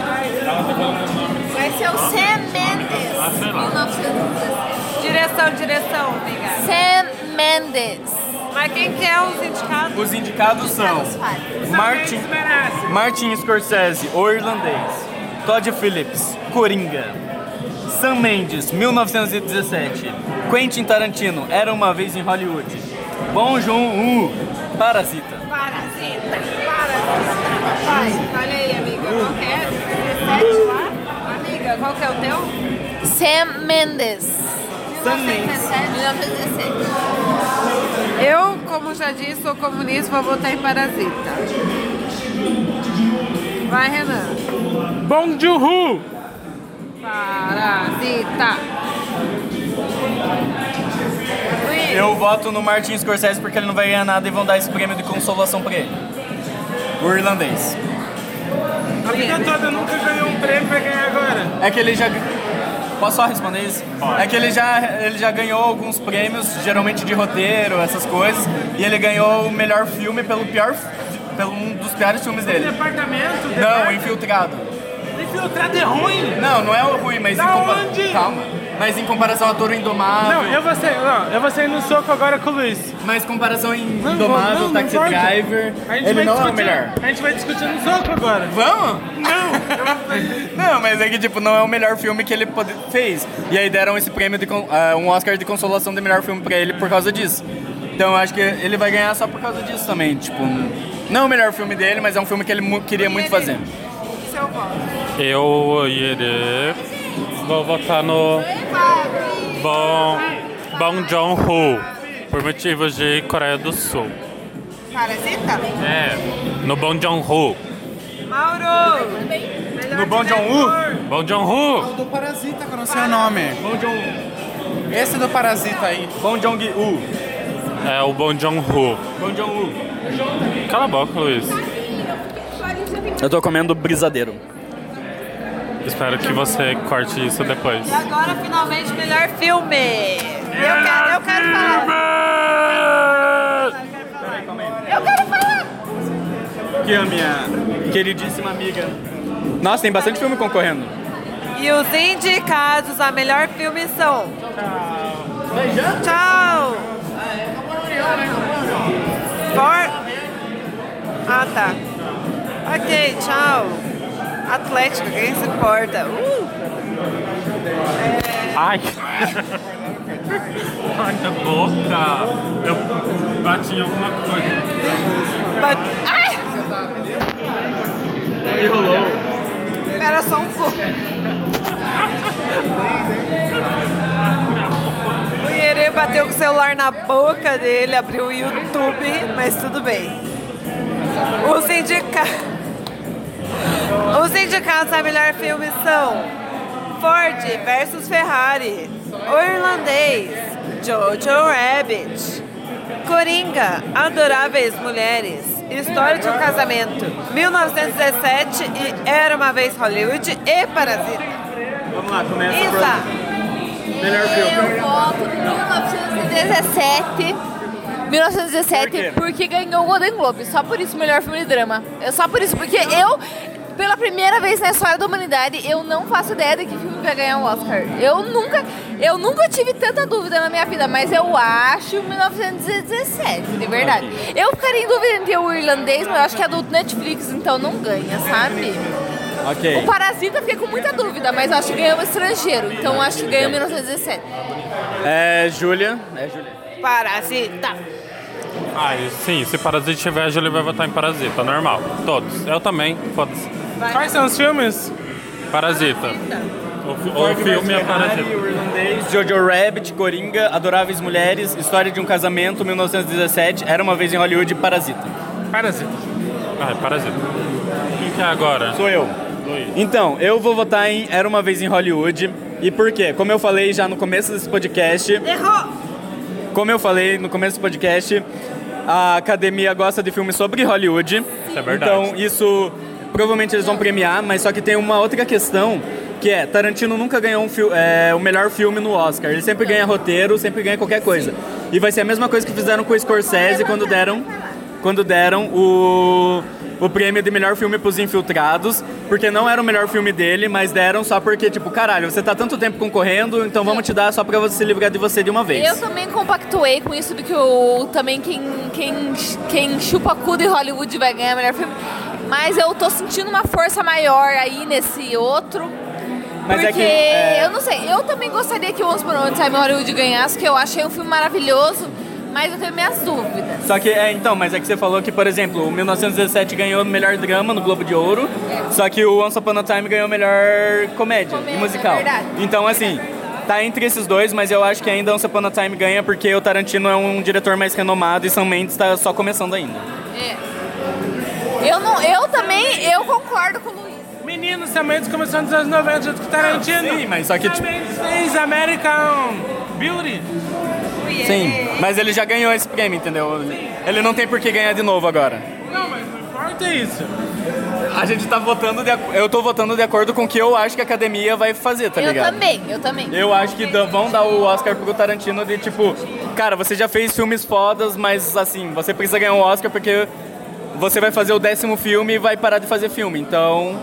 Vai ser o Sam Mendes. Ah, sei lá. mil novecentos e dezessete. Direção, direção, amiga. Sam Mendes. Mas quem que é os indicados? Os indicados são Carlos Fares. Martin, merece. Martin Scorsese, O Irlandês, Todd Phillips, Coringa, Sam Mendes, mil novecentos e dezessete, Quentin Tarantino, Era Uma Vez em Hollywood, Bong Joon-ho, Parasita. Parasita, parasita. Vai, olha aí, amiga. Qual que é? dezessete lá? Amiga, qual que é o teu? Sam Mendes. Sam Mendes. mil novecentos e dezessete. Eu, como já disse, sou comunista, vou votar em Parasita. Vai, Renan. Bong Joon-ho. Parasita. Luiz. Eu voto no Martin Scorsese porque ele não vai ganhar nada e vão dar esse prêmio de consolação pra ele. O Irlandês. A vida toda nunca ganhou um prêmio, vai ganhar agora. É que ele já... Posso só responder isso? É que ele já, ele já ganhou alguns prêmios, geralmente de roteiro, essas coisas, e ele ganhou o melhor filme pelo pior, pelo um dos piores filmes dele. Departamento, Não, departamento. Infiltrado. Infiltrado é ruim. Não, não é o ruim, mas em Da compa- onde? Calma. Mas em comparação a Toro Indomável. Não, eu vou sair, não, eu vou sair no soco agora com o Luiz. Mas em comparação em Não, Indomável, não, não Taxi importa. Driver, A gente ele vai não é o discutir- melhor. A gente vai discutir no soco agora. Vamos? Não. Não, mas é que tipo, não é o melhor filme que ele pode- fez. E aí deram esse prêmio de con- ah, um Oscar de consolação de melhor filme pra ele por causa disso. Então eu acho que ele vai ganhar só por causa disso também. Tipo, não é o melhor filme dele, mas é um filme que ele mu- queria muito fazer. Seu voto. Eu irei. Vou votar no Bong, Bong Joon-ho, por motivos de Coreia do Sul. Parasita? É, no Bong Joon-ho. Mauro. No Bong Joon-ho? Bong Joon-ho! Do Parasita, que eu não sei o nome. Bong Joon-ho. Esse do Parasita aí. Bong Joon-ho. É o Bong Joon-ho. Bong Joon-ho. Cala a boca, Luiz. Eu tô comendo brisadeiro. Espero que você corte isso depois. E agora, finalmente, melhor filme. Eu quero, eu quero falar. Eu quero falar. Que a minha queridíssima amiga. Nossa, tem bastante filme concorrendo. E os indicados a melhor filme são... Tchau. For... Ah, tá. Ok, tchau. Atlético, quem se importa? Uh. Ai! Ai, minha boca! Eu bati em alguma coisa. But... Ai! E rolou. Espera só um pouco. O Iere bateu com o celular na boca dele, abriu o YouTube, mas tudo bem. Os indicados... Os indicados a melhor filme são Ford versus Ferrari, O Irlandês, Jojo Rabbit, Coringa, Adoráveis Mulheres, História de um Casamento, mil novecentos e dezessete e Era Uma Vez Hollywood e Parasita. Vamos lá, começa Isa. por melhor filme. Eu voto no mil novecentos e dezessete. mil novecentos e dezessete, Por quê? porque ganhou o Golden Globe. Só por isso, melhor filme de drama. É só por isso, porque eu, pela primeira vez na história da humanidade, eu não faço ideia de que filme vai ganhar um Oscar. Eu nunca, eu nunca tive tanta dúvida na minha vida, mas eu acho mil novecentos e dezessete, de verdade. Eu ficaria em dúvida entre o Irlandês, mas eu acho que é do Netflix, então não ganha, sabe? Ok. O Parasita fiquei com muita dúvida, mas eu acho que ganhou o Estrangeiro, então eu acho que ganhou mil novecentos e dezessete. É, Júlia. É, Júlia. Parasita. Ah, sim, se Parasita tiver, a Julie vai votar em Parasita, normal. Todos. Eu também, foda-se. Quais são os filmes? Parasita. O, fi- o filme é Parasita. O Irlandês, Jojo Rabbit, Coringa, Adoráveis Mulheres, História de um Casamento, mil novecentos e dezessete, Era Uma Vez em Hollywood e Parasita. Parasita. Ah, é Parasita. Quem que é agora? Sou eu. Luiz. Então, eu vou votar em Era Uma Vez em Hollywood. E por quê? Como eu falei já no começo desse podcast... Errou! Como eu falei no começo do podcast, a academia gosta de filmes sobre Hollywood. Isso é verdade. Então, isso provavelmente eles vão premiar, mas só que tem uma outra questão, que é, Tarantino nunca ganhou um fi- é, o melhor filme no Oscar. Ele sempre ganha roteiro, sempre ganha qualquer coisa. E vai ser a mesma coisa que fizeram com o Scorsese quando deram, quando deram o, o prêmio de melhor filme pros Infiltrados, porque não era o melhor filme dele, mas deram só porque, tipo, caralho, você tá tanto tempo concorrendo, então vamos te dar só pra você se livrar de você de uma vez. Eu também compactuei com isso de que o, também quem, quem, quem chupa cu de Hollywood vai ganhar o melhor filme. Mas eu tô sentindo uma força maior aí nesse outro. Mas é porque, que, é- eu não sei, eu também gostaria que o Once Upon a Time in Hollywood ganhasse, que eu achei um filme maravilhoso, mas eu tenho minhas dúvidas. Só que, é, então, mas é que você falou que, por exemplo, o mil novecentos e dezessete ganhou o melhor drama no Globo de Ouro, só que o Once Upon a Time ganhou o melhor comédia, Comédia, e musical. é verdade. Então, assim, tá entre esses dois, mas eu acho que ainda Once Upon a Time ganha porque o Tarantino é um diretor mais renomado e Sam Mendes tá só começando ainda. É. Eu, não, eu também, eu concordo com o Luiz. Menino, Sam Mendes começou nos anos noventa junto com o Tarantino. Sim, mas só que, Sam tipo- Mendes fez American Beauty. Sim, mas ele já ganhou esse prêmio, entendeu? Ele não tem por que ganhar de novo agora. Não, mas não importa isso. A gente tá votando, de, ac- eu tô votando de acordo com o que eu acho que a academia vai fazer, tá eu ligado? também, eu também. Eu acho que dão- vão dar o Oscar pro Tarantino de tipo, cara, você já fez filmes fodas, mas assim, você precisa ganhar um Oscar porque você vai fazer o décimo filme e vai parar de fazer filme, então...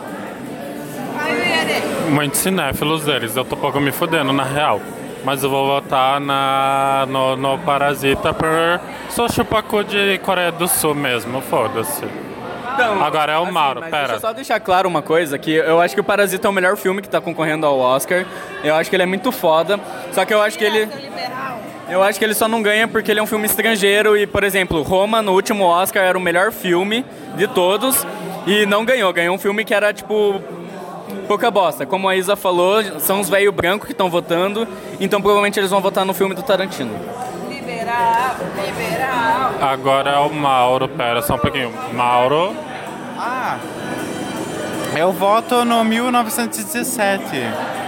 Muitos cinéfilos deles, eu tô pouco me fudendo, na real. Mas eu vou votar na, no, no Parasita por só chupacu de Coreia do Sul mesmo, foda-se. Então, Agora é o Mauro, mas pera. Deixa eu só deixar claro uma coisa, que eu acho que o Parasita é o melhor filme que tá concorrendo ao Oscar. Eu acho que ele é muito foda, só que eu acho que ele... Eu acho que ele só não ganha porque ele é um filme estrangeiro e, por exemplo, Roma, no último Oscar, era o melhor filme de todos e não ganhou. Ganhou um filme que era, tipo, pouca bosta. Como a Isa falou, são os velhos brancos que estão votando, então provavelmente eles vão votar no filme do Tarantino. Liberal, liberal. Agora é o Mauro, pera só um pouquinho. Mauro, Ah, eu voto no mil novecentos e dezessete.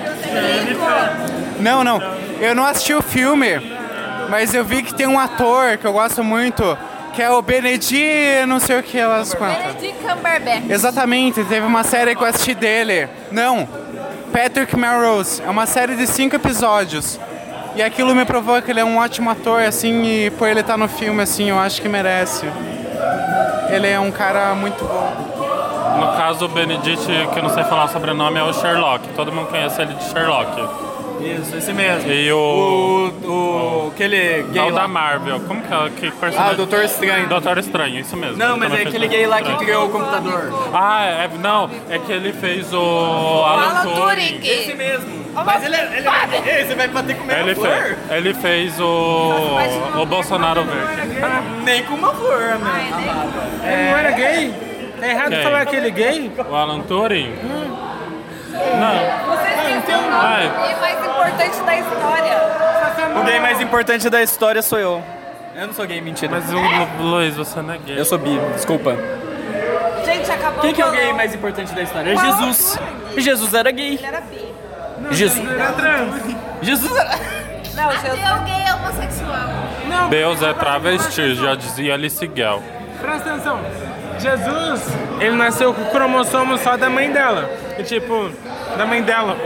Não, não, eu não assisti o filme, mas eu vi que tem um ator que eu gosto muito, que é o Benedict, não sei o que elas quantas. Benedict Cumberbatch. Exatamente, teve uma série que eu assisti dele. Não, Patrick Melrose. É uma série de cinco episódios. E aquilo me provou que ele é um ótimo ator, assim, e por ele estar no filme, assim, eu acho que merece. Ele é um cara muito bom. no caso o Benedict, que eu não sei falar o sobrenome, é o Sherlock. Todo mundo conhece ele de Sherlock. Isso, esse mesmo. E o... O... o aquele gay É o lá. da Marvel. Como que é? Que Ah, personagem? o Doutor Estranho. Doutor Estranho, isso mesmo. Não, Ele mas é também aquele fez gay lá Doutor que Estranho. criou o computador. Ah, é, não, é que ele fez o Alan Alan Turing. Turing. Esse mesmo. Mas ele, ele, ele, você vai bater com Ele uma flor? fez, ele fez o, o Bolsonaro verde. Nem com uma flor, né? Ele não era gay? É errado Quem? falar aquele gay? O Alan Turing? Não. Ah, é. E mais importante da história. O gay mais importante da história sou eu. Eu não sou gay, mentira. Mas o Lu- Luiz, você não é gay. Eu sou bi, desculpa. Gente, Gente, acabou Quem que é o o gay bolão. mais importante da história? É Qual? Jesus. E Jesus era gay. Ele era bi. Jesus. Ele é trans. Jesus era... Não, Jesus. Até o gay é homossexual. Não, Deus é travesti, já dizia Alice Guel. presta atenção. Jesus, ele nasceu com o cromossomo só da mãe dela. E tipo, da mãe dela.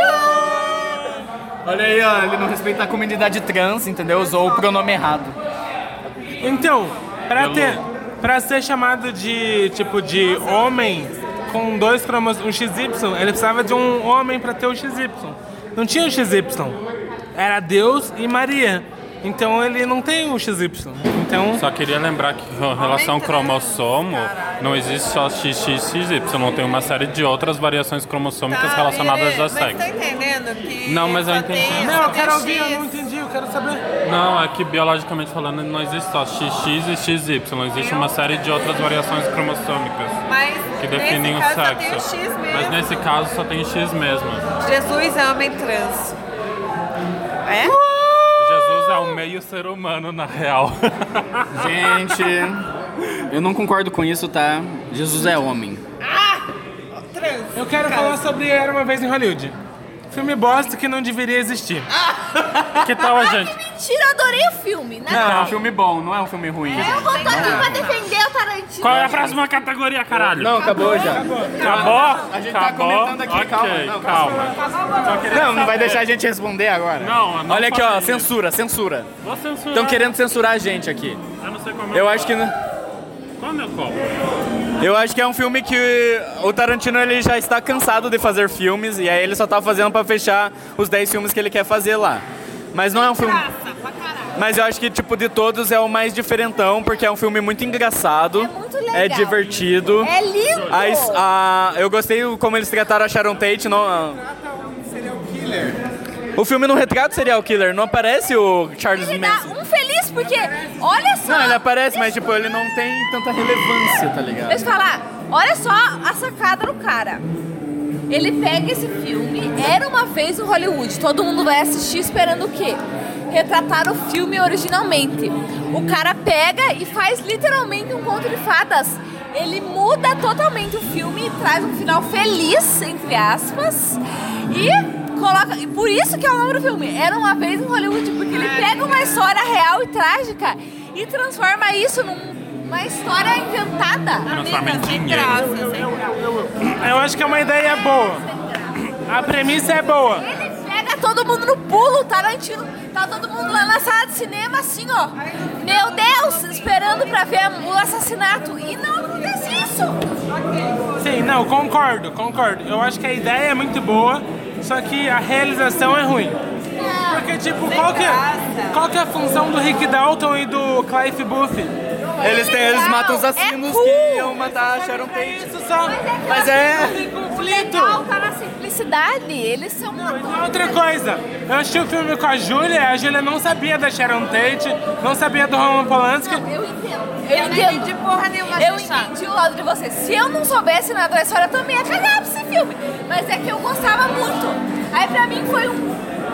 Olha aí, ó, ele não respeita a comunidade trans, entendeu? Usou o pronome errado. Então, pra ter, pra ser chamado de, tipo, de homem com dois cromossomos, um X Y, ele precisava de um homem pra ter o X Y. Não tinha o X Y. Era Deus e Maria. Então ele não tem o X Y. Então, Só queria lembrar que em relação ao cromossomo, não existe só X X X Y, não tem uma série de outras variações cromossômicas Tá, relacionadas e- a mas sexo. tá entendendo que Não, mas eu só entendi. tem- não, só eu quero tem ouvir, eu X. não entendi, eu quero saber. Não, é que biologicamente falando não existe só X X e X Y, existe uma série de outras variações cromossômicas Mas que definem nesse o caso só tem o sexo. X mesmo. Mas nesse caso só tem X mesmo. Jesus é homem trans. É? Jesus é um meio ser humano, na real. Gente, eu não concordo com isso, tá? Jesus é homem. Trans. Eu quero falar sobre Era Uma Vez em Hollywood. Filme bosta que não deveria existir. Que tal a gente? Mentira, eu adorei o filme, né? Não, é um filme bom, não é um filme ruim. Eu vou estar aqui pra defender o Tarantino. Qual é a próxima categoria, caralho? Não, acabou já. Acabou? A gente tá Acabou? comentando aqui, Ok, calma, não, calma. Não, não vai deixar a gente responder agora. Não, eu não Olha aqui, ó, falei isso. censura, censura. Vou censurar. Estão querendo censurar a gente aqui. Eu não sei qual é o meu Eu copo. acho que não. Qual é o meu copo? Eu acho que é um filme que o Tarantino ele já está cansado de fazer filmes e aí ele só tá fazendo pra fechar os dez filmes que ele quer fazer lá. Mas não é um filme. Mas eu acho que tipo de todos é o mais diferentão porque é um filme muito engraçado, É muito legal. é divertido. É lindo. A his- a- eu gostei como eles trataram a Sharon Tate. Não, o filme não retrata o serial killer, não aparece o Charles Ele dá Manson. um feliz porque, olha só. Não, ele aparece, mas tipo, ele não tem tanta relevância, tá ligado? Deixa eu falar, olha só a sacada do cara. Ele pega esse filme, Era Uma Vez em Hollywood. Todo mundo vai assistir esperando o quê? Retratar o filme originalmente. O cara pega e faz literalmente um conto de fadas. Ele muda totalmente o filme e traz um final feliz, entre aspas. E coloca. E por isso que é o nome do filme, Era Uma Vez em Hollywood, porque ele pega uma história real e trágica e transforma isso numa história inventada. Transforma em dinheiro. Eu acho que é uma ideia boa. A premissa é boa. Ele pega todo mundo no pulo, Tarantino. Tá todo mundo lá na sala de cinema assim, ó. Meu Deus, esperando pra ver o assassinato. E não acontece isso. Sim, não, concordo, concordo. Eu acho que a ideia é muito boa, só que a realização é ruim. Porque, tipo, qual que, é, qual que é a função do Rick Dalton e do Clive Booth? Eles, têm, eles matam os assassinos É cool. que iam matar a Sharon Tate. Isso só. Mas é. Tem conflito. Legal, tá na simplicidade. Eles são uma... Outra coisa, eu assisti o filme com a Júlia, a Júlia não sabia da Sharon Tate, não sabia do Roman Polanski. Eu entendo. Eu Eu não entendo. entendi porra nenhuma. Eu Xuxa. entendi o lado de você. Se eu não soubesse nada da história, eu também ia cagar pra esse filme. Mas é que eu gostava muito. Aí pra mim foi um...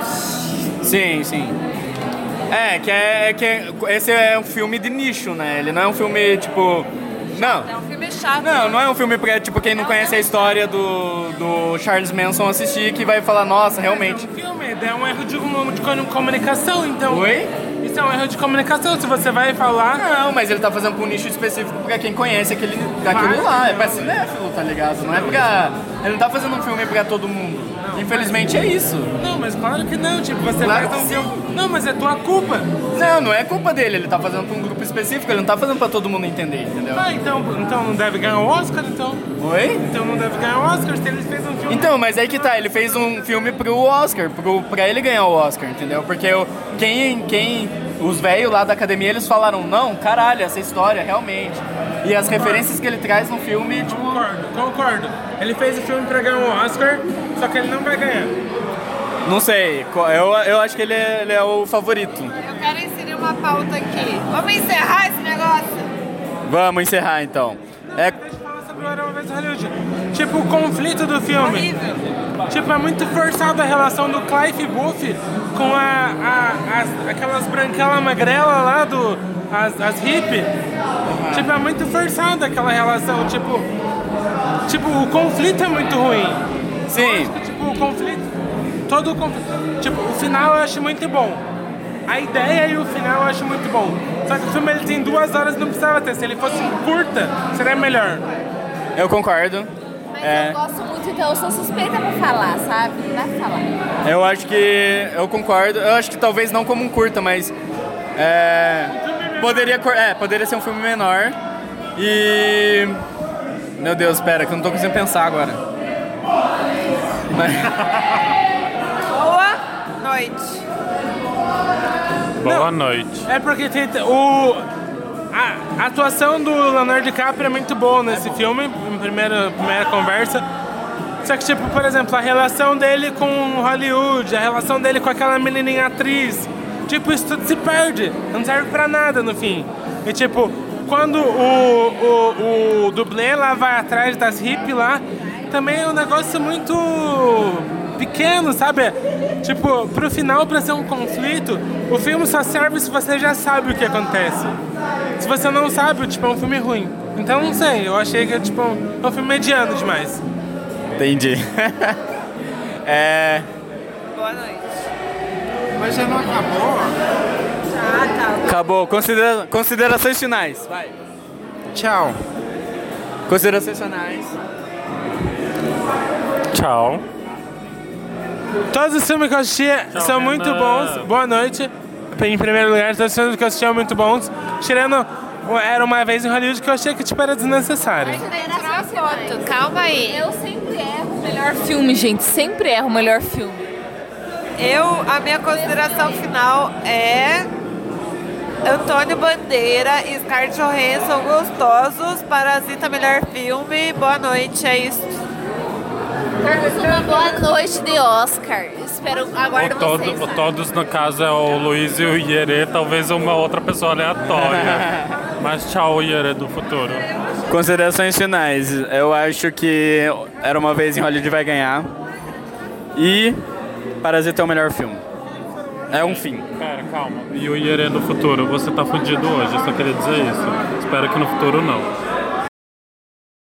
Sim, sim. É, que é que é- esse é um filme de nicho, né? Ele não é um filme tipo. Não. É um filme chato. Não, não é um filme pra, tipo, quem não conhece a história do, do Charles Manson assistir que vai falar, nossa, realmente. O filme é um erro de, de com- comunicação, então. Oi? Isso é um erro de comunicação, se você vai falar. Não, mas ele tá fazendo pra um nicho específico pra quem conhece aquele, aquilo lá. É pra cinéfilo, tá ligado? Não é pra. Ele não tá fazendo um filme pra todo mundo. Infelizmente é isso. Não, mas claro que não, tipo, você Claro faz um que filme. Não, mas é tua culpa. Não, não é culpa dele. Ele tá fazendo pra um grupo específico, ele não tá fazendo pra todo mundo entender, entendeu? Ah, então, então não deve ganhar o Oscar, então. Oi? Então não deve ganhar o Oscar se ele fez um filme. Então, mas aí que tá, ele fez um filme pro Oscar, pro, pra ele ganhar o Oscar, entendeu? Porque o, quem, quem, os velhos lá da academia, eles falaram, não, caralho, essa história, realmente. E as referências que ele traz no filme, tipo... Concordo, concordo. Ele fez o filme pra ganhar o Oscar, só que ele não vai ganhar. Não sei, eu, eu acho que ele é, ele é o favorito. Eu quero inserir uma pauta aqui. Vamos encerrar esse negócio? Vamos encerrar, então. É, Fala sobre o Era Uma Vez em Hollywood. Tipo, o conflito do filme. Horrível. Tipo, é muito forçada a relação do Clive Booth com a, a, as, aquelas branquelas magrelas lá, do, as, as hippie. Tipo, é muito forçada aquela relação. Tipo, tipo, o conflito é muito ruim. Sim. Acho que, tipo, o conflito, todo o conflito, tipo, o final eu acho muito bom. A ideia e o final eu acho muito bom. Só que o filme ele tem duas horas, não precisava ter. Se ele fosse curta, seria melhor. Eu concordo. Mas É. eu gosto muito, então eu sou suspeita pra falar, sabe? Não dá pra falar. Eu acho que. Eu concordo. Eu acho que talvez não como um curta, mas. É. Poderia, cor- é, poderia ser um filme menor. E. Meu Deus, espera, que eu não tô conseguindo pensar agora. Mas- Boa noite. Boa noite. É porque tem o a, a atuação do Leonardo DiCaprio é muito boa nesse filme, em primeira, primeira conversa. Só que, tipo, por exemplo, a relação dele com Hollywood, a relação dele com aquela menininha atriz, tipo, isso tudo se perde, não serve pra nada no fim. E, tipo, quando o, o, o dublê lá vai atrás das hippies lá, também é um negócio muito pequeno, sabe? Tipo, pro final, pra ser um conflito, o filme só serve se você já sabe o que acontece. Se você não sabe, tipo, é um filme ruim. Então, não sei, eu achei que tipo, é um filme mediano demais. Entendi. É. Boa noite. Mas já não acabou? Ah, tá. Acabou. Considera- Considerações finais. Vai. Tchau. Considerações finais. Tchau. Todos os filmes que eu assisti são Renan. muito bons. Boa noite. Em primeiro lugar, todos os filmes que eu assisti são muito bons. Tirando o Era Uma Vez em Hollywood, que eu achei que tipo, era desnecessário. Tirar uma foto. Calma aí. Eu sempre erro o melhor filme, gente. Sempre erro o melhor filme. Eu, a minha consideração final é Antônio Bandeira e Scarlett Johansson gostosos, Parasita melhor filme, boa noite, é isso. Temos uma boa noite de Oscar. Espero, aguardo O, todo, vocês. o tá? todos, no caso, é o Luiz e o Ierê, talvez uma outra pessoa aleatória. Mas tchau, Ierê do futuro. Considerações finais. Eu acho que Era Uma Vez em Hollywood vai ganhar. E Parasita é o melhor filme. É um fim. Pera, calma. E o Ierê do futuro, você tá fudido hoje, eu só queria dizer isso. Espero que no futuro não.